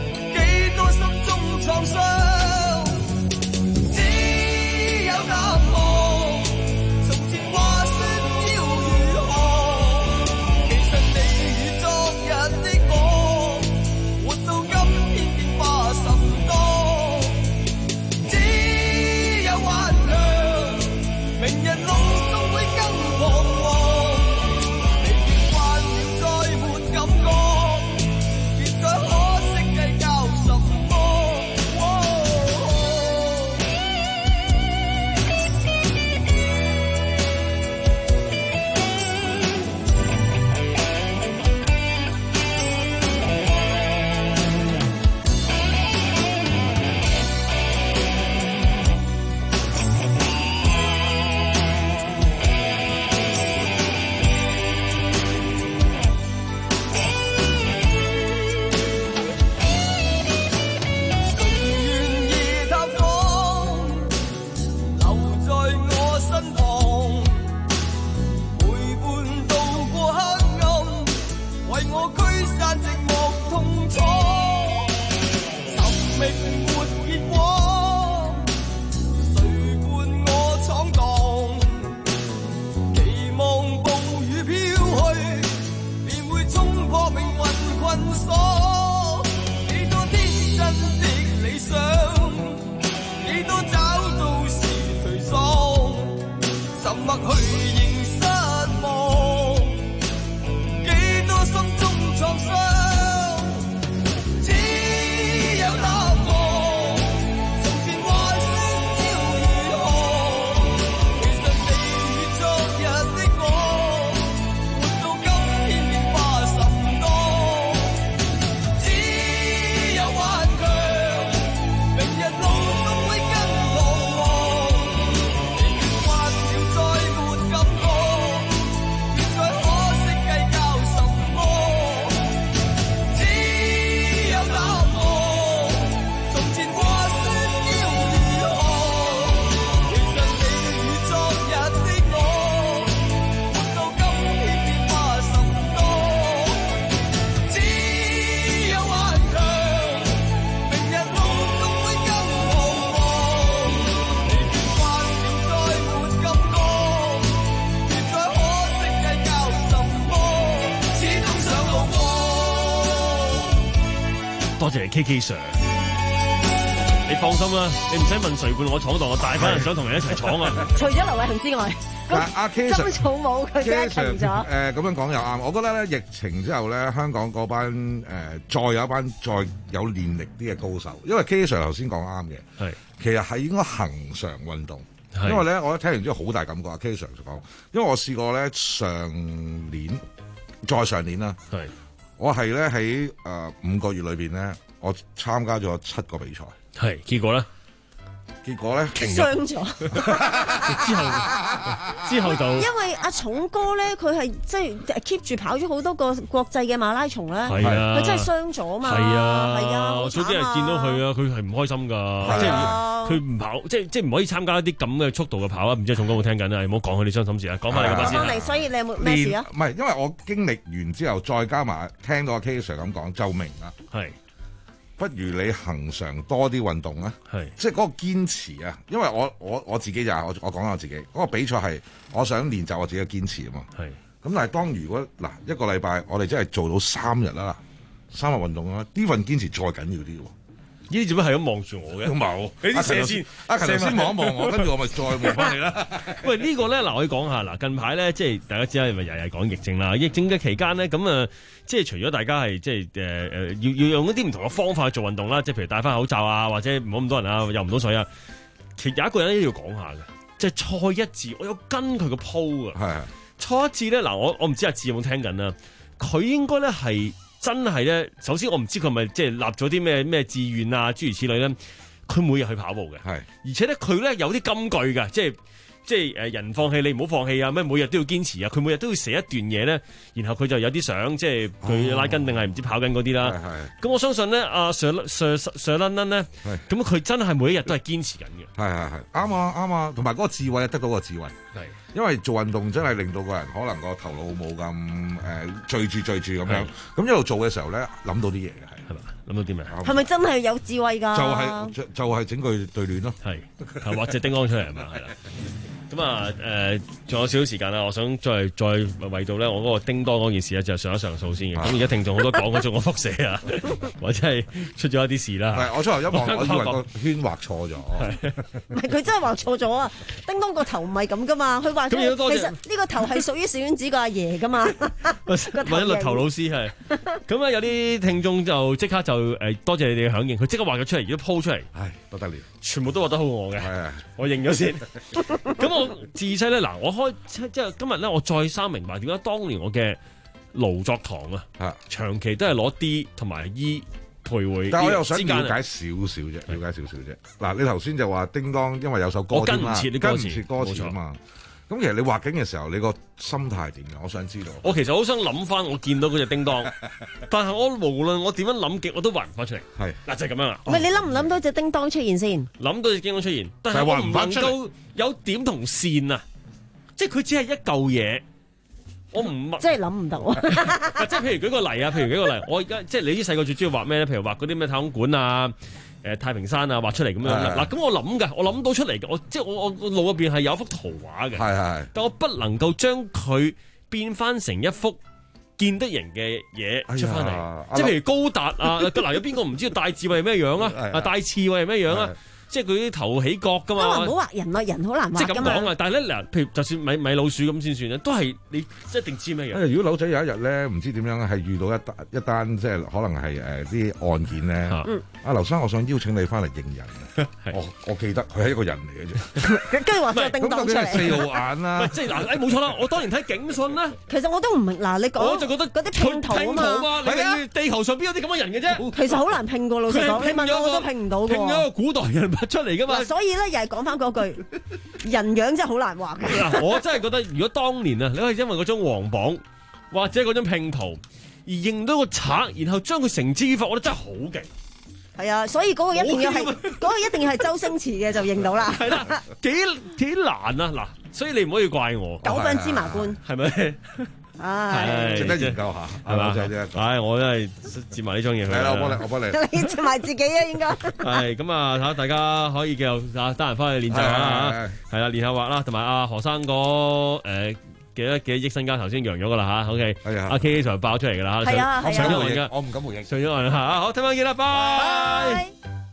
多謝 K K Sir。你放心啦，你唔使問誰伴我闖蕩，我大班人想同你一齊闖啊！ 除咗劉偉恒之外， 阿 K 金草舞佢真係停咗。 誒咁樣講又啱，我覺得咧疫情之後咧，香港嗰班誒、呃、再有一班再有練力啲嘅高手，因為 K Sir 頭先講啱嘅，係其實係應該恒常運動，因為咧我聽完之後好大感覺。阿 K Sir 就講，因為我試過咧上年再上年啦，係我係咧喺誒五個月裏邊咧，我參加咗七個比賽。 係，結果咧？ 結果咧， 傷咗。 之後之後就因為阿重哥咧，佢係即係 keep 住跑咗好多個國際嘅馬拉松咧， 係啊， 佢真係傷咗嘛。 係啊， 係啊， 我早幾日見到佢啊，佢係唔開心㗎，即係佢唔跑，即係即係唔可以參加一啲咁嘅速度嘅跑啊！唔知重哥有冇聽緊啊？唔好講佢啲傷心事啊，講翻你嗰筆先。 講嚟，所以你有冇咩事啊？ 唔係，因為我經歷完之後，再加埋聽到阿 K Sir 咁講，就明啦。 係。 不如你恒常多啲運動啊，係即係嗰個堅持啊，因為我我我自己就係我我講下我自己嗰個比賽係我想練習我自己嘅堅持啊嘛，係咁但係當如果嗱一個禮拜我哋真係做到三日啦，三日運動啊，呢份堅持再緊要啲喎。 呢啲做乜係咁望住我嘅？ 冇， 你啲射線， 阿陳先望一望我，跟住我咪再望翻你啦。 喂，呢個咧嗱，我要講下嗱，近排咧即係大家知啦，咪日日講疫症啦。疫症嘅期間咧，咁啊，即係除咗大家係即係誒誒，要要用一啲唔同嘅方法去做運動啦，即係譬如戴翻口罩啊，或者唔好咁多人啊，游唔到水啊。其實有一個人都要講下嘅，即係蔡一智，我有跟佢個 po 啊。係蔡一智咧，嗱，我我唔知阿智有冇聽緊啊？佢應該咧係。真係咧，首先我唔知佢係咪即係立咗啲咩咩志願啊，諸如此類咧。佢每日去跑步嘅，係而且咧佢咧有啲金句嘅，即係即係誒人放棄你唔好放棄啊，咩每日都要堅持啊。佢每日都要寫一段嘢咧，然後佢就有啲相，即係佢拉筋定係唔知跑緊嗰啲啦。咁我相信咧，阿 Sir Sir Sir Lun 咧，咁佢真係每一日都係堅持緊嘅。係係係，啱啊啱啊，同埋嗰個智慧得到個智慧。係。因為做運動真係令到個人可能個頭腦冇咁誒聚住聚住咁樣，咁一路做嘅時候咧諗到啲嘢嘅係，係嘛？諗到啲咩？ 係咪真係有智慧㗎？ 就係就就係整句對聯咯， 係或者叮當出嚟係嘛？係啦。咁啊誒，仲有少少時間啦，我想再再為到咧我嗰個叮當嗰件事咧，就上一上訴先嘅。咁而家聽眾好多講嗰種我輻射啊，或者係出咗一啲事啦。 係我出頭一望，我以為個圈畫錯咗。 唔係佢真係畫錯咗啊！叮當個頭唔係咁噶嘛，佢畫咗其實呢個頭係屬於小丸子個阿爺噶嘛。 或者律頭老師係。咁啊有啲聽眾就即刻就誒多謝你哋嘅響應，佢即刻畫咗出嚟，而家 po 出嚟。 唉，不得了， 全部都畫得好我嘅。係我認咗先。咁我自細咧，嗱，我開即係今日咧，我再三明白點解當年我嘅勞作堂啊，長期都係攞 D 同埋 E 徘徊。 但係我又想了解少少啫，了解少少啫。嗱，你頭先就話叮當，因為有首歌， 我跟唔切啲歌詞， 跟唔切歌詞啊嘛。咁其實你畫景嘅時候，你個心態點嘅？我想知道。 我其實好想諗翻我見到嗰隻叮當，但係我無論我點樣諗極，我都畫唔翻出嚟。係嗱，就係咁樣啦。 唔係你諗唔諗到隻叮當出現先？ 諗到隻叮當出現，但係我唔能夠有點同線啊！即係佢只係一嚿嘢，我唔即係諗唔到啊！ 即係譬如舉個例啊，譬如舉個例，我而家即係你啲細個最中意畫咩咧？譬如畫嗰啲咩太空館啊、誒太平山啊，畫出嚟咁樣啦。嗱，咁我諗㗎，我諗到出嚟嘅，我即係我我腦入邊係有一幅圖畫嘅，係係，但我不能夠將佢變翻成一幅見得人嘅嘢出翻嚟。即係譬如高達啊，嗱有邊個唔知道大智慧係咩樣啊？啊大刺猬係咩樣啊？即係佢啲頭起角噶嘛， 都話唔好畫人啊，人好難畫。 即係咁講啊！但係咧嗱，譬如就算米米老鼠咁先算咧，都係你一定知咩樣。 如果佬仔有一日咧，唔知點樣係遇到一單一單即係可能係誒啲案件咧。嗯，阿劉生，我想邀請你翻嚟認人。我我記得佢係一個人嚟嘅啫。 跟住話咗叮當出嚟。 四號眼啦， 即係嗱，誒冇錯啦。我當年睇警訊咧， 其實我都唔明嗱，你講我就覺得嗰啲拼圖啊嘛， 係啊，地球上邊有啲咁嘅人嘅啫。 其實好難拼過，老實講，你問我我都拼唔到。 拼咗個古代人物出嚟噶嘛。 所以咧，又係講翻嗰句，人樣真係好難畫嘅。 嗱，我真係覺得，如果當年啊，你可以因為嗰張黃榜或者嗰張拼圖而認到個賊，然後將佢繩之於法，我覺得真係好勁。 係啊，所以嗰個一定要係嗰個一定要係周星馳嘅就認到啦。 係啦，幾幾難啊！嗱，所以你唔可以怪我。 九品芝麻官係咪？ 唉， 值得研究下，係嘛？ 唉，我真係接埋呢張嘢去。 係啦，我幫你，我幫你。 你接埋自己啊，應該。 係咁啊，睇下大家可以繼續啊，得閒翻去練習下啦。係啦，練下畫啦，同埋阿何生個誒幾多幾多億身家，頭先揚咗噶啦嚇。OK， 係啊， 阿 K K 就爆出嚟㗎啦。 係啊係啊， 我唔敢回應，我唔敢回應。 上咗岸嚇，好，聽晚見啦，拜。